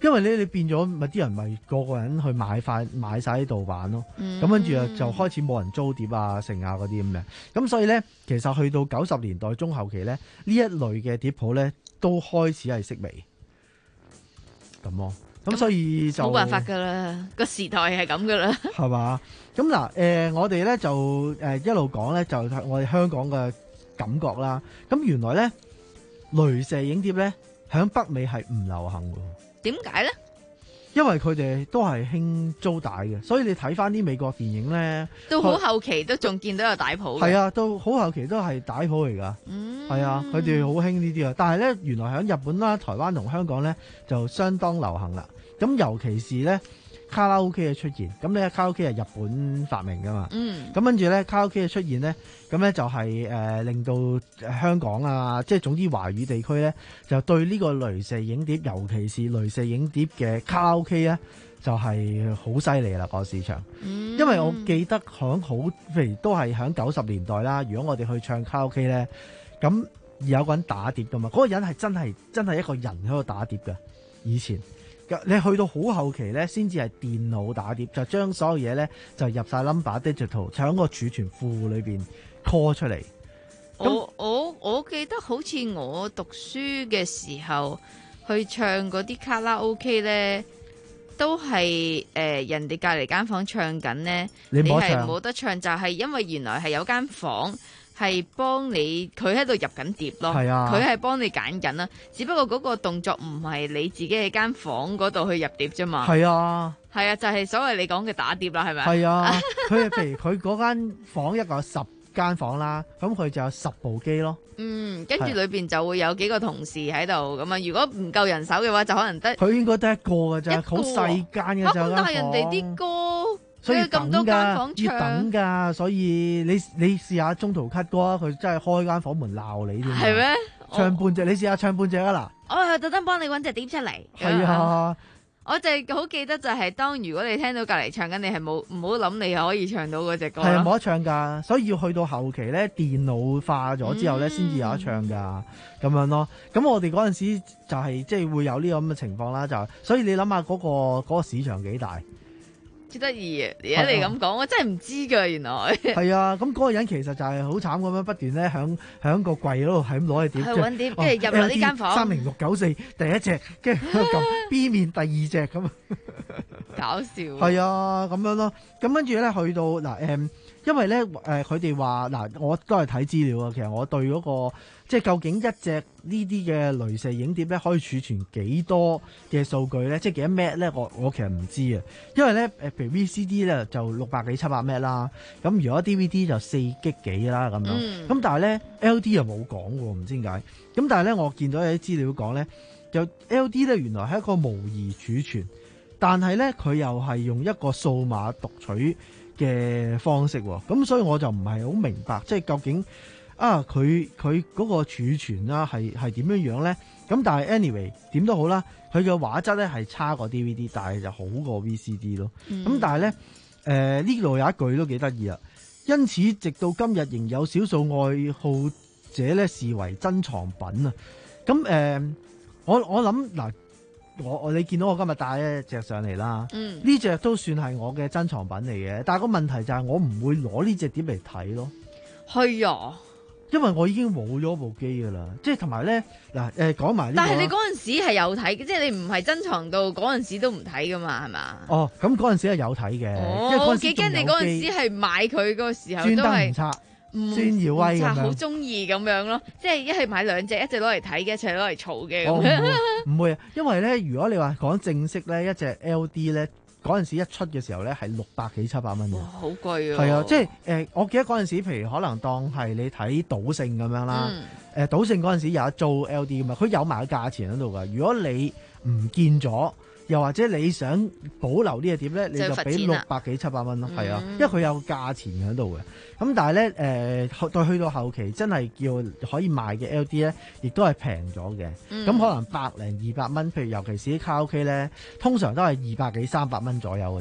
[SPEAKER 12] 因為咧你變咗咪啲人咪個個人去買塊買晒啲盜版咯，咁跟住啊就開始冇人租碟啊剩啊嗰啲咁嘅，咁所以咧其實去到九十年代中後期咧呢一類嘅碟鋪咧都開始係式微咁咯。咁所以就冇
[SPEAKER 2] 辦法噶啦，個時代係咁噶啦，
[SPEAKER 12] 係嘛？咁嗱，誒、呃，我哋咧就誒、呃、一路講咧，就我哋香港嘅感覺啦。咁原來咧，雷射影碟咧響北美係唔流行嘅。
[SPEAKER 2] 點解咧？
[SPEAKER 12] 因為佢哋都係興租帶嘅，所以你睇翻啲美國電影咧，
[SPEAKER 2] 到好後期都仲見到有帶鋪。
[SPEAKER 12] 係啊，到好後期都係帶鋪嚟噶。嗯，係啊，佢哋好興呢啲啊。但係咧，原來喺日本啦、台灣同香港咧就相當流行啦。咁尤其是咧卡拉 OK 嘅出現，咁咧卡拉 OK 係日本發明噶嘛，
[SPEAKER 2] 嗯，
[SPEAKER 12] 咁跟住咧卡拉 OK 嘅出現咧，咁咧就係、是、誒、呃、令到香港啊，即係總之華語地區咧，就對呢個雷射影碟，尤其是雷射影碟嘅卡拉 OK 咧，就係好犀利啦個市場，嗯，因為我記得響好，譬如都係響九十年代啦，如果我哋去唱卡拉 OK 咧，咁有個人打碟噶嘛，嗰、那個人係真係真係一個人喺度打碟噶，以前。你去到好後期咧，先至係電腦打碟，就將所有嘢咧就入晒 number digital，就喺個儲存庫裏邊 call 出嚟。
[SPEAKER 2] 我我我記得好似我讀書嘅時候去唱嗰啲卡拉 OK 咧，都係誒、呃、人哋隔離間房唱緊咧，你係冇得唱，就係、是、因為原來係有間房。係幫你，佢喺度入緊碟咯，佢係幫你揀緊啦。只不過嗰個動作唔係你自己喺間房嗰度去入碟啫嘛。
[SPEAKER 12] 係啊，
[SPEAKER 2] 係啊，就係、是、所謂你講嘅打碟啦，係咪？
[SPEAKER 12] 係啊，佢譬如佢嗰間房一個有十間房啦，咁佢就有十部機咯。
[SPEAKER 2] 嗯，跟住裏邊就會有幾個同事喺度咁啊。如果唔夠人手嘅話，就可能得
[SPEAKER 12] 佢應該得一個㗎咋，好細間㗎咋。
[SPEAKER 2] 咁但係人哋啲歌。
[SPEAKER 12] 所以
[SPEAKER 2] 咁多間房
[SPEAKER 12] 要等㗎，所以你你試下中途 cut 歌啊，佢真係開間房門鬧你添。
[SPEAKER 2] 係咩？
[SPEAKER 12] 唱半隻，你試下唱半隻啊嗱！
[SPEAKER 2] 我係特登幫你揾隻碟出嚟。
[SPEAKER 12] 係啊，
[SPEAKER 2] 我就係好記得就係當如果你聽到隔離唱緊，你係冇唔好諗你可以唱到嗰隻歌。
[SPEAKER 12] 係啊，冇得唱㗎，所以要去到後期咧，電腦化咗之後咧，先至有得唱㗎，咁、嗯、樣咯。咁我哋嗰陣時就係即係會有呢個咁嘅情況啦，就所以你諗下嗰個嗰、嗰個市場幾大？
[SPEAKER 2] 好得意啊！而家你咁講，我真係唔知噶，原來
[SPEAKER 12] 係啊！咁嗰個人其實就係好慘咁樣不斷咧，響響個櫃嗰度係咁攞去碟，
[SPEAKER 2] 係揾碟，跟住入落呢間房。
[SPEAKER 12] 三零六九四第一隻，跟住撳 B 面第二隻咁啊！
[SPEAKER 2] 搞笑。係
[SPEAKER 12] 啊，咁樣咯。咁跟住咧去到嗱誒，因為咧誒佢哋話嗱，我都係睇資料啊。其實我對嗰個即係究竟一隻呢啲嘅雷射影碟咧，可以儲存幾多嘅數據咧？即係幾多 M 咧？我我其實唔知啊。因為咧誒，譬如 V C D 咧就六百幾七百 M 啦，咁如果 D V D 就四 G 幾啦咁樣。咁、嗯、但係咧 L D 又冇講喎，唔知點解。咁但係咧，我見到有啲資料講咧，就 L D 咧原來係一個模擬儲存，但係咧佢又係用一個數碼讀取嘅方式喎。咁所以我就唔係好明白，即係究竟。啊！佢佢嗰個儲存啦，係係點樣樣咧？咁但係 anyway 點都好啦，佢嘅畫質咧係差過 D V D，但係就好過 V C D 咯。咁、嗯、但係咧，誒呢度有一句都幾得意啊！因此直到今日仍有少數愛好者咧視為珍藏品啊！咁誒、呃，我我諗嗱，我我你見到我今日帶一隻上嚟啦，呢、嗯、隻都算係我嘅珍藏品嚟嘅。但係個問題就係我唔會攞呢隻碟嚟睇咯。
[SPEAKER 2] 係啊。
[SPEAKER 12] 因為我已經冇咗部機噶啦，即係同埋咧嗱誒講埋呢個。但
[SPEAKER 2] 係你嗰陣時係有睇，即係你唔係珍藏到嗰陣時都唔睇噶嘛，係嘛？
[SPEAKER 12] 哦，咁嗰陣時係有睇嘅、哦，因為
[SPEAKER 2] 我幾驚你嗰陣時係買佢嗰個時候都係專登唔拆，
[SPEAKER 12] 孫耀威咁樣，
[SPEAKER 2] 好中意咁樣咯，即係一係買兩隻，一隻攞嚟睇嘅，一隻攞嚟儲嘅。
[SPEAKER 12] 唔會唔會啊，因為咧，如果你話講正式咧，一隻 L D 咧。嗰陣時一出嘅時候咧，係六百幾七百蚊嘅，
[SPEAKER 2] 好貴啊！
[SPEAKER 12] 係啊，即係誒、呃，我記得嗰陣時，譬如可能當係你睇賭聖咁樣啦，誒、嗯呃、賭聖嗰陣時有一租 L D 㗎嘛，佢有埋個價錢喺度㗎。如果你唔見咗，又或者你想保留呢個碟咧，你就俾六百幾七百蚊咯，係啊，因為佢有個價錢喺度嘅。咁但係咧，誒、呃，到去到後期真係叫可以賣嘅 L D 咧，亦都係平咗嘅。咁、嗯、可能百零二百蚊，譬如尤其是啲卡拉 OK 咧，通常都係二百幾三百蚊左右嘅啫。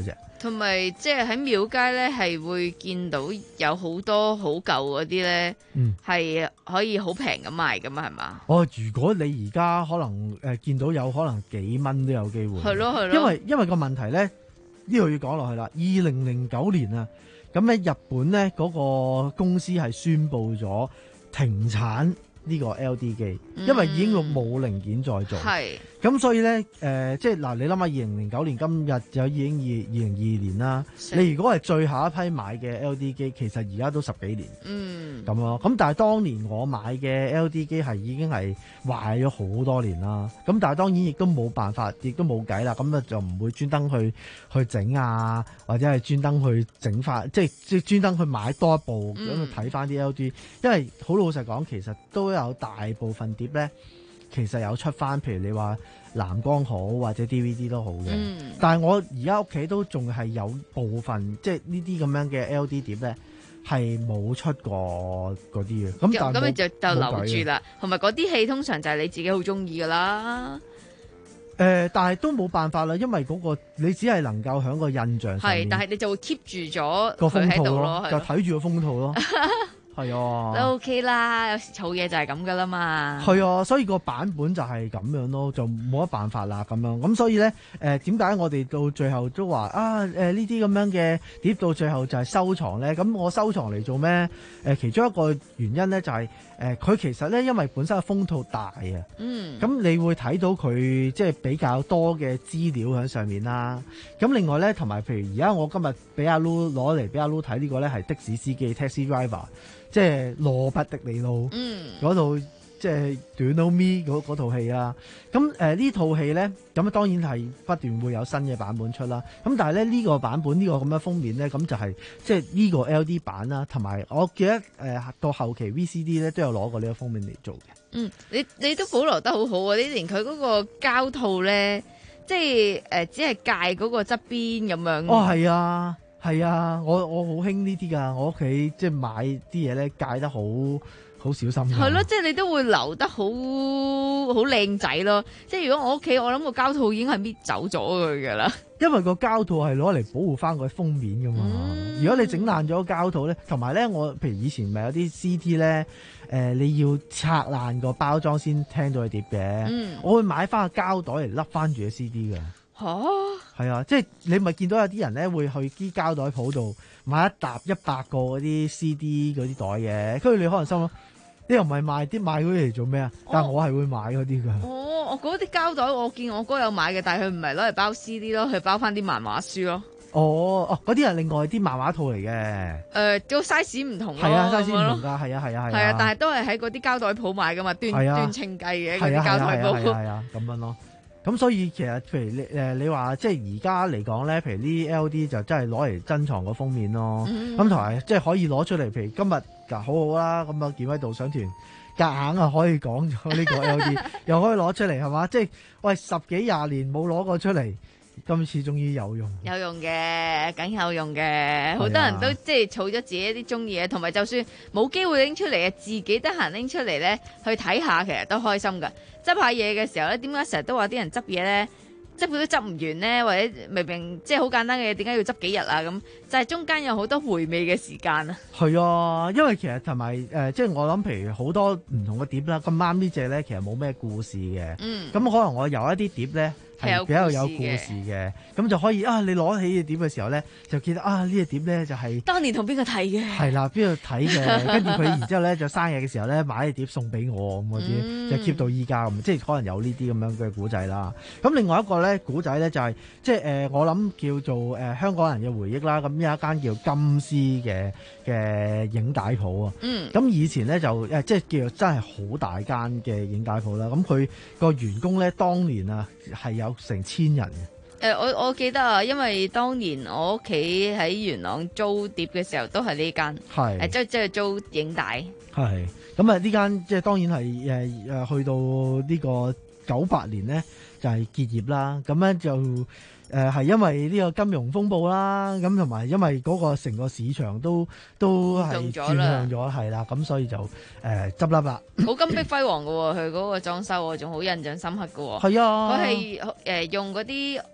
[SPEAKER 2] 同埋即係喺廟街咧，係會見到有好多好舊嗰啲咧，係、嗯、可以好平咁賣噶嘛，係嘛？
[SPEAKER 12] 哦，如果你而家可能誒、呃、見到有可能幾蚊都有機會，
[SPEAKER 2] 係咯係咯。
[SPEAKER 12] 因為因為個問題咧，呢度要講落去啦。二零零九年啊，咁咧日本咧嗰、那個公司係宣布咗停產呢個 L D 機，因為已經冇零件再做。係、嗯。咁所以咧，誒、呃，即係嗱，你諗下，二零零九年今日就已經二二零二二年啦。你如果係最後一批買嘅 L D 機，其實而家都十幾年。嗯。咁咯，咁但係當年我買嘅 L D 機係已經係壞咗好多年啦。咁但係當然亦都冇辦法，亦都冇計啦。咁啊就唔會專登去去整啊，或者係專登去整翻，即係即係專登去買多一部咁去睇翻啲 L D。因為好老實講，其實都有大部分碟咧。其實有出翻，譬如你話藍光好或者 D V D 都好嘅、嗯，但係我而家屋企都仲係有部分，即係呢啲咁樣嘅 L D 碟咧，係冇出過嗰啲嘅。咁但係
[SPEAKER 2] 咁你就就留住啦。同埋嗰啲戲通常就係你自己好中意噶啦。誒、
[SPEAKER 12] 呃，但係都冇辦法啦，因為嗰、嗰個你只係能夠喺個印象上面，
[SPEAKER 2] 係，但係你就會 keep 住咗
[SPEAKER 12] 個封套
[SPEAKER 2] 咯，
[SPEAKER 12] 就睇住個封套咯。係啊，
[SPEAKER 2] 都 OK 啦，有時儲嘢就係咁噶啦嘛。
[SPEAKER 12] 係啊，所以個版本就係咁樣咯，就冇乜辦法啦咁樣。咁所以咧，誒點解我哋到最後都話啊誒呢啲咁樣嘅碟到最後就係收藏咧？咁我收藏嚟做咩？誒、呃、其中一個原因咧就係誒佢其實咧因為本身嘅封套大啊，嗯，咁你會睇到佢即係比較多嘅資料喺上面啦。咁另外咧同埋譬如而家我今日俾阿 Lu 攞嚟俾阿 Lu 睇呢個咧係的士司機 Taxi Driver。即係羅拔迪尼路嗰度，即係短到咪嗰套戲啊！咁誒呢套戲咧，咁當然係不斷會有新嘅版本出啦。咁但係咧呢、呢個版本呢、呢個咁嘅封面咧，咁就係即係呢個 L D 版啦，同埋我記得誒、呃、到後期 V C D 咧都有攞過呢個封面嚟做嘅。
[SPEAKER 2] 嗯，你你都保留得好好啊！你連佢嗰個膠套咧，即係誒、呃、只係界嗰個側邊咁樣。
[SPEAKER 12] 哦，係啊。係啊，我我好興呢啲㗎，我屋企即係買啲嘢咧，戒得好好小心。
[SPEAKER 2] 係咯，即係你都會留得好好靚仔咯。即係如果我屋企，我諗個膠套已經係搣走咗佢㗎啦。
[SPEAKER 12] 因為個膠套係攞嚟保護翻個封面㗎嘛。嗯、如果你整爛咗膠套咧，同埋咧，我譬如以前咪有啲 C D 咧，誒、呃、你要拆爛個包裝先聽到佢碟嘅。嗯，我會買翻個膠袋嚟笠翻住個 C D 㗎。嚇，係啊，即係你咪見到有啲人咧會去啲膠袋鋪度買一沓一百個嗰啲 C D 嗰啲袋嘅，跟住你可能心諗，你又唔係賣啲賣嗰啲嚟做咩啊？但係我係會買嗰啲㗎。哦，
[SPEAKER 2] 我嗰啲膠袋我見我哥有買嘅，但係佢唔係攞嚟包 C D 咯，佢包翻啲漫畫書咯。
[SPEAKER 12] 哦哦，嗰啲係另外啲漫畫套嚟嘅。誒、
[SPEAKER 2] 呃，個 size 唔同咯。
[SPEAKER 12] 係啊 size 唔同㗎，係啊係啊係啊。係啊，
[SPEAKER 2] 但係都係喺嗰啲膠袋鋪買㗎嘛，斷斷稱計嘅嗰啲膠袋鋪。
[SPEAKER 12] 係啊，咁樣咯。咁所以其實譬如你誒你話即係而家嚟講咧，譬如呢啲 L D 就真係攞嚟珍藏個封面咯。咁同埋即係可以攞出嚟，譬如今日嗱好好啦，咁啊健威導賞團夾硬啊可以講咗呢個 L D， 又可以攞出嚟係嘛？即係喂十幾廿年冇攞過出嚟，今次終於有用。
[SPEAKER 2] 有用嘅，梗有用嘅。好多人都即係儲咗自己一啲中意嘅，同埋就算冇機會拎出嚟啊，自己得閒拎出嚟咧去睇下，其實都開心㗎。執下嘢嘅時候咧，點解成日都話啲人執嘢咧，執佢都執唔完咧？或者明明即係好簡單嘅嘢，點解要執幾日啊？咁就係、是、中間有好多回味嘅時間啊。
[SPEAKER 12] 係啊，因為其實同埋誒，即係我諗，譬如好多唔同嘅碟啦，咁啱呢隻咧，其實冇咩故事嘅。嗯。咁可能我有一啲碟咧。係比較有故事嘅，咁就可以啊！你攞起隻碟嘅時候咧，就記得啊呢隻碟咧就係、是、
[SPEAKER 2] 當年同邊個睇嘅？
[SPEAKER 12] 係啦，邊度睇嘅？跟住佢然之後咧就生日嘅時候咧買隻碟送俾我咁嗰啲，嗯、就 keep 到依家咁，即係可能有呢啲咁樣嘅古仔啦。咁另外一個咧古仔咧就係、是、即係誒、呃，我諗叫做誒、呃、香港人嘅回憶啦。咁有一間叫金絲嘅嘅影帶鋪啊。嗯。咁以前咧就誒即係叫做真係好大間嘅影帶鋪啦。咁佢個員工咧當年啊係有成千人嘅。
[SPEAKER 2] 誒，我我記得啊，因為當年我屋企喺元朗租碟嘅時候都係呢間，係誒即係即係租影帶。係
[SPEAKER 12] 咁啊！呢間即係當然係誒誒去到呢個九八年咧就係結業啦。咁咧就誒係因為呢個金融風暴啦，咁同埋因為嗰個成個市場都都係轉向咗，係啦，咁所以就誒執笠啦。
[SPEAKER 2] 好金碧輝煌嘅喎，佢嗰個裝修我仲好印象深刻嘅喎。
[SPEAKER 12] 係啊，
[SPEAKER 2] 佢係誒用嗰啲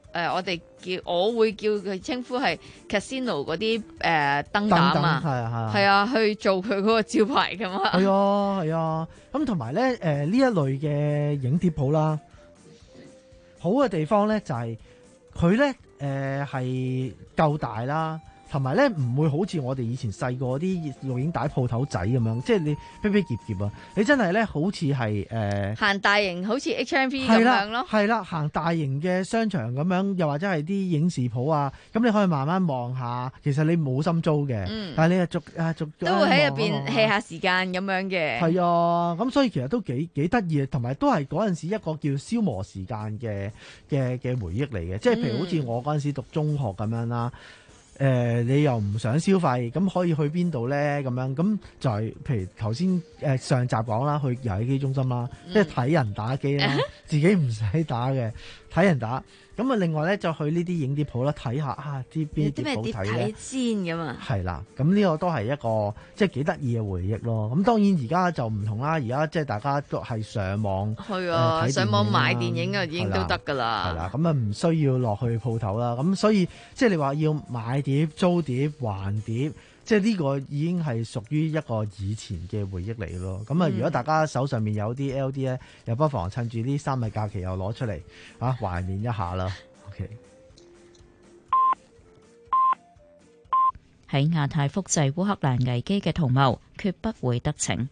[SPEAKER 2] 誒，我哋叫我會叫佢稱呼係 casino 嗰啲誒燈膽啊，
[SPEAKER 12] 係啊
[SPEAKER 2] 係啊，去做佢嗰個招牌噶嘛。
[SPEAKER 12] 係啊係啊，咁同埋咧誒呢一類嘅影碟鋪啦，好嘅地方咧就係佢咧誒係夠大啦。同埋咧唔會好似我哋以前細個啲錄影帶鋪頭仔咁樣，即係你逼逼夾夾啊！你真係咧好似係誒
[SPEAKER 2] 行大型，好似 H M V 咁樣咯。
[SPEAKER 12] 係啦，行大型嘅商場咁樣，又或者係啲影視鋪啊，咁你可以慢慢望下。其實你冇心租嘅，
[SPEAKER 2] 嗯、
[SPEAKER 12] 但係你係逐啊逐
[SPEAKER 2] 都會喺入邊 hea 下時間咁樣嘅。
[SPEAKER 12] 係啊，咁所以其實都幾幾得意，同埋都係嗰陣時一個叫消磨時間嘅嘅嘅回憶嚟嘅。即係譬如好似我嗰陣時讀中學咁樣啦。誒、呃，你又唔想消費，咁可以去邊度咧？咁樣咁就係、是，譬如頭先誒上集講啦，去遊戲機中心啦，嗯、即係睇人打機啦，自己唔使打嘅，睇人打。咁啊，另外咧就去呢啲影碟鋪啦，睇下啊啲邊啲碟好睇咧。
[SPEAKER 2] 先咁啊。係
[SPEAKER 12] 啦，咁呢個都係一個即係幾得意嘅回憶咯。咁當然而家就唔同啦，而家即係大家都係上網
[SPEAKER 2] 去啊，呃、上網買電影啊，已經都得㗎啦。
[SPEAKER 12] 係啦，咁啊唔需要落去鋪頭啦。咁所以即係你話要買碟、租碟、還碟。即係呢個已經係屬於一個以前嘅回憶嚟咯。咁啊，如果大家手上面有啲 L D 咧，又不妨趁住呢三日假期又攞出嚟啊，懷念一下啦。OK。
[SPEAKER 5] 喺亞太複製烏克蘭危機嘅圖謀，決不會得逞。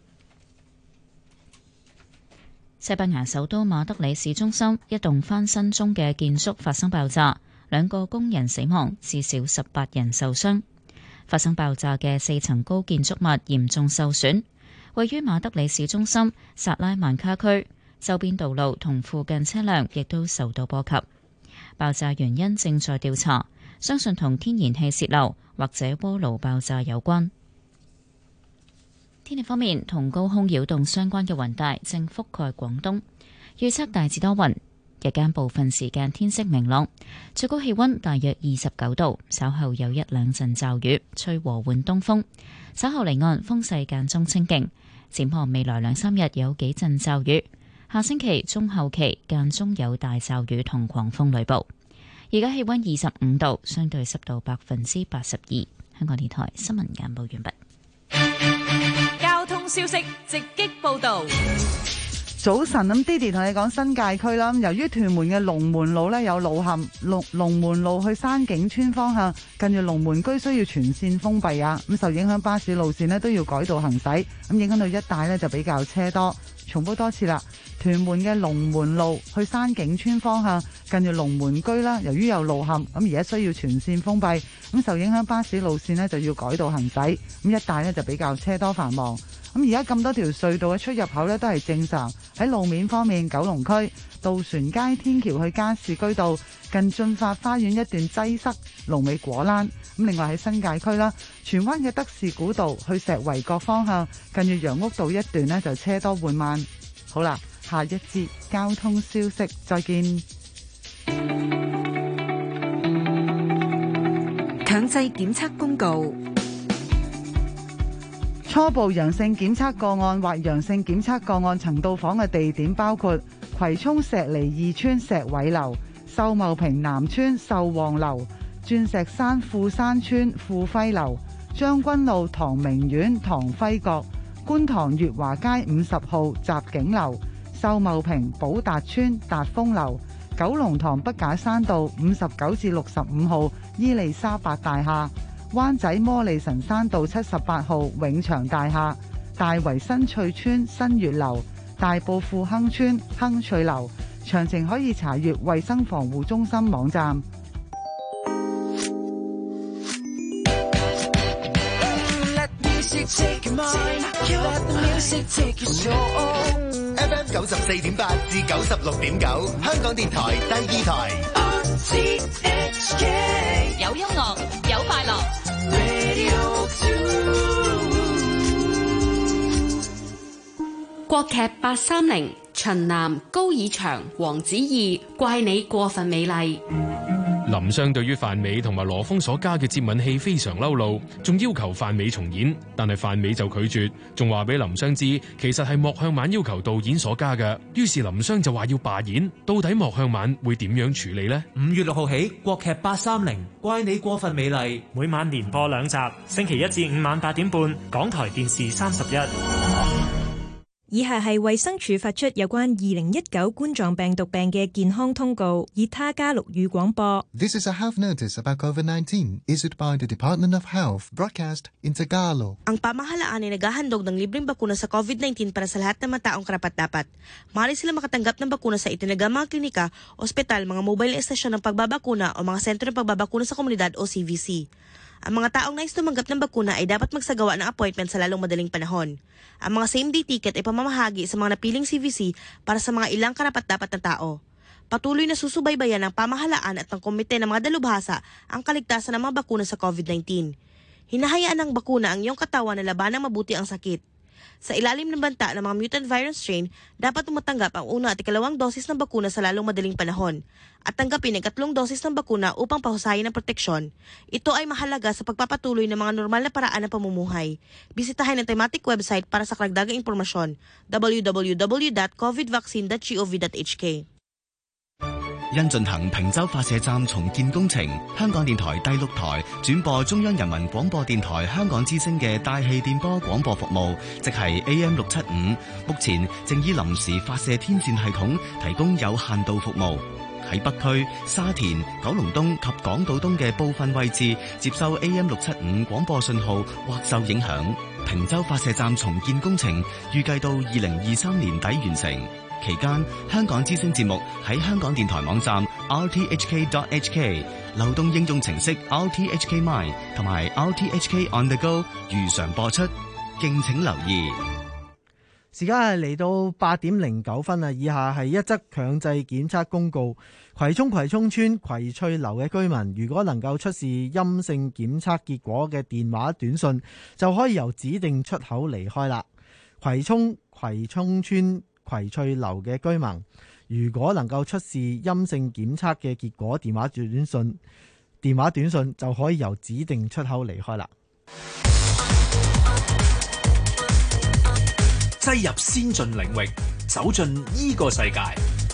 [SPEAKER 5] 西班牙首都馬德里市中心一棟翻新中嘅建築發生爆炸，兩個工人死亡，至少十八人受傷。發生爆炸嘅四層高建築物嚴重受損，位於馬德里市中心薩拉曼卡區，周邊道路同附近車輛亦都受到波及。爆炸原因正在調查，相信同天然氣洩漏或者鍋爐爆炸有關。天氣方面，同高空擾動相關嘅雲帶正覆蓋廣東，預測大致多雲。日間部分時間天色明朗，最高氣溫大約二十九度，稍後有一兩陣驟雨，吹和緩東風，稍後離岸風勢間中清勁。展望未來兩三日有幾陣驟雨，下星期中後期間中有大驟雨同狂風雷暴。而家氣溫二十五度，相對濕度百分之八十二。香港電台新聞簡報完畢。
[SPEAKER 7] 交通消息直擊報道。
[SPEAKER 9] 早晨，咁 Didi 同你講新界區啦。由於屯門嘅龍門路呢有路陷，龍龍門路去山景村方向，近住龍門居需要全線封閉啊。咁受影響巴士路線呢都要改道行駛，咁影響到一帶呢就比較車多。重複多次啦，屯門嘅龍門路去山景村方向，近住龍門居啦，由於有路陷，咁而家需要全線封閉，咁受影響巴士路線呢就要改道行駛，咁一帶呢就比較車多繁忙。咁而家咁多條隧道嘅出入口呢都係正常。喺路面方面，九龍區渡船街天橋去加士居道近駿發花園一段擠塞，龍尾果欄。咁另外喺新界區啦，荃灣嘅德士古道去石圍角方向近住楊屋道一段呢就車多緩慢。好啦，下一節交通消息，再見。
[SPEAKER 7] 強制檢測公告。
[SPEAKER 9] 初步陽性檢測個案或陽性檢測個案曾到訪嘅地點包括葵涌石梨二村石偉樓、秀茂坪南村秀旺樓、鑽石山富山村富輝樓、將軍路唐明苑唐輝閣、觀塘月華街五十號襲景樓、秀茂坪寶達村達豐樓、九龍塘北架山道五十九至六十五號伊利沙伯大廈、灣仔摩利臣山道七十八號永祥大廈、大圍新翠村新月樓、大埔富亨村亨翠樓。詳情可以查閱衛生防護中心網站。
[SPEAKER 10] F M 九十四點八至九十六點九，香港電台第二台。
[SPEAKER 33] 有音樂，有快樂。
[SPEAKER 20] 國劇八三零，秦嵐、高以翔、黃子怡，怪你過分美麗。
[SPEAKER 19] 林雙對於范美同埋羅峰所加嘅接吻戲非常嬲怒，仲要求范美重演，但係范美就拒絕，仲話俾林雙知其實係莫向晚要求導演所加嘅。於是林雙就話要罷演，到底莫向晚會點樣處理呢？
[SPEAKER 3] 五月六號起，國劇八三零怪你過分美麗，
[SPEAKER 11] 每晚連播兩集，星期一至五晚八點半，港台電視三十一。
[SPEAKER 7] 以下係衛生署發出有關二零一九冠狀病毒病嘅健康通告，以他加祿語廣播。
[SPEAKER 21] This is a health notice about COVID nineteen issued by the Department of Health, broadcast in Tagalog.
[SPEAKER 22] Ang pamahalaan ay naghahandog ng libreng bakuna sa COVID nineteen para sa lahat ng mga taong karapat-dapat. Maaari sila makatanggap ng bakuna sa itinagang mga klinika, ospital, mga mobile na estasyon ng pagbabakuna o mga sentro ng pagbabakuna sa komunidad o C V C. Ang mga taong nais tumanggap ng bakuna ay dapat magsagawa ng appointment sa lalong madaling panahon. Ang mga same-day ticket ay pamamahagi sa mga napiling C V C para sa mga ilang karapat-dapat na tao. Patuloy na susubaybayan ng pamahalaan at ng komite ng mga dalubhasa ang kaligtasan ng mga bakuna sa COVID nineteen. Hinahayaan ng bakuna ang iyong katawan na labanang mabuti ang sakit. Sa ilalim ng banta ng mga mutant virus strain, dapat tumatanggap ang una at ikalawang dosis ng bakuna sa lalong madaling panahon at tanggapin ang katlong dosis ng bakuna upang pahusayin ang proteksyon. Ito ay mahalaga sa pagpapatuloy ng mga normal na paraan ng pamumuhay. Bisitahin ang thematic website para sa karagdagang impormasyon, w w w dot covid vaccine dot gov dot h k。
[SPEAKER 1] 因進行坪洲發射站重建工程，香港電台第六台轉播中央人民廣播電台香港之聲嘅大氣電波廣播服務，即係 A M 六七五，目前正以臨時發射天線系統提供有限度服務。喺北區、沙田、九龍東及港島東嘅部分位置接收 A M 六七五廣播信號或受影響。坪洲發射站重建工程預計到二零二三年底完成。期間，香港之聲節目喺香港電台網站 r t h k dot h k、流動應用程式 r t h k mine 同埋 r t h k on the go 如常播出，敬請留意。
[SPEAKER 12] 時間係嚟到八點零九分啊！以下係一則強制檢測公告：葵涌葵涌村葵翠樓嘅居民，如果能夠出示陰性檢測結果嘅電話短信，就可以由指定出口離開啦。葵涌葵涌村葵翠樓嘅居民，如果能夠出示陰性檢測嘅結果電話短信，電話短信就可以由指定出口離開啦。
[SPEAKER 3] 擠入先進領域，走進呢個世界。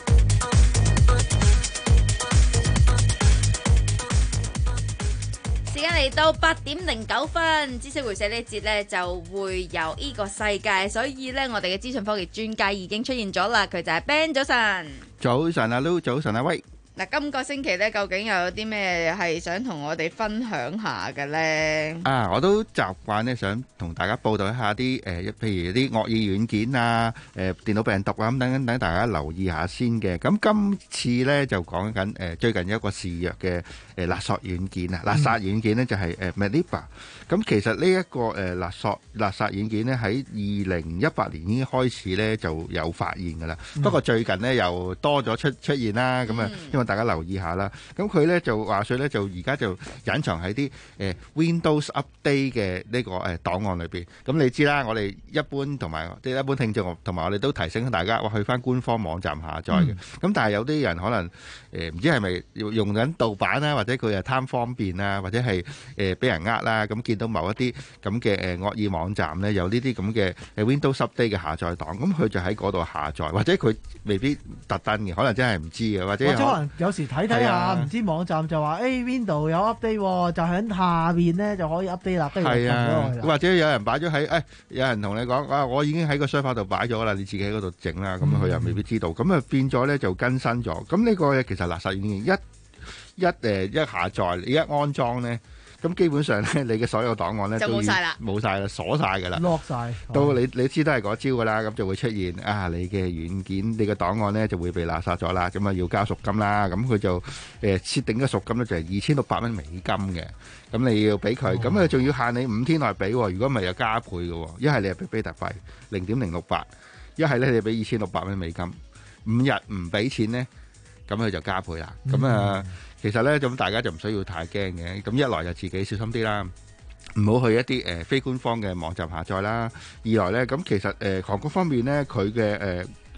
[SPEAKER 2] 時間嚟到八點零九分，知識回社呢一節呢就會有呢個世界，所以呢，我哋嘅資訊科技專家已經出現咗啦，佢就係 Ben。早晨，
[SPEAKER 23] 早晨阿 Lou，早晨阿威。
[SPEAKER 2] 嗱，今個星期咧，究竟又有啲咩係想同我哋分享下嘅咧？
[SPEAKER 23] 啊，我都習慣咧，想同大家報道一下啲誒、呃，譬如啲惡意軟件啊，誒、呃、電腦病毒啊咁等等，等大家留意下先嘅。咁今次咧就講緊誒最近有一個肆虐嘅誒勒索軟件啊，勒索軟件咧就係誒 Malibu。咁其實呢一個誒勒索勒索軟件咧喺二零一八年已經開始咧就有發現㗎啦。嗯、不過最近咧又多咗出出現啦，咁啊因為大家留意下啦，咁佢咧就話說咧，就而家就隱藏喺啲誒 Windows Update 嘅呢個誒檔案裏邊。咁你知啦，我哋一般同埋即係一般聽眾同埋我哋都提醒大家，話去翻官方網站下載嘅。咁、嗯、但係有啲人可能誒唔、呃、知係咪用緊盜版啦，或者佢係貪方便啊，或者係誒俾人呃啦。咁見到某一啲咁嘅誒惡意網站咧，有呢啲咁嘅誒 Windows Update 嘅下載檔，咁佢就喺嗰度下載，或者佢未必特登嘅，可能真係唔知嘅，或者可能
[SPEAKER 12] 有時睇睇下，唔知網站就話誒 Windows 有 update， 就喺下邊咧就可以 update 啦。
[SPEAKER 23] 係啊，或者有人擺咗喺誒，有人同你講啊，我已經喺個 server 度擺咗啦，你自己喺嗰度整啦。咁佢又未必知道，咁啊變咗咧就更新咗。咁呢個其實垃圾軟件一一誒一下載，你一安裝咧。咁基本上咧，你嘅所有檔案咧
[SPEAKER 2] 就冇晒啦，
[SPEAKER 23] 冇晒啦，鎖晒㗎啦
[SPEAKER 12] ，lock 晒。
[SPEAKER 23] 到你你知都係嗰招㗎啦，咁就會出現啊，你嘅軟件、你嘅檔案咧就會被勒索咗啦，咁啊要交贖金啦。咁佢就誒設定嘅贖金咧就係二千六百蚊美金嘅，咁你要俾佢，咁佢仲要限你五天內俾，如果唔係又加倍嘅，一係你係俾 beta 費零點零六八，一係咧你俾二千六百蚊美金，五日唔俾錢咧，咁佢就加倍啦。咁、嗯、啊。其實咧，咁大家就唔需要太驚嘅。咁一來就自己小心啲啦，唔好去一啲誒、呃、非官方嘅網站下載啦。二來咧，咁其實誒韓國方面咧，佢嘅誒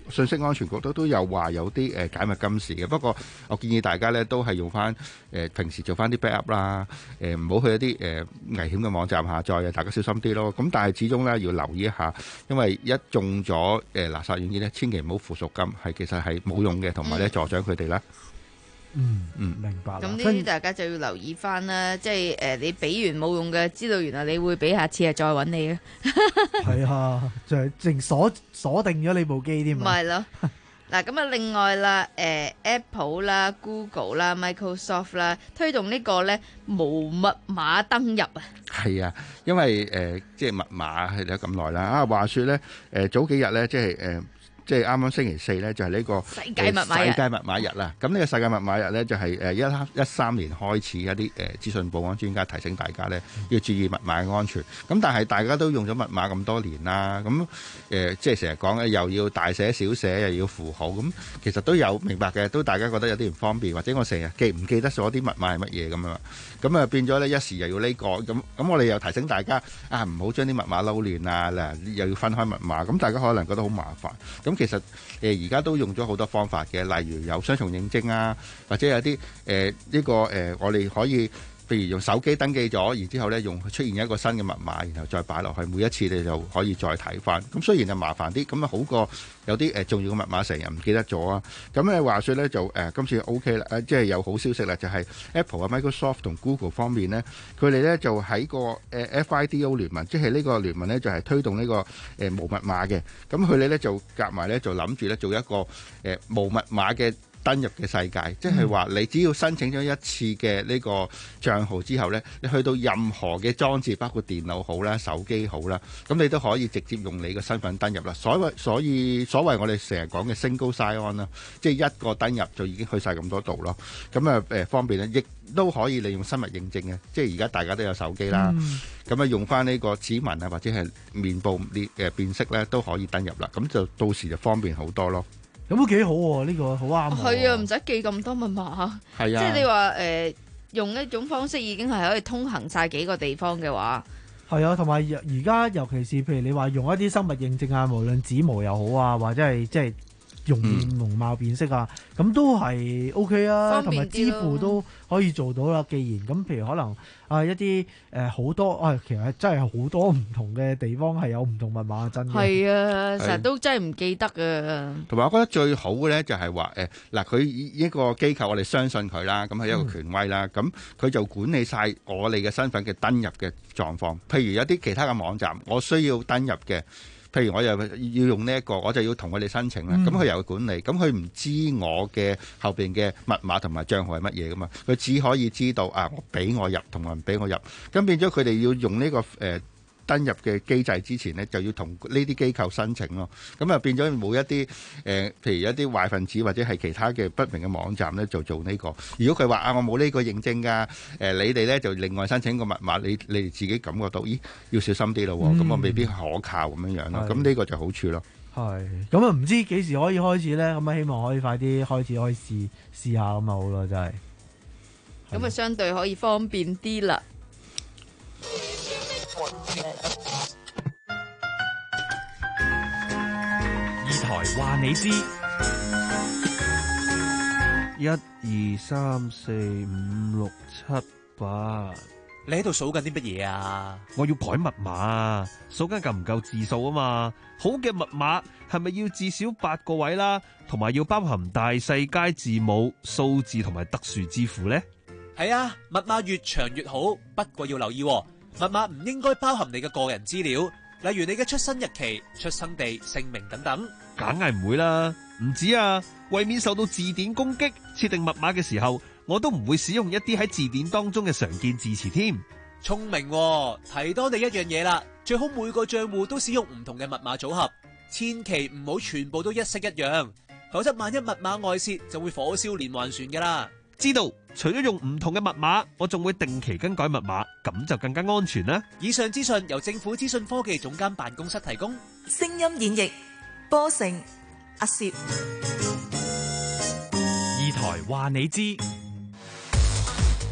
[SPEAKER 23] 信息安全局都都有話有啲誒解密金匙嘅。不過我建議大家咧都係用翻誒平時做翻啲 backup 啦，誒唔好去一啲誒危險嘅網站下載啊，大家小心啲咯。咁但係始終咧要留意一下，因為一中咗誒垃圾軟件咧，千祈唔好付贖金，係其實係冇用嘅，同埋咧助長佢哋啦。
[SPEAKER 9] 嗯
[SPEAKER 23] 嗯，
[SPEAKER 9] 明白。
[SPEAKER 2] 咁呢啲大家就要留意翻啦，即係誒你俾完冇用嘅，知道原來你會俾下次係再揾你嘅。
[SPEAKER 9] 係啊，就係淨鎖鎖定咗你部機添。
[SPEAKER 2] 唔係咯。嗱咁啊，另外啦，誒 Apple 啦、Google 啦、Microsoft 啦，推動呢個咧無密碼登入啊。
[SPEAKER 23] 係啊，因為誒即係密碼係咗咁耐啦。啊話説咧，誒早幾日咧，即係誒。即係啱啱星期四咧，就係呢個
[SPEAKER 2] 世界密碼日。
[SPEAKER 23] 世界密碼日啦。咁呢個世界密碼日咧，就係誒一一三年開始一啲誒資訊保安專家提醒大家咧，要注意密碼嘅安全。咁但係大家都用咗密碼咁多年啦，咁誒即係成日講咧，又要大寫小寫，又要符號，咁其實都有明白嘅，都大家覺得有啲唔方便，或者我成日記唔記得咗啲密碼係乜嘢咁啊？咁啊變咗咧一時又要呢個，咁咁我哋又提醒大家啊，唔好將啲密碼撈亂啊，嗱又要分開密碼，咁大家可能覺得好麻煩。咁其實誒而家都用咗好多方法嘅，例如有雙重認證啊，或者有啲誒呢個誒、呃、我哋可以譬如用手機登記咗，然之後咧用出現一個新嘅密碼，然後再擺落去，每一次你就可以再睇翻。咁雖然係麻煩啲，咁啊好過有啲誒重要嘅密碼成日唔記得咗啊。咁咧話說咧就誒、呃、今次 O K 啦，誒即係有好消息啦，就係、是、Apple 啊、Microsoft 同 Google 方面咧，佢哋咧就喺個誒 F I D O 聯盟，即係呢個聯盟咧就係推動呢、這個誒、呃、無密碼嘅。咁佢哋咧就夾埋咧就諗住咧做一個誒、呃、無密碼嘅登入嘅世界，即係話你只要申請咗一次嘅呢個帳號之後呢，你去到任何嘅裝置，包括電腦好啦、手機好啦，咁你都可以直接用你嘅身份登入啦。所謂所以所謂我哋成日講嘅 single sign on 啦，即係一個登入就已經去晒咁多度咯。咁啊誒方便呢，亦都可以利用生物認證嘅，即係而家大家都有手機啦，咁啊、嗯、用翻呢個指紋啊或者係面部呢誒辨識呢都可以登入啦。咁就到時就方便好多咯。
[SPEAKER 9] 咁都幾好喎，呢、這個好啱。
[SPEAKER 2] 係啊，唔使記咁多密碼。係啊，即係你話誒、呃、用一種方式已經係可以通行晒幾個地方嘅話，
[SPEAKER 9] 係啊，同埋而家尤其是譬如你話用一啲生物認證啊，無論指模又好啊，或者係即係用面容貌辨識啊，咁、嗯、都係 O K 啊，同埋支付都可以做到啦。既然咁，譬如可能啊一啲誒好多啊，其實真係好多唔同嘅地方係有唔同密碼真嘅。係
[SPEAKER 2] 啊，成日都真係唔記得啊。
[SPEAKER 23] 同埋我覺得最好嘅咧就係話誒嗱，佢、呃、一個機構我哋相信佢啦，咁係一個權威啦，咁佢、嗯、就管理晒我哋嘅身份嘅登入嘅狀況。譬如有啲其他嘅網站，我需要登入嘅。譬如我又要用呢、這、一個，我就要同佢哋申請啦。咁佢、嗯、又要管理，咁佢唔知我嘅後邊嘅密碼同埋帳號係乜嘢噶嘛？佢只可以知道啊，我俾我入同埋唔俾我入。咁變咗佢哋要用呢、這個誒、呃、登入嘅機制之前呢，就要同呢啲機構申請咯。咁啊變咗冇一啲誒、呃，譬如一啲壞分子或者係其他嘅不明嘅網站呢，就做呢、這個。如果佢話啊，我冇呢個認證㗎，誒、呃、你哋呢就另外申請個密碼，你你哋自己感覺到，咦要小心啲咯，咁、嗯、我未必可靠咁樣樣咯。咁呢是個就好處咯。
[SPEAKER 9] 係，咁啊唔知幾時可以開始呢？咁啊希望可以快啲開始可以試試下咁啊好咯，真係。
[SPEAKER 2] 咁啊相對可以方便啲啦。
[SPEAKER 4] 二台話你知，一二三四五六七八，
[SPEAKER 8] 你喺度數緊啲乜嘢啊？
[SPEAKER 4] 我要改密碼，數緊夠唔夠字數啊嘛。好嘅密碼係咪要至少八個位啦？同埋要包含大細楷字母、數字同埋特殊字符呢？
[SPEAKER 8] 係啊，密碼越長越好，不過要留意，密碼唔應該包含你嘅個人資料，例如你嘅出生日期、出生地、姓名等等。
[SPEAKER 4] 梗係唔會啦，唔止啊！為免受到字典攻擊，設定密碼嘅時候，我都唔會使用一啲喺字典當中嘅常見字詞添。
[SPEAKER 8] 聰明喎，提多你一樣嘢啦，最好每個賬戶都使用唔同嘅密碼組合，千祈唔好全部都一式一樣，否則萬一密碼外泄，就會火燒連環船噶啦。
[SPEAKER 4] 知道，除咗用唔同嘅密碼，我仲會定期更改密碼，咁就更加安全啦。
[SPEAKER 8] 以上資訊由政府資訊科技總監辦公室提供。
[SPEAKER 13] 聲音演繹，波成阿攝。
[SPEAKER 4] 二台話你知，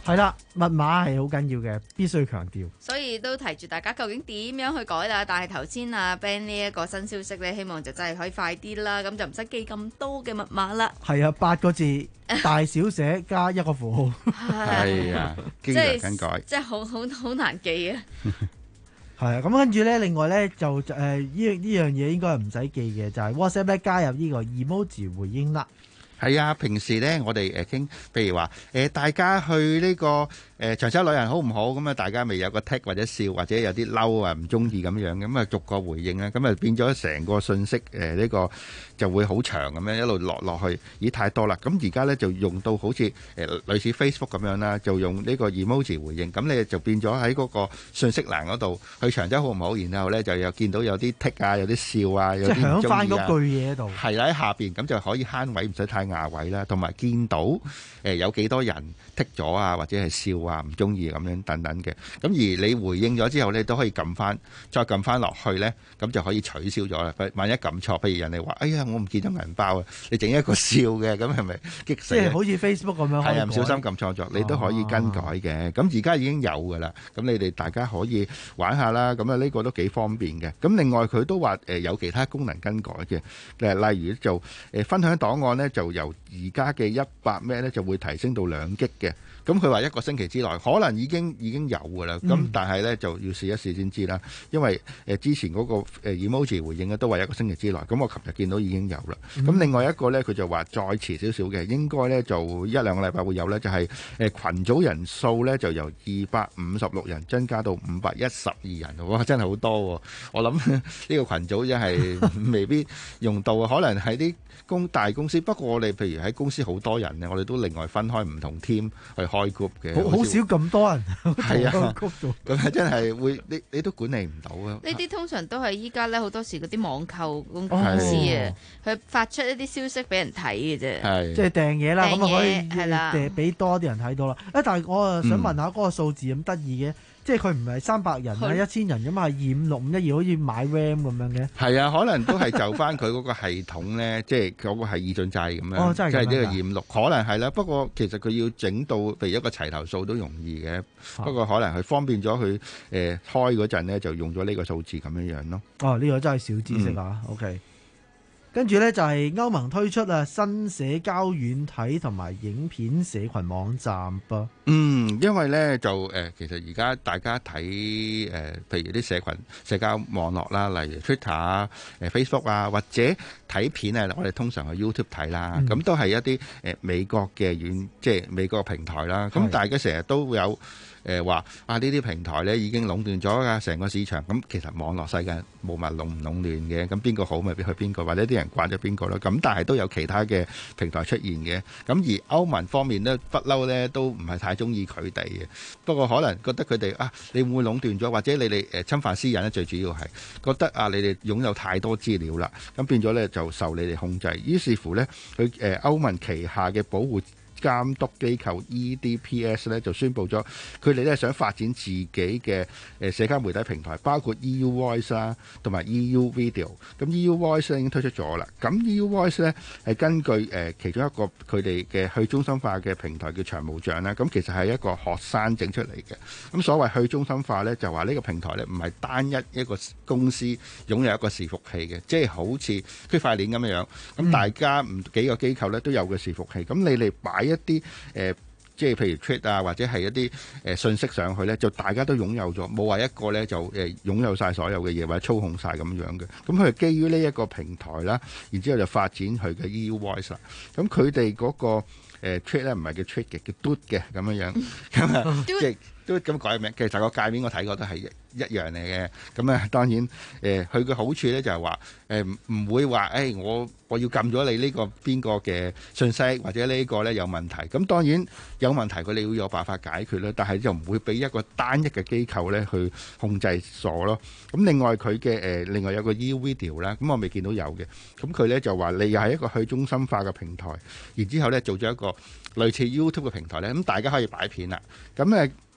[SPEAKER 12] 係啦，密碼係好緊要嘅，必須強調。
[SPEAKER 2] 所以都提住大家究竟點樣去改啦。但係頭先啊 Ben 呢一個新消息咧，希望就真係可以快啲啦，咁就唔使記咁多嘅密碼啦。
[SPEAKER 12] 係啊，八個字大小寫加一個符號。
[SPEAKER 23] 係啊，經常更改，
[SPEAKER 2] 即係好好好難記啊。
[SPEAKER 12] 係啊，咁跟住咧，另外咧就誒呢呢樣嘢應該係唔使記嘅，就係、是、WhatsApp 咧加入呢個 emoji 回應啦。
[SPEAKER 23] 係啊，平時咧我哋誒傾，譬如話誒、呃、大家去呢、這個誒、呃、長洲旅行好唔好？咁啊，大家咪有個 tick 或者笑或者有啲嬲啊唔中意咁樣，咁啊逐個回應啦，咁啊變咗成個信息誒呢、呃這個就會好長咁樣一路落落去，咦太多啦！咁而家咧就用到好似誒、呃、類似 Facebook 咁樣啦，就用呢個 emoji 回應，咁你就變咗喺嗰個信息欄嗰度去長洲好唔好？然後咧就又見到有啲 tick 啊，有啲笑啊，有啲唔中意啊，
[SPEAKER 12] 即係響翻嗰句嘢喺度。
[SPEAKER 23] 係啦，喺下邊咁就可以慳位，唔使太牙位啦，同埋見到誒、呃、有幾多人剔咗啊，或者係笑啊，唔中意咁樣等等嘅。咁而你回應咗之後咧，都可以撳翻，再撳翻落去咧，咁就可以取消咗啦。萬一撳錯，譬如人哋話：哎呀，我唔見咗銀包啊！你整一個笑嘅，咁係咪激死？
[SPEAKER 12] 即係好似 Facebook 咁樣。係啊，
[SPEAKER 23] 唔小心撳錯咗，你都可以更改嘅。咁而家已經有㗎啦。咁你哋大家可以玩下啦。咁啊，呢個都幾方便嘅。咁另外佢都話誒有其他功能更改嘅。誒例如就誒分享檔案咧，就由而家嘅一百 M B 咧就會提升到兩 G 嘅。咁佢話一個星期之內可能已經已經有㗎啦。咁、嗯、但係咧就要試一試先知啦。因為誒之前嗰個誒 emoji 回應咧都話一個星期之內。咁我琴日見到已經有啦。咁、嗯、另外一個咧佢就話再遲少少嘅，應該咧就一兩個禮拜會有咧，就係誒羣組人數咧就由二百五十六人增加到五百一十二人。哇！真係好多喎。我諗呢個羣組真係未必用到啊。可能喺啲公大公司，不過我哋譬如喺公司好多人咧，我哋都另外分開唔同 team 去開 group 嘅。好
[SPEAKER 12] 好少咁多人。
[SPEAKER 23] 係啊，咁啊真係會你你都管理唔到啊。
[SPEAKER 2] 呢啲通常都係依家咧好多時嗰啲網購公司啊，佢發出一啲消息俾人睇嘅啫。
[SPEAKER 23] 係
[SPEAKER 12] 即係訂嘢啦，咁啊可以
[SPEAKER 2] 係啦，
[SPEAKER 12] 俾多啲人睇到啦。啊，但係我啊想問下嗰個數字咁得意嘅。即係佢唔係三百人啊，一千人咁啊，二五六五一二，好似買 RAM 咁樣嘅。係
[SPEAKER 23] 啊，可能都係就翻佢嗰個系統咧，即係嗰個係二進制咁樣。
[SPEAKER 12] 哦，真係
[SPEAKER 23] 即係呢個二五六，可能係啦。不過其實佢要整到譬如一個齊頭數都容易嘅。不過可能佢方便咗佢誒開嗰陣咧，就用咗呢個數字咁樣樣咯。
[SPEAKER 12] 哦，呢個真係小知識啊。嗯、OK。跟住呢，就係歐盟推出啊新社交軟體同埋影片社群網站噃。
[SPEAKER 23] 嗯，因為呢，就誒、呃，其實而家大家睇誒、呃，譬如啲社群社交網絡啦，例如 Twitter 啊、誒 Facebook 啊，或者睇片啊，我哋通常去 YouTube 睇啦，咁、嗯、都係一啲誒、呃、美國嘅軟，即係美國嘅平台啦。咁大家成日都會有。誒話啊！呢啲平台咧已經壟斷咗㗎成個市場，咁其實網絡世界冇乜壟唔壟斷嘅，咁邊個好咪去邊個，或者啲人慣咗邊個咯。咁但係都有其他嘅平台出現嘅。咁而歐盟方面咧，不嬲咧都唔係太中意佢哋嘅。不過可能覺得佢哋啊，你會唔會壟斷咗，或者你哋誒侵犯私隱咧？最主要係覺得啊，你哋擁有太多資料啦，咁變咗咧就受你哋控制。於是乎咧，佢誒歐盟旗下嘅保護監督機構 E D P S 咧就宣布咗，佢哋咧想發展自己嘅誒社交媒體平台，包括 E U Voice 啦，同埋 E U Video。咁 E U Voice 咧已經推出咗啦。咁 E U Voice 咧係根據誒其中一個佢哋嘅去中心化嘅平台叫長毛象啦。咁其實係一個學生整出嚟嘅。咁所謂去中心化咧，就話呢個平台咧唔係單一一個公司擁有一個伺服器嘅，即係好似區塊鏈咁樣樣。咁大家唔幾個機構咧都有個伺服器。咁你哋擺一啲誒、呃，即係譬如 tweet 啊，或者係一啲誒、呃、信息上去咧，就大家都擁有咗，冇話一個咧就誒、呃、擁有晒所有嘅嘢，或者操控晒咁樣嘅。咁佢係基於呢一個平台啦，然之後就發展佢嘅 E U Voice 啦。咁佢哋嗰個誒 tweet 咧唔係叫 tweet 嘅，叫 do 嘅咁樣樣。咁啊，即係都咁改名。其實個界面我睇過都係一樣嚟嘅。咁啊，當然誒，佢、呃、嘅好處咧就係話誒唔會話誒、欸、我我要撳咗你呢個邊個嘅信息，或者呢個咧有問題。咁當然有問題，佢哋會有辦法解決啦。但係就唔會俾一個單一嘅機構咧去控制咗咯。咁另外佢嘅誒另外有個 E U Video 啦，咁我未見到有嘅。咁佢咧就話你又係一個去中心化嘅平台，然之後咧做咗一個類似 YouTube 嘅平台咧，咁大家可以擺片啦。咁誒。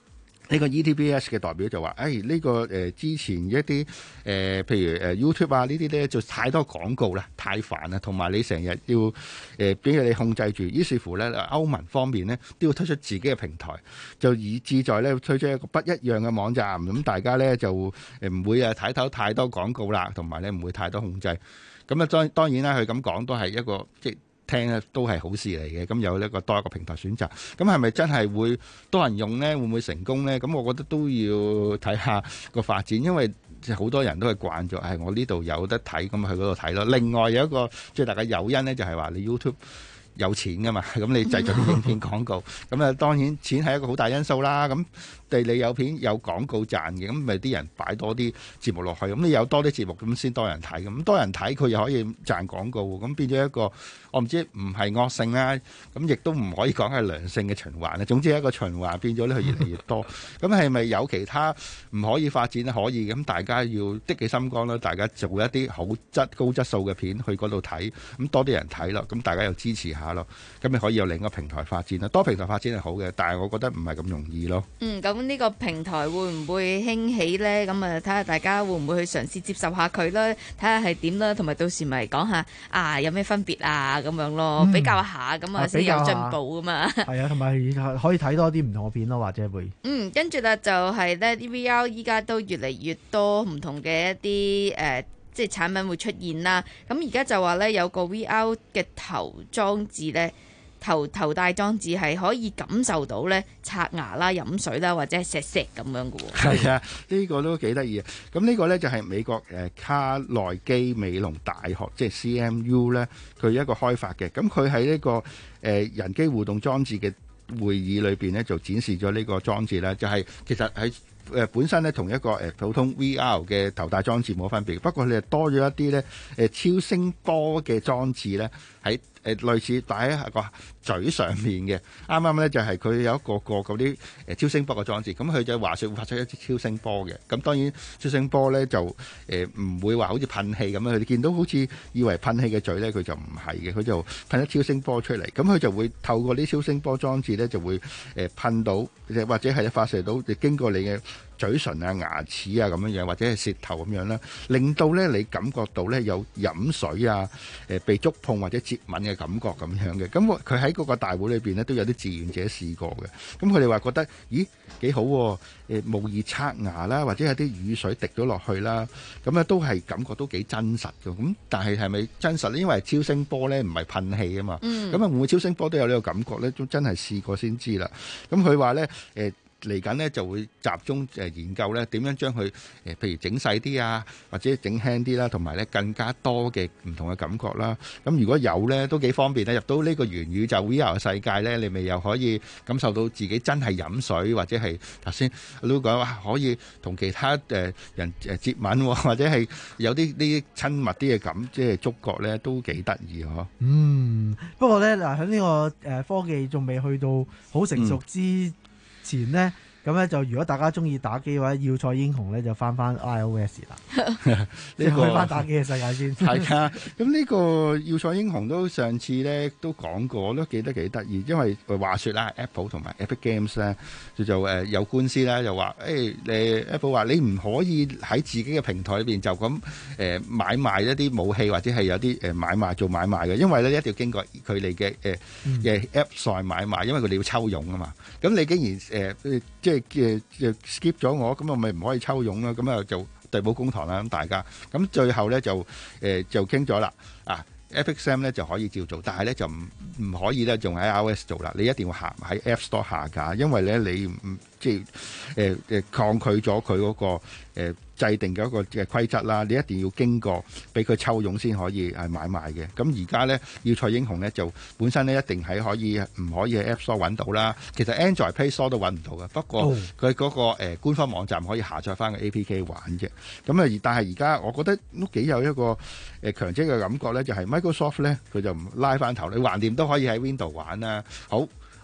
[SPEAKER 23] 呢個 E T B S 嘅代表就話：，誒、哎、呢、這個誒、呃、之前一啲誒、呃，譬如誒、呃、YouTube 啊呢啲咧，就太多廣告啦，太煩啦，同埋你成日要誒俾你控制住。於是乎咧，歐盟方面咧都要推出自己嘅平台，就以志在咧推出一個不一樣嘅網站。咁大家咧就誒唔會啊睇到太多廣告啦，同埋咧唔會太多控制。咁啊當當然啦，佢咁講都係一個即聽咧都係好事嚟嘅，咁有一個多一個平台選擇，咁係咪真係會多人用呢？會唔會成功呢？咁我覺得都要睇下個發展，因為好多人都係慣咗，係我呢度有得睇，咁去嗰度睇咯。另外有一個最大嘅誘因呢，就係話你 YouTube 有錢噶嘛，咁你製作啲影片廣告，咁啊當然錢係一個好大因素啦。咁對你有片有廣告賺嘅，咁咪啲人擺多啲節目落去，咁你有多啲節目咁先多人睇，咁多人睇佢又可以賺廣告，咁變咗一個我唔知唔係惡性啦，咁亦都唔可以講係良性嘅循環啦。總之係一個循環，變咗咧佢越嚟越多。咁係咪有其他唔可以發展咧？可以，咁大家要的起心肝啦，大家做一啲好質高質素嘅片去嗰度睇，咁多啲人睇咯，咁大家又支持下咯，咁你可以有另一個平台發展啦。多平台發展係好嘅，但係我覺得唔係咁容易咯。
[SPEAKER 2] 嗯，咁呢個平台會唔會興起呢？咁啊，睇下大家會唔會去嘗試接受下佢啦，睇下係點啦，同埋到時咪講下啊有咩分別啊咁樣咯，嗯、比較下咁啊先有進步啊嘛。係
[SPEAKER 12] 啊，同埋可以睇多啲唔同嘅片咯，或者會。嗯，
[SPEAKER 2] 跟住啦就係咧啲 V R 依家都越嚟越多唔同嘅一啲誒、呃，即係產品會出現啦。咁而家就話咧有個 V R 嘅頭裝置咧。頭頭戴裝置係可以感受到咧刷牙啦、飲水啦或者係錫錫咁樣嘅喎。
[SPEAKER 23] 係啊，呢、這個都幾得意啊！咁呢個咧就係美國誒卡內基美隆大學即係 C M U 咧，佢一個開發嘅。咁佢喺呢個誒、呃、人機互動裝置嘅會議裏邊咧，就展示咗呢個裝置啦。就係、是、其實喺誒、呃、本身咧同一個誒、呃、普通 V R 嘅頭戴裝置冇分別，不過佢係多咗一啲咧誒超聲波嘅裝置咧喺。誒類似擺喺個嘴上面嘅，啱啱咧就係佢有一個個嗰啲誒超聲波嘅裝置，咁佢就話説會發出一啲超聲波嘅，咁當然超聲波咧就誒唔會話好似噴氣咁樣，佢哋見到好似以為噴氣嘅嘴咧，佢就唔係嘅，佢就噴一超聲波出嚟，咁佢就會透過啲超聲波裝置咧就會誒噴到，或者係發射到，就經過你嘅嘴唇啊、牙齒啊咁樣樣，或者係舌頭咁樣啦，令到咧你感覺到咧有飲水啊、誒被觸碰或者接吻嘅感覺咁樣嘅。咁佢喺嗰個大會裏邊咧都有啲志願者試過嘅。咁佢哋話覺得咦幾好喎，誒模擬刷牙啦，或者有啲雨水滴咗落去啦，咁咧都係感覺都幾真實嘅。咁但係係咪真實咧？因為超聲波咧唔係噴氣啊嘛。咁啊會唔會超聲波都有呢個感覺咧？都真係試過先知啦。咁佢話咧誒。嚟緊呢就會集中誒研究咧點樣將佢誒譬如整細啲啊，或者整輕啲啦，同埋咧更加多嘅唔同嘅感覺啦。咁如果有咧都幾方便咧，入到呢個元宇宙 V R 嘅世界咧，你咪又可以感受到自己真係飲水，或者係頭先都講話可以同其他誒人誒接吻，或者係有啲呢啲親密啲嘅感，即係觸覺咧都幾得意嗬。
[SPEAKER 12] 嗯，不過咧嗱喺呢個誒科技仲未去到好成熟之前呢，咁咧就如果大家中意打機嘅話，要塞英雄咧就翻翻 iOS 啦，呢個去翻打機嘅世界先。
[SPEAKER 23] 係啊，咁呢個要塞英雄都上次咧都講過，都記得幾得意，因為話説啦 ，Apple 同埋 Epic Games 咧就就誒有官司啦，就話誒你 Apple 話你唔可以喺自己嘅平台裏邊就咁誒買賣一啲武器或者係有啲誒買賣做買賣嘅，因為咧一定要經過佢哋嘅誒嘅 App Store 買賣，因為佢哋要抽傭啊嘛。咁你竟然誒、呃、即係誒誒 skip 咗我，咁我咪唔可以抽傭啦。咁啊就對簿公堂啦。咁大家咁最後咧就誒、呃、就傾咗啦。啊 Epic Sam 咧就可以照做，但係咧就唔唔可以咧仲喺 iOS 做啦。你一定要下喺 App Store 下架，因為咧你唔即係誒誒抗拒咗佢嗰個誒。呃制定嘅一個嘅規則啦，你一定要經過俾佢抽傭先可以係買賣嘅。咁而家咧要塞英雄咧就本身咧一定係可以唔可以喺 App Store 揾到啦。其實 Android Play Store 都揾唔到嘅。不過佢嗰個誒官方網站可以下載翻個 A P K 玩嘅。咁啊，但係而家我覺得都幾有一個誒強者嘅感覺咧，就係 Microsoft 咧佢就唔拉翻頭，你橫掂都可以喺 Windows 玩啦。好。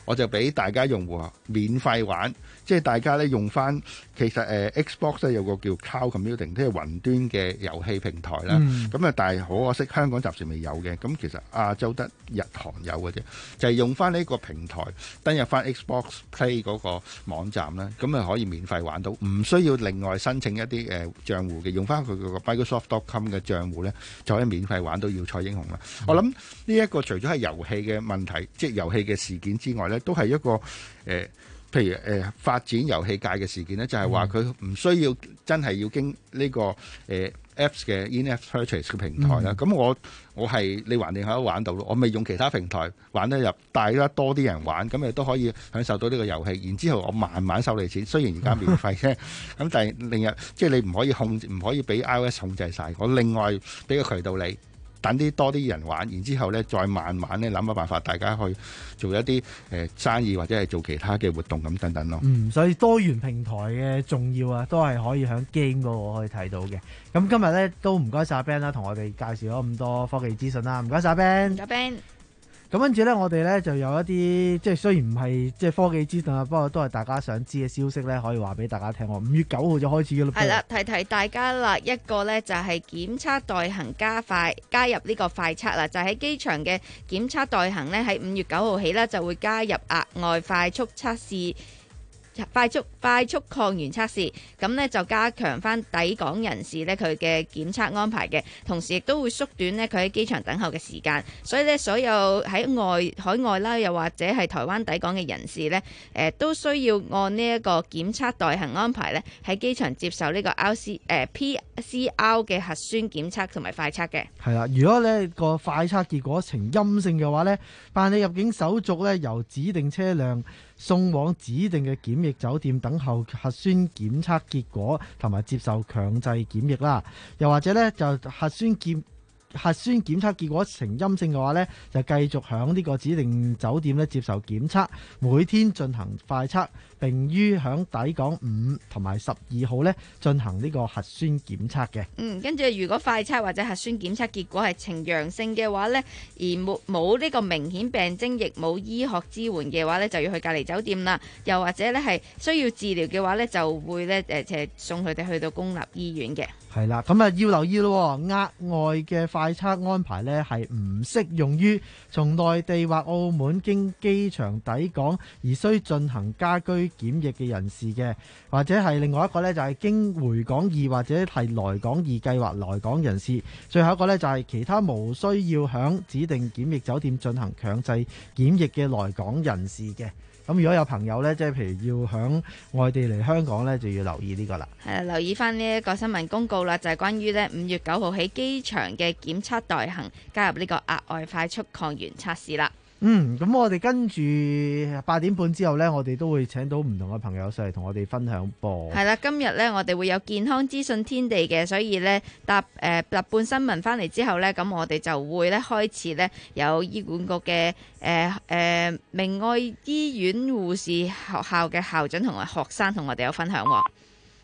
[SPEAKER 23] 我就俾大家用戶免費玩，即係大家咧用翻其實誒、呃、Xbox 咧有個叫 Cloud Computing，即係雲端嘅遊戲平台啦。咁啊、嗯，但係好可惜香港暫時未有嘅。咁其實亞洲得日韓有嘅啫，就係、是、用翻呢個平台登入翻 Xbox Play 嗰個網站啦，咁啊可以免費玩到，唔需要另外申請一啲誒、呃、帳戶嘅，用翻佢個 Microsoft dot com 嘅帳戶咧就可以免費玩到要塞英雄啦。嗯、我諗呢一個除咗係遊戲嘅問題，即係遊戲嘅事件之外咧，都係一個誒、呃，譬如誒、呃、發展遊戲界嘅事件咧，就係話佢唔需要真係要經呢、這個誒、呃、Apps 嘅 In-App Purchase 嘅平台啦。咁、嗯、我我係你還定喺度玩到咯，我未用其他平台玩得入，大家多啲人玩，咁亦都可以享受到呢個遊戲。然之後我慢慢收你錢，雖然而家免費啫，咁但係另日即係你唔可以控制，唔可以俾 iOS 控制晒。我另外俾個渠道你。等啲多啲人玩，然之後咧再慢慢咧諗個辦法，大家去做一啲誒、呃、生意或者係做其他嘅活動咁等等咯。
[SPEAKER 12] 嗯，所以多元平台嘅重要啊，都係可以喺 game 嗰個可以睇到嘅。咁今日咧都唔該晒 Ben 啦，同我哋介紹咗咁多科技資訊啦，唔該晒 Ben。
[SPEAKER 2] 唔該 Ben。
[SPEAKER 12] 咁跟住咧，我哋咧就有一啲即係雖然唔係即係科技資訊啊，不過都係大家想知嘅消息咧，可以話俾大家聽。我五月九號就開始嘅啦。
[SPEAKER 2] 係啦，提提大家啦，一個咧就係檢測代行加快加入呢個快測啦，就喺機場嘅檢測代行咧喺五月九號起咧就會加入額外快速測試。快速快速抗原測試，咁呢就加強翻抵港人士呢佢嘅檢測安排嘅，同時亦都會縮短呢佢喺機場等候嘅時間。所以呢，所有喺外海外啦，又或者係台灣抵港嘅人士呢，誒、呃、都需要按呢一個檢測代行安排呢，喺機場接受呢個 R C 誒、呃、P C R 嘅核酸檢測同埋快測嘅。係啦，
[SPEAKER 12] 如果呢個快測結果呈陰性嘅話呢，辦理入境手續呢，由指定車輛送往指定嘅檢疫酒店等候核酸檢測結果，同埋接受強制檢疫啦。又或者呢，就核酸檢核酸檢測結果呈陰性嘅話呢，就繼續響呢個指定酒店呢接受檢測，每天進行快測，並於響抵港五同埋十二號呢進行呢個核酸檢測嘅。嗯，跟住如果快測或者核酸檢測結果係呈陽性嘅話呢，而冇冇呢個明顯病徵，亦冇醫學支援嘅話呢，就要去隔離酒店啦。又或者呢係需要治療嘅話呢，就會呢誒誒送佢哋去到公立醫院嘅。係啦，咁啊要留意咯，額外嘅快測安排呢係唔適用於從內地或澳門經機場抵港而需進行家居檢疫嘅人士嘅，或者係另外一個呢，就係經回港易或者係來港易計劃來港人士，最後一個呢，就係其他無需要響指定檢疫酒店進行強制檢疫嘅來港人士嘅。咁如果有朋友呢，即係譬如要響外地嚟香港呢，就要留意呢個啦。係留意翻呢一個新聞公告啦，就係關於呢五月九號喺機場嘅檢測代行加入呢個額外快速抗原測試啦。嗯，咁我哋跟住八點半之後呢，我哋都會請到唔同嘅朋友上嚟同我哋分享噃。係啦，今日呢，我哋會有健康資訊天地嘅，所以呢，搭誒、呃、搭半新聞翻嚟之後呢，咁我哋就會呢開始呢有醫管局嘅誒誒明愛醫院護士學校嘅校長同埋學生同我哋有分享喎。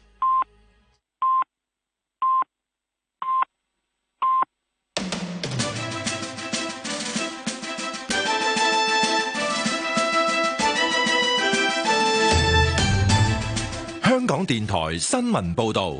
[SPEAKER 14] 香港電台新聞報道，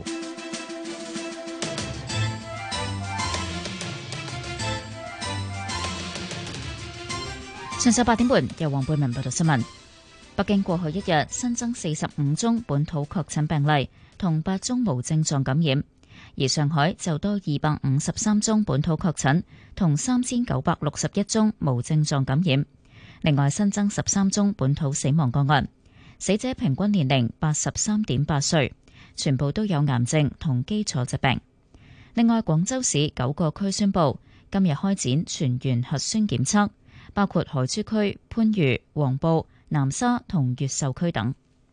[SPEAKER 5] 上晝八點半，由黃貝文報道新聞。北京過去一日新增四十五宗本土確診病例，同八宗無症狀感染，而上海就多二百五十三宗本土確診，同三千九百六十一宗無症狀感染。另外新增十三宗本土死亡個案。死者平均年齡八十三點八歲，全部都有癌症同基礎疾病。另外，廣州市九個區宣布今日開展全員核酸檢測，包括海珠區、番禺、黃埔、南沙同越秀區等。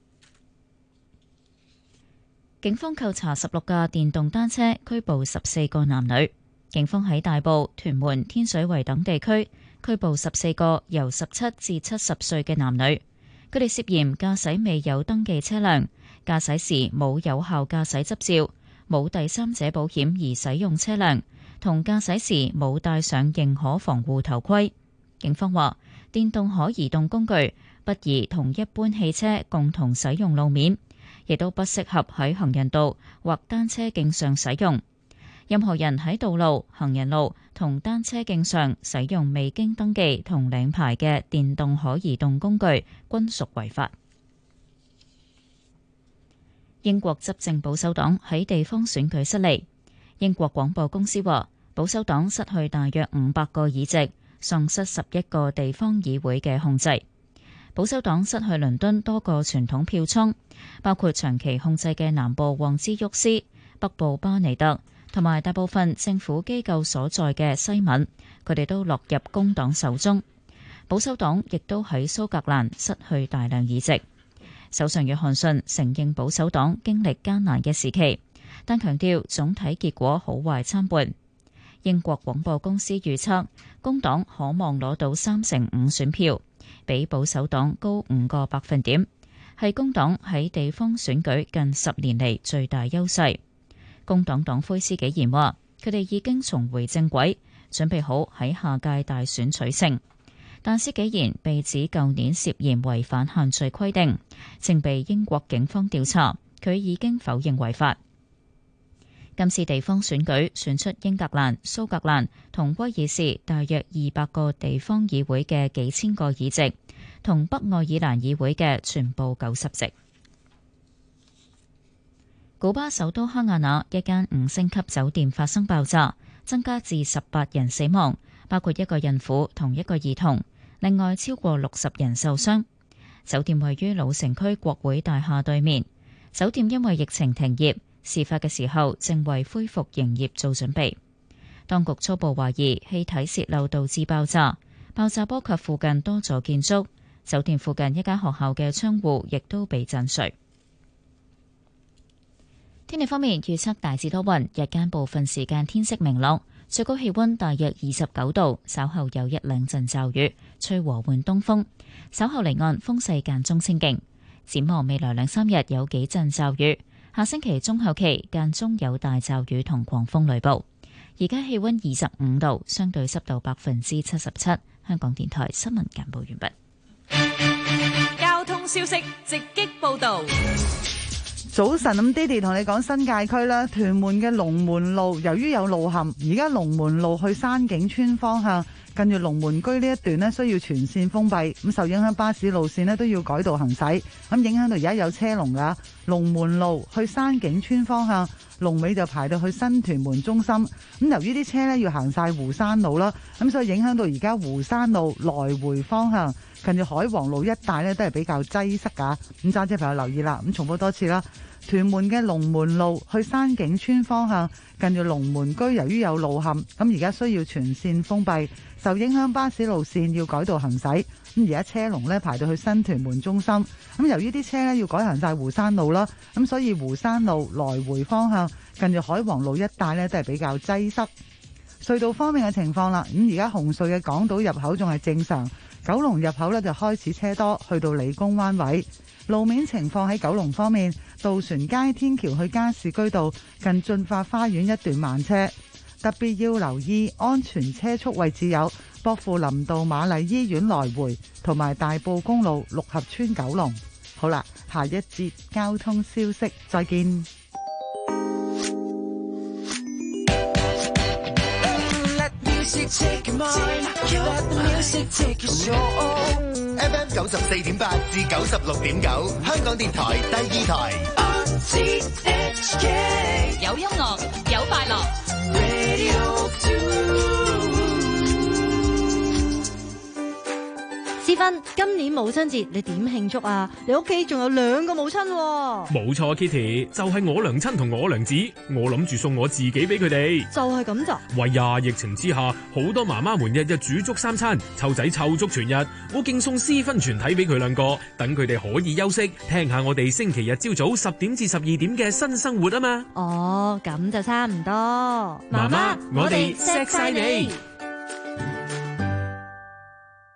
[SPEAKER 5] 警方扣查十六架電動單車，拘捕十四個男女。警方喺大埔、屯門、天水圍等地區拘捕十四個由十七至七十歲嘅男女。佢哋涉嫌駕駛未有登記車輛、駕駛時冇有效駕駛執照、冇第三者保險而使用車輛，同駕駛時冇戴上認可防護頭盔。警方話，電動可移動工具不宜同一般汽車共同使用路面，亦都不適合喺行人道或單車徑上使用。任何人喺道路、行人路同單車徑上使用未經登記同領牌嘅電動可移動工具，均屬違法。英國執政保守黨喺地方選舉失利。英國廣播公司話，保守黨失去大約五百個議席，喪失十一個地方議會嘅控制。保守黨失去倫敦多個傳統票倉，包括長期控制嘅南部旺茲沃斯、北部巴尼特同埋大部分政府機構所在嘅西敏，佢哋都落入工黨手中。保守黨亦都喺蘇格蘭失去大量議席。首相約翰遜承認保守黨經歷艱難嘅時期，但強調總體結果好壞參半。英國廣播公司預測，工黨可望攞到三成五選票，比保守黨高五個百分點，係工黨喺地方選舉近十年嚟最大優勢。工黨黨魁施紀賢話，佢哋已經重回正軌，準備好喺下屆大選取勝。但施紀賢被指舊年涉嫌違反限聚規定，正被英國警方調查，佢已經否認違法。今次地方選舉選出英格蘭、蘇格蘭同威爾士大約二百個地方議會嘅幾千個議席，同北愛爾蘭議會嘅全部九十席。古巴首都哈瓦那一間五星級酒店發生爆炸，增加至十八人死亡，包括一個孕婦同一個兒童，另外超過六十人受傷。酒店位於老城區國會大廈對面，酒店因為疫情停業，事發嘅時候正為恢復營業做準備。當局初步懷疑氣體泄漏導致爆炸，爆炸波及附近多座建築，酒店附近一間學校嘅窗戶亦都被震碎。天氣方面，預測大致多雲，日間部分時間天色明朗，最高氣溫大約二十九度，稍後有一兩陣驟雨，吹和緩東風，稍後離岸風勢間中清勁。展望未來兩三日有幾陣驟雨，下星期中後期間中有大驟雨同狂風雷暴。而家氣溫二十五度，相對濕度百分之七十七。香港電台新聞簡報完畢。
[SPEAKER 13] 交通消息直擊報道。
[SPEAKER 9] 早晨，咁爹哋同你講新界區啦，屯門嘅龍門路由於有路陷，而家龍門路去山景村方向近住龍門居呢一段呢，需要全線封閉，咁受影響巴士路線呢都要改道行駛，咁影響到而家有車龍噶。龍門路去山景村方向龍尾就排到去新屯門中心，咁由於啲車呢要行晒湖山路啦，咁所以影響到而家湖山路來回方向近住海皇路一帶呢都係比較擠塞噶，咁揸車朋友留意啦。咁重複多次啦，屯門嘅龍門路去山景村方向近住龍門居，由於有路陷，咁而家需要全線封閉，受影響巴士路線要改道行駛，咁而家車龍呢排到去新屯門中心，咁由於啲車呢要改行晒湖山路啦，咁所以湖山路來回方向近住海皇路一帶呢都係比較擠塞。隧道方面嘅情況啦，咁而家紅隧嘅港島入口仲係正常，九龍入口呢就開始車多，去到理工灣位。路面情況喺九龍方面，渡船街天橋去加士居道近駿發花園一段慢車，特別要留意安全車速位置有薄扶林道瑪麗醫院來回同埋大埔公路六合村九龍。好啦，下一節交通消息再見。
[SPEAKER 10] F M 九十四點八至九十六點九，香港電台第二台。
[SPEAKER 33] 有音樂，有快樂。
[SPEAKER 15] 思芬，今年母親節你點慶祝啊？你屋企仲有兩個母親喎。
[SPEAKER 11] 冇錯 ，Kitty 就係我娘親同我娘子，我諗住送我自己俾佢哋。
[SPEAKER 15] 就係咁咋？
[SPEAKER 11] 喂呀，疫情之下，好多媽媽們日日煮足三餐，湊仔湊足全日，我敬送私分全體俾佢兩個，等佢哋可以休息，聽下我哋星期日朝早十點至十二點嘅新生活啊嘛。
[SPEAKER 15] 哦，咁就差唔多。
[SPEAKER 11] 媽媽，我哋錫晒你。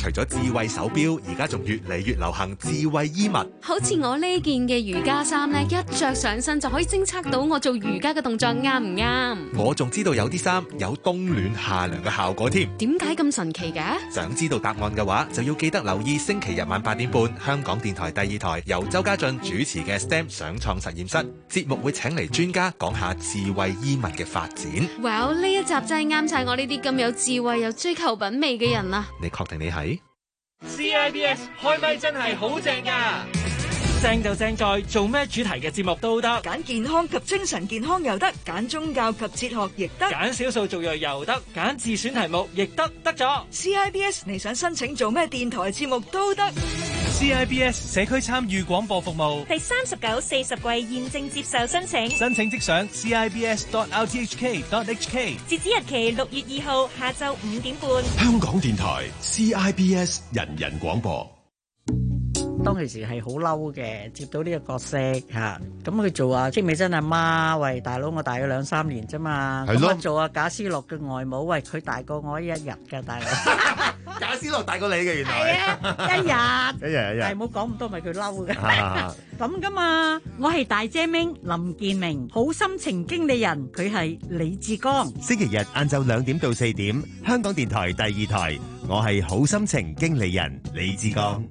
[SPEAKER 6] 除咗智慧手錶，而家仲越嚟越流行智慧衣物。
[SPEAKER 20] 好似我呢件嘅瑜伽衫咧，一着上身就可以偵測到我做瑜伽嘅動作啱唔啱。
[SPEAKER 6] 我仲知道有啲衫有冬暖夏涼嘅效果添。
[SPEAKER 20] 點解咁神奇嘅？
[SPEAKER 6] 想知道答案嘅話，就要記得留意星期日晚八點半，香港電台第二台由周家俊主持嘅 S T E M 想創實驗室節目，會請嚟專家講下智慧衣物嘅發展。
[SPEAKER 20] Well， 呢一集真係啱晒我呢啲咁有智慧又追求品味嘅人啊！
[SPEAKER 6] 你確定你係
[SPEAKER 16] C I B S 開咪真係好正㗎！正就正在做咩主題嘅節目都得，
[SPEAKER 17] 揀健康及精神健康又得，揀宗教及哲學亦得，
[SPEAKER 16] 揀少數族裔又得，揀自選題目亦得，得咗。
[SPEAKER 17] C I B S 你想申請做咩電台節目都得。
[SPEAKER 16] C I B S 社區參與廣播服務
[SPEAKER 18] 第三十九、四十季現正接受申請，
[SPEAKER 16] 申請即上 C I B S dot R T H K dot H K，
[SPEAKER 18] 截止日期六月二號下晝五點半。
[SPEAKER 14] 香港電台 C I B S 人人廣播。
[SPEAKER 24] 當其時係好嬲嘅，接到呢個角色嚇，咁佢做啊戚美珍阿媽，喂大佬我大佢兩三年啫嘛，咁啊做啊賈思樂嘅外母，喂佢大過我一日㗎大佬，
[SPEAKER 25] 賈思樂大過你嘅原來，
[SPEAKER 24] 一日
[SPEAKER 25] 一日一日，
[SPEAKER 24] 係唔好講咁多，咪佢嬲嘅，咁㗎嘛，我係大姐明林建明，好心情經理人，佢係李志剛。
[SPEAKER 25] 星期日晏晝兩點到四點，香港電台第二台，我係好心情經理人李志剛。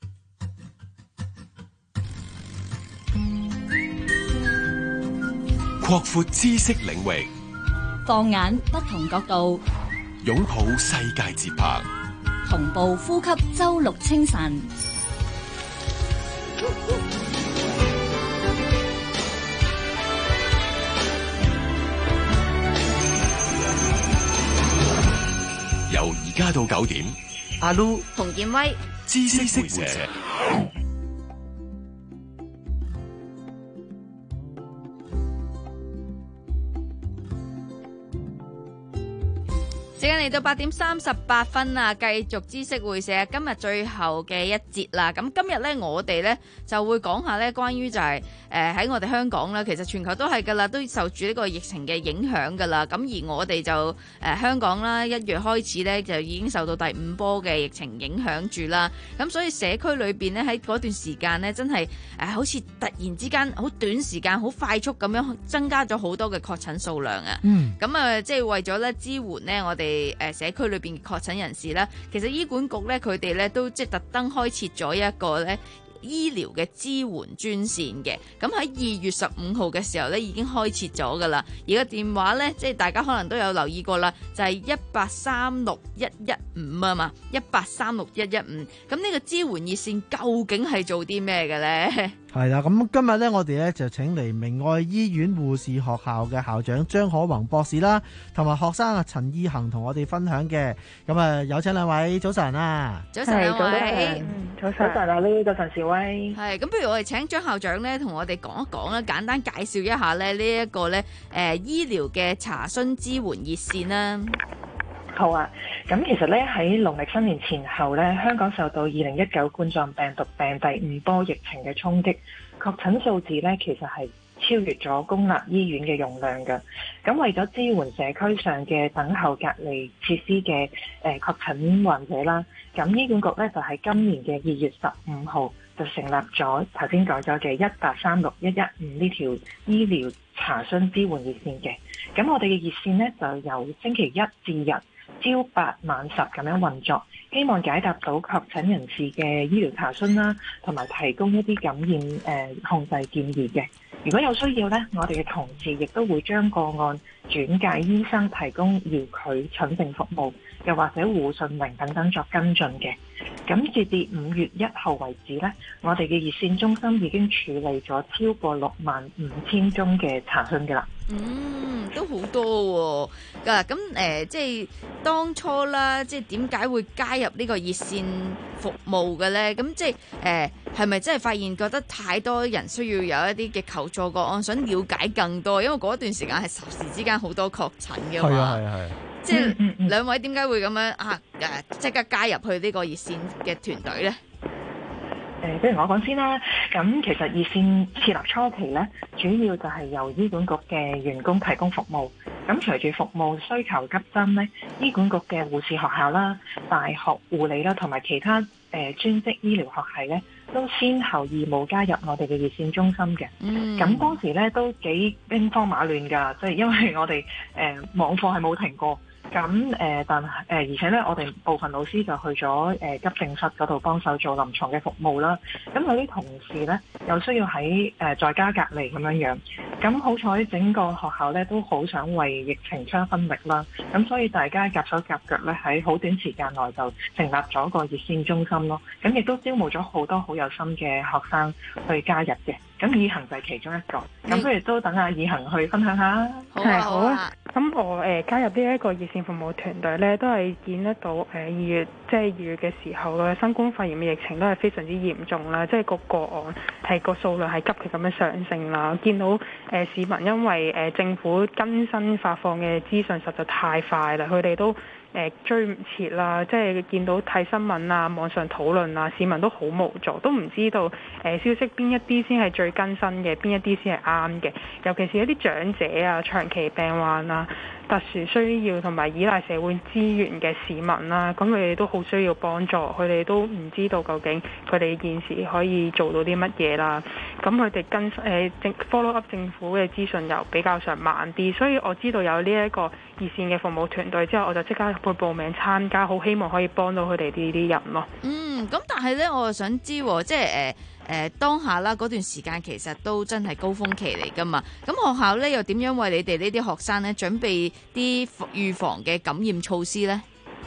[SPEAKER 14] 擴闊知識領域，
[SPEAKER 26] 放眼不同角度，
[SPEAKER 14] 擁抱世界節拍，
[SPEAKER 26] 同步呼吸周六清晨。
[SPEAKER 14] 由而家到九點，
[SPEAKER 25] 阿 Lu
[SPEAKER 2] 洪建威，
[SPEAKER 14] 知識會社。
[SPEAKER 2] 時間嚟到八點三十八分啊，繼續知識會社今日最後嘅一節啦。咁今日咧，我哋咧就會講下咧，關於就係誒喺我哋香港啦，其實全球都係噶啦，都受住呢個疫情嘅影響噶啦。咁而我哋就誒、呃、香港啦，一月開始咧就已經受到第五波嘅疫情影響住啦。咁所以社區裏邊咧喺嗰段時間咧，真係誒、呃、好似突然之間好短時間好快速咁樣增加咗好多嘅確診數量啊。
[SPEAKER 25] 嗯。
[SPEAKER 2] 咁啊、呃，即係為咗咧支援咧我哋。誒社區裏邊嘅確診人士啦，其實醫管局咧佢哋咧都即係特登開設咗一個咧醫療嘅支援專線嘅，咁喺二月十五號嘅時候咧已經開設咗噶啦，而個電話咧即係大家可能都有留意過啦，就係一八三六一一五啊嘛，一八三六一一五，咁呢個支援熱線究竟係做啲咩嘅咧？
[SPEAKER 12] 係啦，咁今日咧，我哋咧就請嚟明愛醫院護士學校嘅校長張可宏博士啦，同埋學生啊陳意恒同我哋分享嘅。咁啊，有請兩位，早晨啊！
[SPEAKER 2] 早晨兩位，
[SPEAKER 27] 早晨啊，呢早晨，兆威。
[SPEAKER 2] 係咁，不如我哋請張校長咧，同我哋講一講啦，簡單介紹一下咧呢一個咧誒醫療嘅查詢支援熱線啦。
[SPEAKER 27] 好啊，咁其實咧喺農曆新年前後咧，香港受到二零一九冠狀病毒病第五波疫情嘅衝擊，確診數字咧其實係超越咗公立醫院嘅容量嘅。咁為咗支援社區上嘅等候隔離設施嘅誒確診患者啦，咁醫管局咧就喺今年嘅二月十五號就成立咗頭先講咗嘅一八三六一一五呢條醫療查詢支援熱線嘅。咁我哋嘅熱線咧就由星期一至日朝八晚十咁樣運作，希望解答到確診人士嘅醫療查詢啦，同埋提供一啲感染誒、呃、控制建議嘅。如果有需要呢，我哋嘅同事亦都會將個案轉介醫生提供遙距診症服務，又或者護訊鈴等等作跟進嘅。咁截至五月一號為止呢，我哋嘅熱線中心已經處理咗超過六萬五千宗嘅查詢嘅啦。
[SPEAKER 2] 嗯，都好多喎、啊。咁誒、呃，即係當初啦，即係點解會加入呢個熱線服務嘅咧？咁即係誒，係咪真係發現覺得太多人需要有一啲嘅求助個案，想了解更多？因為嗰段時間係霎時之間好多確診嘅嘛。係啊係啊係。即係、嗯嗯、兩位點解會咁樣啊？誒，即刻加入去呢個熱線嘅團隊咧？
[SPEAKER 27] 誒，不如我講先啦。咁其實熱線設立初期咧，主要就係由醫管局嘅員工提供服務。 咁隨住服務需求急增咧，醫管局嘅護士學校啦、大學護理啦同埋其他誒、呃、專職醫療學系咧，都先後義務加入我哋嘅熱線中心嘅。咁、嗯、當時咧都幾兵荒馬亂㗎，即係因為我哋誒、呃、網課係冇停過。咁誒、呃，但係誒、呃，而且咧，我哋部分老師就去咗誒、呃、急症室嗰度幫手做臨床嘅服務啦。咁有啲同事咧，又需要喺誒、呃、在家隔離咁樣樣。咁好彩整個學校咧都好想為疫情出一分力啦。咁所以大家夾手夾腳咧，喺好短時間內就成立咗個熱線中心咯。咁亦都招募咗好多好有心嘅學生去加入嘅。咁以恒就係其中一個，咁不如都等阿以恒去分享下。
[SPEAKER 1] 好啊，好啊。咁我誒、呃、加入呢一個熱線服務團隊咧，都係見得到誒二、呃、月即係二月嘅時候嘅新冠肺炎嘅疫情都係非常之嚴重啦，即係個個案係個數量係急劇咁樣上升啦。見到誒、呃、市民因為誒、呃、政府更新發放嘅資訊實在太快啦，佢哋都誒追唔切啦，即係見到睇新聞啊、網上討論啊，市民都好無助，都唔知道誒、呃、消息邊一啲先係最更新嘅，邊一啲先係啱嘅。尤其是一啲長者啊、長期病患啊、特殊需要同埋依賴社會資源嘅市民啦，咁佢哋都好需要幫助，佢哋都唔知道究竟佢哋現時可以做到啲乜嘢啦。咁佢哋跟誒政 follow up 政府嘅資訊又比較上慢啲，所以我知道有呢一個熱線嘅服務團隊之後，我就即刻去報名參加，好希望可以幫到佢哋呢啲人咯。
[SPEAKER 2] 嗯，咁但係咧，我就想知，即係誒誒當下啦，嗰段時間其實都真係高峰期嚟噶嘛。咁學校咧又點樣為你哋呢啲學生咧準備啲預防嘅感染措施咧？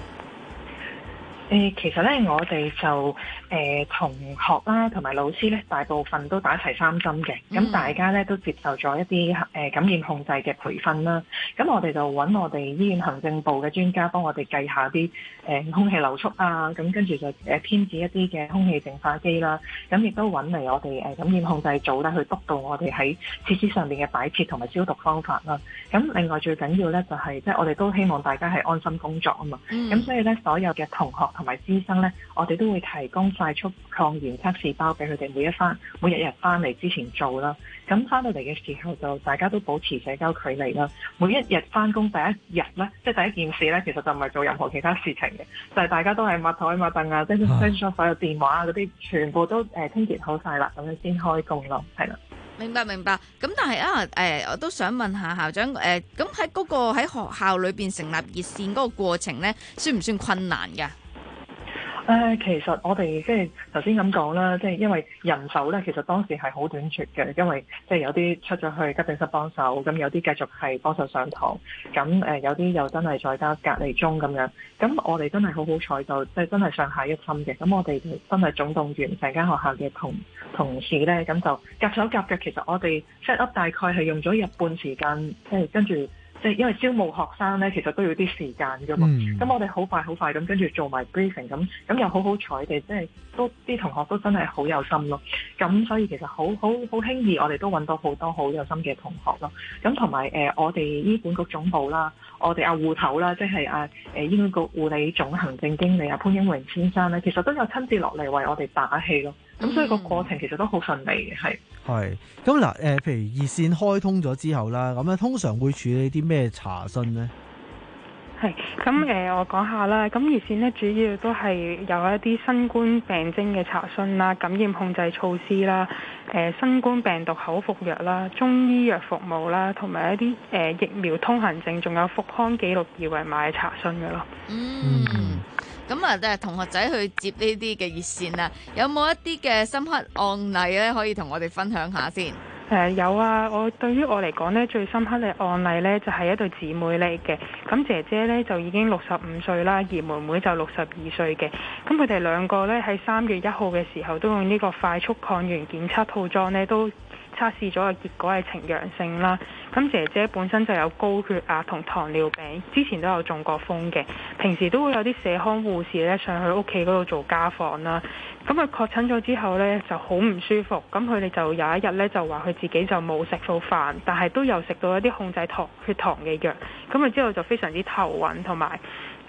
[SPEAKER 27] 誒，其實咧，我哋就誒同學啦，同埋老師咧，大部分都打齊三針嘅。咁、嗯、大家咧都接受咗一啲誒、呃、感染控制嘅培訓啦。咁我哋就揾我哋醫院行政部嘅專家幫我哋計下啲誒、呃、空氣流速啊。咁跟住就誒編製一啲嘅空氣淨化機啦。咁亦都揾嚟我哋誒感染控制組咧去督導我哋喺設施上面嘅擺設同埋消毒方法啦。咁另外最緊要咧就係即係我哋都希望大家係安心工作啊嘛。咁、嗯、所以咧所有嘅同學同埋師生咧，我哋都會提供快速抗原測試包俾佢哋每一翻每日日翻嚟之前做啦。咁翻到嚟嘅時候就大家都保持社交距離啦。每一日翻工第一日咧，即係第一件事咧，其實就唔係做任何其他事情嘅，就係、是、大家都係抹台抹凳啊，即係將所有電話啊嗰啲全部都誒清潔好晒啦，咁樣先開工咯，係啦。
[SPEAKER 2] 明白明白，咁但係啊誒，我都想問下校長誒，咁喺嗰個喺學校裏邊成立熱線嗰個過程咧，算唔算困難㗎？
[SPEAKER 27] 誒、呃，其實我哋即係頭先咁講啦，即係因為人手咧，其實當時係好短缺嘅，因為即係有啲出咗去急症室幫手，咁有啲繼續係幫手上堂，咁誒、呃、有啲又真係在家隔離中咁樣，咁我哋真係好好彩，就即係真係上下一心嘅，咁我哋真係總動員成間學校嘅同同事咧，咁就夾手夾腳，其實我哋 set up 大概係用咗日半時間，即係跟住。即係因為招募學生咧，其實都要啲時間㗎嘛。咁、嗯、我哋好快好快咁跟住做埋 briefing，咁咁又好好彩嘅，即係都啲同學都真係好有心咯。咁所以其實好好好輕易，我哋都揾到好多好有心嘅同學咯。咁同埋誒，我哋醫管局總部啦，我哋阿護頭啦，即係阿誒醫管局護理總行政經理阿潘英榮先生咧，其實都有親自落嚟為我哋打氣咯。咁所以個過程其實都好順利嘅，係。係。
[SPEAKER 12] 咁嗱誒，譬如熱線開通咗之後啦，咁咧通常會處理啲咩查詢呢？
[SPEAKER 1] 係。咁誒，我講下啦。咁熱線呢，主要都係有一啲新冠病徵嘅查詢啦、感染控制措施啦、誒新冠病毒口服藥啦、中醫藥服務啦，同埋一啲誒疫苗通行證，仲有復康記錄二維碼嘅查詢嘅咯。
[SPEAKER 2] 嗯。咁啊，誒同學仔去接呢啲嘅熱線啊，有冇一啲嘅深刻案例咧，可以同我哋分享下先？誒、
[SPEAKER 1] 呃、有啊，我對於我嚟講咧，最深刻嘅案例咧，就係、是、一對姊妹嚟嘅。咁姐姐咧就已經六十五歲啦，而妹妹就六十二歲嘅。咁佢哋兩個咧喺三月一號嘅時候，都用呢個快速抗原檢測套裝咧，都測試咗嘅結果係呈陽性啦。咁姐姐本身就有高血壓同糖尿病，之前都有中過風嘅，平時都會有啲社康護士咧上去屋企嗰度做家訪啦。咁佢確診咗之後呢，就好唔舒服，咁佢哋就有一日呢，就話佢自己就冇食到飯，但係都有食到一啲控制糖血糖嘅藥。咁佢之後就非常之頭暈同埋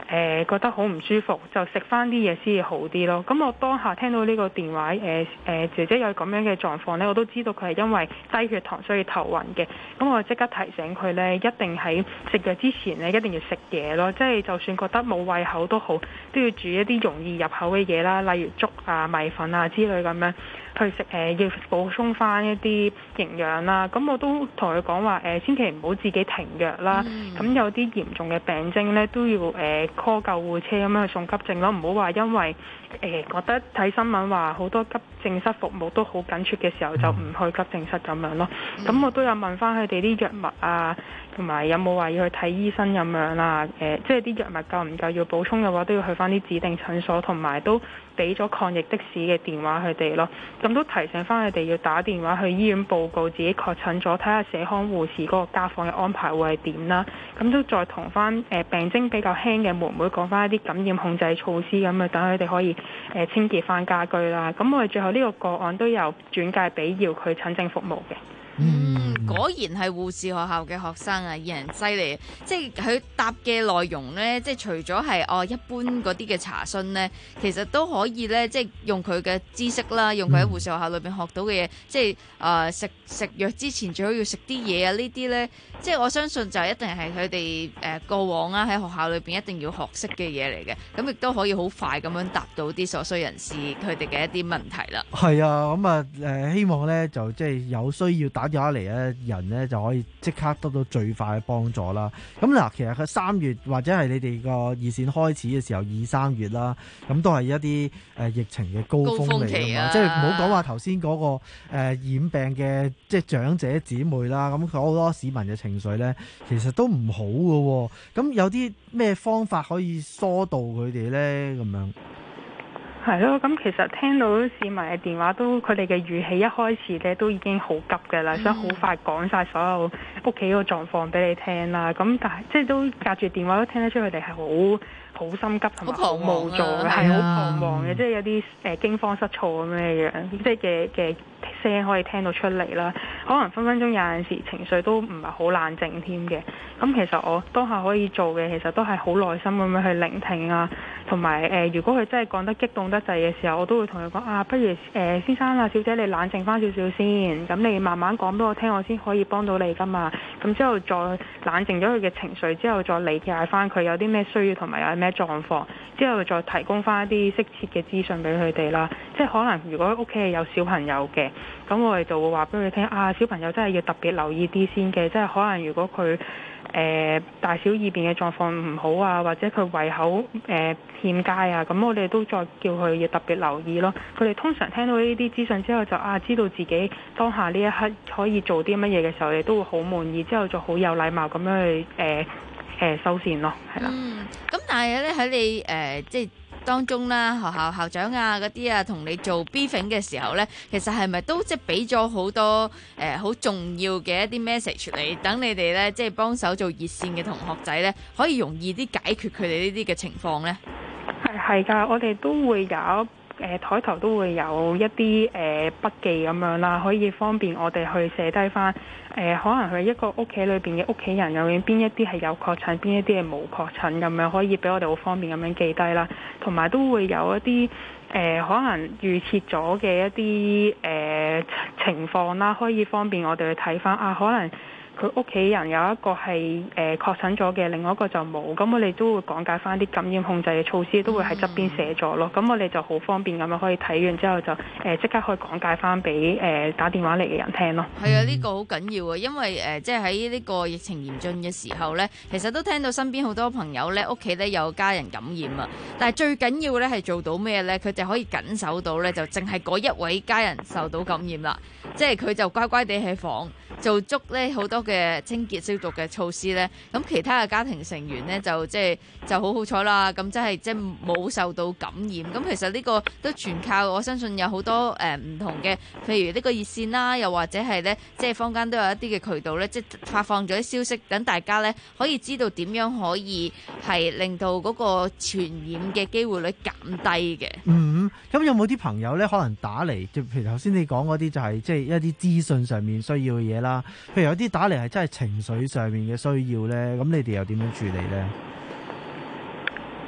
[SPEAKER 1] 誒覺得好唔舒服，就食翻啲嘢先至好啲咯。咁我當下聽到呢個電話，誒、呃、誒、呃、姐姐有咁樣嘅狀況呢，我都知道佢係因為低血糖所以頭暈嘅。咁我即刻提醒佢呢，一定喺食藥之前呢，一定要食嘢咯。即係就算覺得冇胃口都好，都要煮一啲容易入口嘅嘢啦，例如粥啊、米粉啊之類咁樣去食。誒、呃、要補充翻一啲營養啦。咁我都同佢講話，誒、呃、千祈唔好自己停藥啦。咁、嗯、有啲嚴重嘅病徵呢，都要誒。呃 call 救護車咁樣去送急症咯，唔好話因為誒、呃、覺得睇新聞話好多急症室服務都好緊缺嘅時候就唔去急症室咁樣咯。咁、嗯、我都有問翻佢哋啲藥物啊，同埋有冇話要去睇醫生咁樣啦。誒、呃，即係啲藥物夠唔夠要補充嘅話，都要去翻啲指定診所，同埋都俾咗抗疫的士嘅電話佢哋咯。咁都提醒翻佢哋要打電話去醫院報告自己確診咗，睇下社康護士嗰個家訪嘅安排會係點啦。咁都再同翻誒病徵比較輕嘅妹妹講翻一啲感染控制措施，咁啊等佢哋可以誒、呃、清潔翻家居啦。咁我哋最後呢個個案都有轉介俾要佢診症服務嘅。
[SPEAKER 2] 嗯，果然係護士學校嘅學生啊，以人犀利。即係佢答嘅內容呢，即係除咗係哦一般嗰啲嘅查詢呢，其實都可以呢，即係用佢嘅知識啦，用佢喺護士學校裏邊學到嘅嘢，即係誒食食藥之前最好要食啲嘢啊，呢啲呢，即係我相信就一定係佢哋誒過往啊喺學校裏邊一定要學識嘅嘢嚟嘅。咁亦都可以好快咁樣答到啲所需人士佢哋嘅一啲問題啦。係
[SPEAKER 12] 啊，咁啊誒希望呢，就即係有需要打打電話嚟咧，人咧就可以即刻得到最快嘅幫助啦。咁嗱，其實佢三月或者係你哋個熱線開始嘅時候，二三月啦，咁都係一啲誒疫情嘅高峰嚟㗎嘛。即係唔好講話頭先嗰個誒染病嘅即係長者姊妹啦，咁好多市民嘅情緒咧，其實都唔好㗎。咁有啲咩方法可以疏導佢哋咧？咁樣。
[SPEAKER 1] 係咯，咁其實聽到市民嘅電話都，佢哋嘅語氣一開始咧都已經好急嘅啦，想好快講晒所有屋企個狀況俾你聽啦。咁但係即係都隔住電話都聽得出佢哋係好好心急同埋好無助嘅，係好彷徨嘅，即係有啲誒驚慌失措咁嘅樣，即係嘅嘅聲可以聽到出嚟啦。可能分分鐘有陣時情緒都唔係好冷靜添嘅。咁其實我當下可以做嘅，其實都係好耐心咁樣去聆聽啊，同埋誒，如果佢真係講得激動得滯嘅時候，我都會同佢講啊，不如誒、呃、先生啊小姐，你冷靜翻少少先，咁你慢慢講俾我聽，我先可以幫到你噶嘛。咁之後再冷靜咗佢嘅情緒之後，再理解翻佢有啲咩需要同埋有咩狀況，之後再提供翻一啲適切嘅資訊俾佢哋啦。即係可能如果屋企係有小朋友嘅，咁我哋就會話俾佢聽啊，小朋友真係要特別留意啲先嘅，即係可能如果佢誒、呃、大小二便嘅狀況唔好啊，或者佢胃口誒、呃、欠佳啊，咁我哋都再叫佢要特別留意咯。佢哋通常聽到呢啲資訊之後就啊，知道自己當下呢一刻可以做啲乜嘢嘅時候，你都會好滿意，之後就好有禮貌咁樣去誒誒、呃呃、收線咯，係啦。
[SPEAKER 2] 嗯，咁但係咧喺你誒、呃、即係當中啦，學校校長啊嗰啲啊同你做 briefing 嘅時候咧，其實係咪都即係俾咗好多誒好、呃、重要嘅一啲 message 嚟，等你哋咧即係幫手做熱線嘅同學仔咧，可以容易啲解決佢哋呢啲嘅情況咧？
[SPEAKER 1] 係係㗎，我哋都會有誒枱頭都會有一啲誒、呃、筆記咁樣啦，可以方便我哋去寫低翻誒，可能佢一個屋企裏邊嘅屋企人究竟邊一啲係有確診，邊一啲係冇確診咁樣，可以俾我哋好方便咁樣記低啦。同埋都會有一啲誒、呃、可能預設咗嘅一啲誒、呃、情況啦，可以方便我哋去睇翻啊，可能佢屋企人有一個係誒、呃、確診咗嘅，另外一個就冇，咁我哋都會講解翻啲感染控制嘅措施，都會喺側邊寫咗咯。咁、嗯、我哋就好方便咁樣可以睇完之後就誒即、呃、刻可以講解翻俾誒打電話嚟嘅人聽咯。
[SPEAKER 2] 係啊，呢、呢個好緊要啊，因為誒、呃、即係喺呢個疫情嚴峻嘅時候呢，其實都聽到身邊好多朋友呢屋企呢有家人感染啊，但係最緊要呢係做到咩呢？佢哋可以緊守到呢，就淨係嗰一位家人受到感染啦，即係佢就乖乖地喺房做足呢好多嘅清潔消毒嘅措施呢，咁其他嘅家庭成員呢，就即係就好好彩啦，咁即係即係冇受到感染。咁其實呢個都全靠我相信有好多誒唔同嘅，譬如呢個熱線啦，又或者係呢，即係坊間都有一啲嘅渠道呢，即係發放咗啲消息，等大家呢可以知道點樣可以係令到嗰個傳染嘅機會率減低嘅。
[SPEAKER 12] 嗯，咁有冇啲朋友呢可能打嚟，就譬如頭先你講嗰啲就係即係一啲資訊上面需要嘅嘢啦，譬如有啲打嚟係真係情緒上面嘅需要咧，咁你哋又點樣處理咧？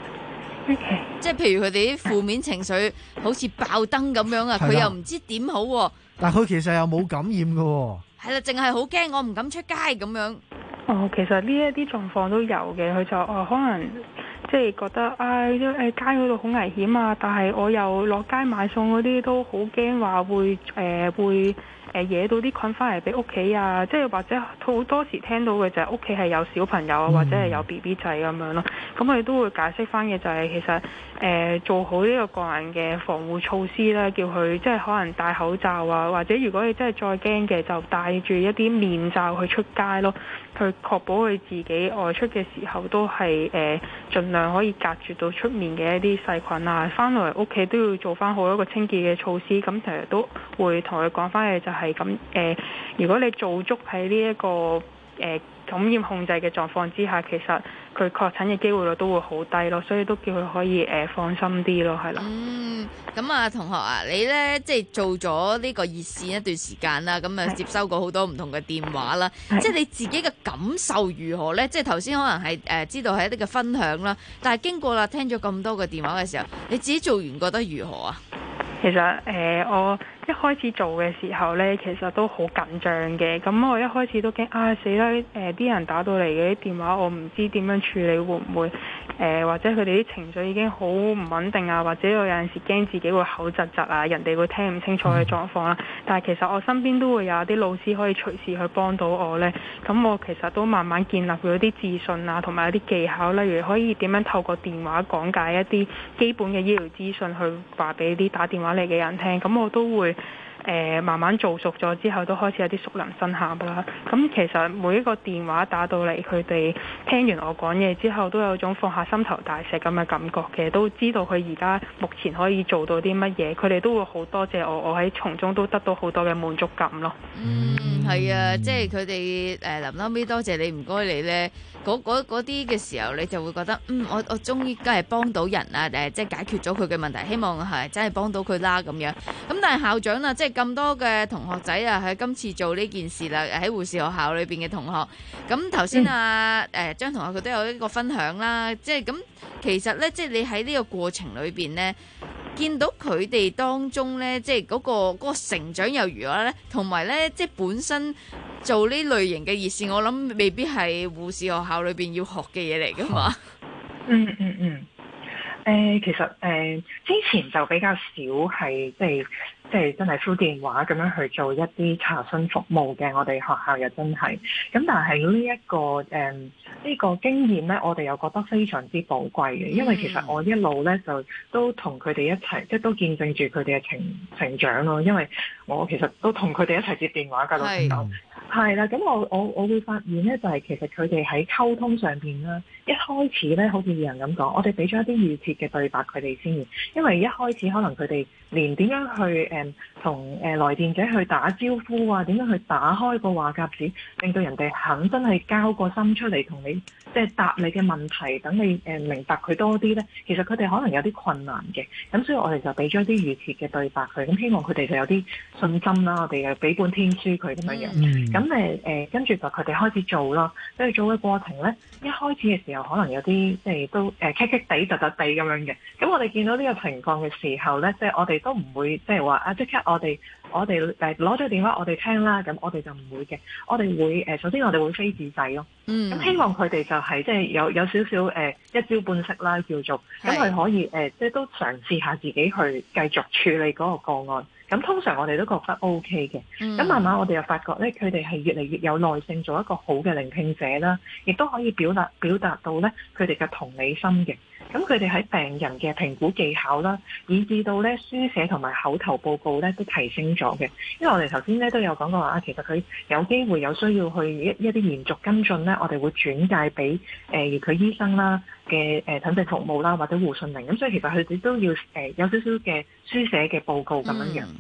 [SPEAKER 2] Okay. 即係譬如佢哋啲負面情緒好似爆燈咁樣啊，佢又唔知點好喎。
[SPEAKER 12] 但係佢其實又冇感染㗎喎。
[SPEAKER 2] 係啦，淨係好驚，我唔敢出街咁樣。
[SPEAKER 1] 哦，其實呢一啲狀況都有嘅，佢就哦可能即係覺得唉，誒、哎、街嗰度好危險啊，但係我又落街買餸嗰啲都好驚話會誒、呃、會。誒惹到啲菌翻嚟俾屋企啊，即係或者好多時聽到嘅就係屋企係有小朋友啊，或者係有 B B 仔咁樣咯。咁我哋都會解釋翻嘅就係其實誒、呃、做好呢個個人嘅防護措施啦，叫佢即係可能戴口罩啊，或者如果你真係再驚嘅就戴住一啲面罩去出街咯，去確保佢自己外出嘅時候都係誒、呃、盡量可以隔絕到出面嘅一啲細菌啊。翻到嚟屋企都要做翻好一個清潔嘅措施。咁其實都會同佢講翻嘅就係、是。係咁誒，如果你做足喺呢一個誒、呃、感染控制嘅狀況之下，其實佢確診嘅機會率都會好低咯，所以都叫佢可以誒、呃、放心啲咯，係啦。
[SPEAKER 2] 嗯，咁啊，同學啊，你咧即係做咗呢個熱線一段時間啦，咁啊接收過好多唔同嘅電話啦，即係你自己嘅感受如何咧？即係頭先可能係誒、呃、知道係一啲嘅分享啦，但係經過啦聽咗咁多嘅電話嘅時候，你自己做完覺得如何啊？
[SPEAKER 1] 其實誒、呃，我一開始做嘅時候呢，其實都好緊張嘅。咁我一開始都驚啊死啦！誒、呃、啲人打到嚟嘅啲電話，我唔知點樣處理，會唔會誒、呃、或者佢哋啲情緒已經好唔穩定啊，或者我有陣時驚自己會口窒窒啊，人哋會聽唔清楚嘅狀況啦。但係其實我身邊都會有啲老師可以隨時去幫到我呢。咁我其實都慢慢建立咗啲自信啊，同埋一啲技巧，例如可以點樣透過電話講解一啲基本嘅醫療資訊，去話俾啲打電話嚟嘅人聽。咁我都會誒、呃、慢慢做熟咗之後，都開始有啲熟能生巧啦。咁其實每一個電話打到嚟，佢哋聽完我講嘢之後，都有種放下心頭大石咁嘅感覺嘅，都知道佢而家目前可以做到啲乜嘢，佢哋都會好多謝我，我喺從中都得到好多嘅滿足感咯。
[SPEAKER 2] 嗯，係啊，即係佢哋誒臨臨尾多謝你，唔該你呢。嗰啲嘅時候，你就會覺得嗯，我我終於梗係幫到人啊！誒，即係解決咗佢嘅問題，希望係真係幫到佢啦咁樣。咁但係校長啊，即係咁多嘅同學仔啊，喺今次做呢件事啦，喺護士學校裏邊嘅同學。咁頭先啊誒張同學佢都有一個分享啦，即係咁其實咧，即係你喺呢個過程裏邊咧，見到佢哋當中咧，即係嗰個嗰個成長又如何咧？同埋咧，即係本身做呢類型嘅熱線，我諗未必係護士學校裏邊要學嘅嘢嚟噶嘛。
[SPEAKER 27] 嗯嗯嗯。誒、呃，其實誒、呃、之前就比較少係即係即係真係 through 電話咁樣去做一啲查詢服務嘅，我哋學校又真係。咁但係呢一個誒呢、呃呢個經驗咧，我哋又覺得非常之寶貴嘅，因為其實我一路咧就都同佢哋一齊，即係都見證住佢哋嘅成成長咯。因為我其實都同佢哋一齊接電話㗎，老實講。係啦，咁我我我會發現咧，就係、是、其實佢哋喺溝通上邊啦，一開始咧，好似有人咁講，我哋俾咗一啲預設嘅對白佢哋先，因為一開始可能佢哋連點樣去誒同誒來電者去打招呼啊，點樣去打開個話匣子，令到人哋肯真係交個心出嚟同你即係、就是、答你嘅問題，等你誒、呃、明白佢多啲咧。其實佢哋可能有啲困難嘅，咁所以我哋就俾咗啲預設嘅對白佢，咁希望佢哋就有啲信心啦。我哋又俾本天書佢咁樣樣。嗯咁誒誒，跟住就佢哋開始做咯。跟住做嘅過程咧，一開始嘅時候可能有啲即係都誒棘棘地、窒窒地咁樣嘅。咁我哋見到呢個情況嘅時候咧，即係我哋都唔會即係話啊，即刻我哋我哋誒攞咗電話我哋聽啦。咁我哋就唔會嘅。我哋會誒，首先我哋會非自制咯。嗯。咁希望佢哋就係即係有有少少誒一招半式啦，叫做咁佢可以誒，即係都嘗試下自己去繼續處理嗰個個案。咁通常我哋都覺得 O K 嘅，咁、嗯、慢慢我哋又發覺咧，佢哋係越嚟越有耐性，做一個好嘅聆聽者啦，亦都可以表達表達到咧佢哋嘅同理心嘅。咁佢哋喺病人嘅評估技巧啦，以至到咧書寫同埋口頭報告咧都提升咗嘅。因為我哋頭先咧都有講過話啊，其實佢有機會有需要去一一啲延續跟進咧，我哋會轉介俾誒兒科醫生啦嘅誒診症服務啦，或者護訊鈴。咁所以其實佢哋都要誒、呃、有少少嘅書寫嘅報告咁樣樣。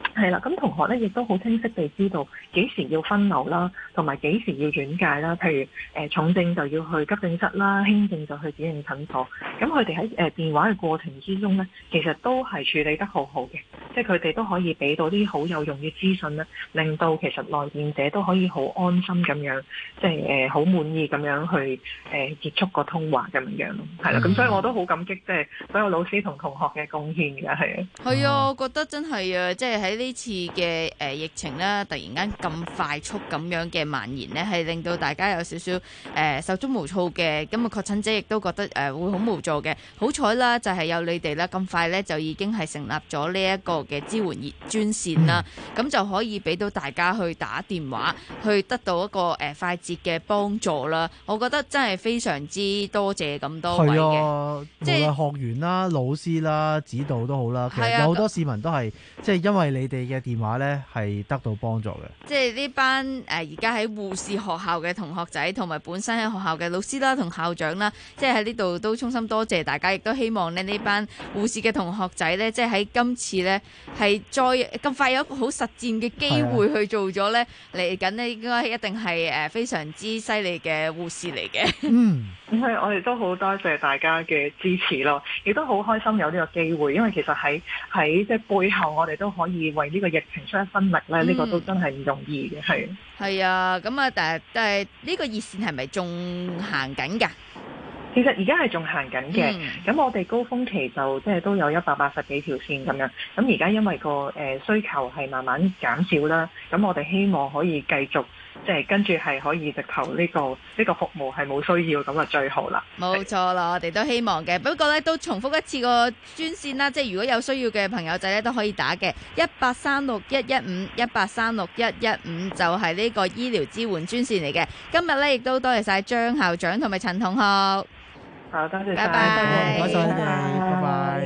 [SPEAKER 27] 係啦，咁同學咧亦都好清晰地知道幾時要分流啦，同埋幾時要轉介啦。譬如誒、呃、重症就要去急症室啦，輕症就去指定診所。咁佢哋喺誒電話嘅過程之中咧，其實都係處理得好好嘅，即係佢哋都可以俾到啲好有用嘅資訊咧，令到其實來電者都可以好安心咁樣，即係誒好滿意咁樣去誒、呃、結束個通話咁樣咯。係啦，咁、嗯、所以我都好感激即係所有老師同同學嘅貢獻嘅，係啊。係
[SPEAKER 2] 啊，我覺得真係啊，即係喺呢次嘅誒、呃、疫情咧，突然間咁快速咁樣嘅蔓延呢，係令到大家有少少誒、呃、手足無措嘅。咁啊，確診者亦都覺得誒、呃、會好無助嘅。好彩啦，就係、是、有你哋啦，咁快呢，就已經係成立咗呢一個嘅支援熱專線啦。咁、嗯、就可以俾到大家去打電話，去得到一個誒、呃、快捷嘅幫助啦。我覺得真係非常之多謝咁多位嘅、啊，即係學員啦、老師啦、指導都好啦。其實有好多市民都係即係因為你哋嘅電話咧係得到幫助嘅。即係呢班誒而家喺護士學校嘅同學仔，同埋本身喺學校嘅老師啦、同校長啦，即係喺呢度都衷心多謝大家，亦都希望咧呢班護士嘅同學仔咧，即係喺今次咧係再咁快有一個好實戰嘅機會去做咗咧，嚟緊呢應該一定係誒非常之犀利嘅護士嚟嘅。嗯，係我哋都好多謝大家嘅支持咯，亦都好開心有呢個機會，因為其實喺喺即係背後我哋都可以為呢個疫情出一分力咧，呢、嗯、個都真係唔容易嘅，係。係啊，咁啊，但係但係呢個熱線係咪仲行緊㗎？其實而家係仲行緊嘅，咁、嗯、我哋高峰期就即係都有一百八十幾條線咁樣，咁而家因為個誒、呃、需求係慢慢減少啦，咁我哋希望可以繼續即係跟住係可以直頭呢個呢、呢個服務係冇需要咁啊最好啦。冇錯啦，我哋都希望嘅，不過咧都重複一次個專線啦，即係如果有需要嘅朋友仔咧都可以打嘅，一八三六一一五一八三六一一五就係呢個醫療支援專線嚟嘅。今日咧亦都多謝晒張校長同埋陳同學。好，多謝晒，拜拜，唔該晒你哋，拜拜。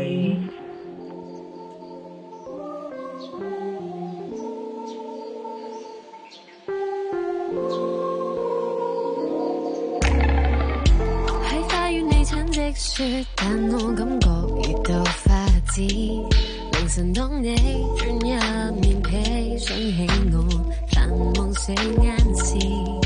[SPEAKER 2] 喺花園你親即說，但我感覺熱到發紫。凌晨當你轉入棉被，想起我繁忙四眼視。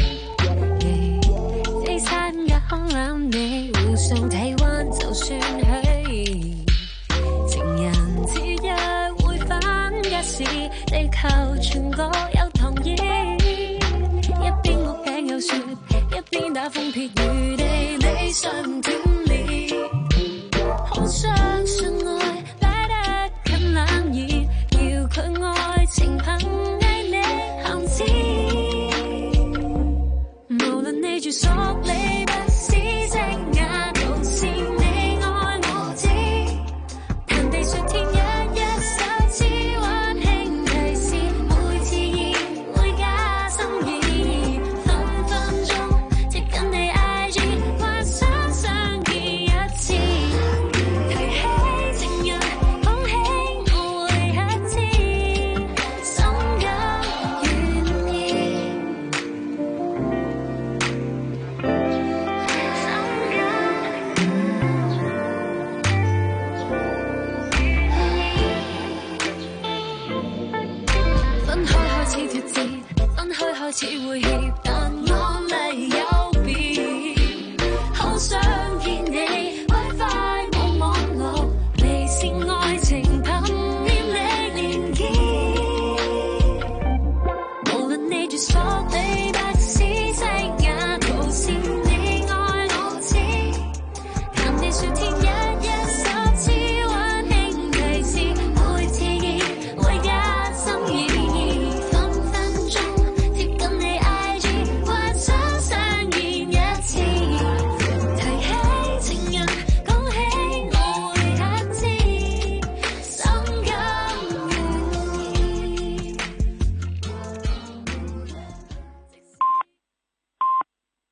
[SPEAKER 2] 飛山隔空攬你，互相體溫就算虛。情人節約會返家時，地球全國有糖衣。一邊屋頂有雪，一邊打風撇雨地，你想斷裂。好相信愛來得近冷熱，要佢愛情憑毅力行之。無論你住索你。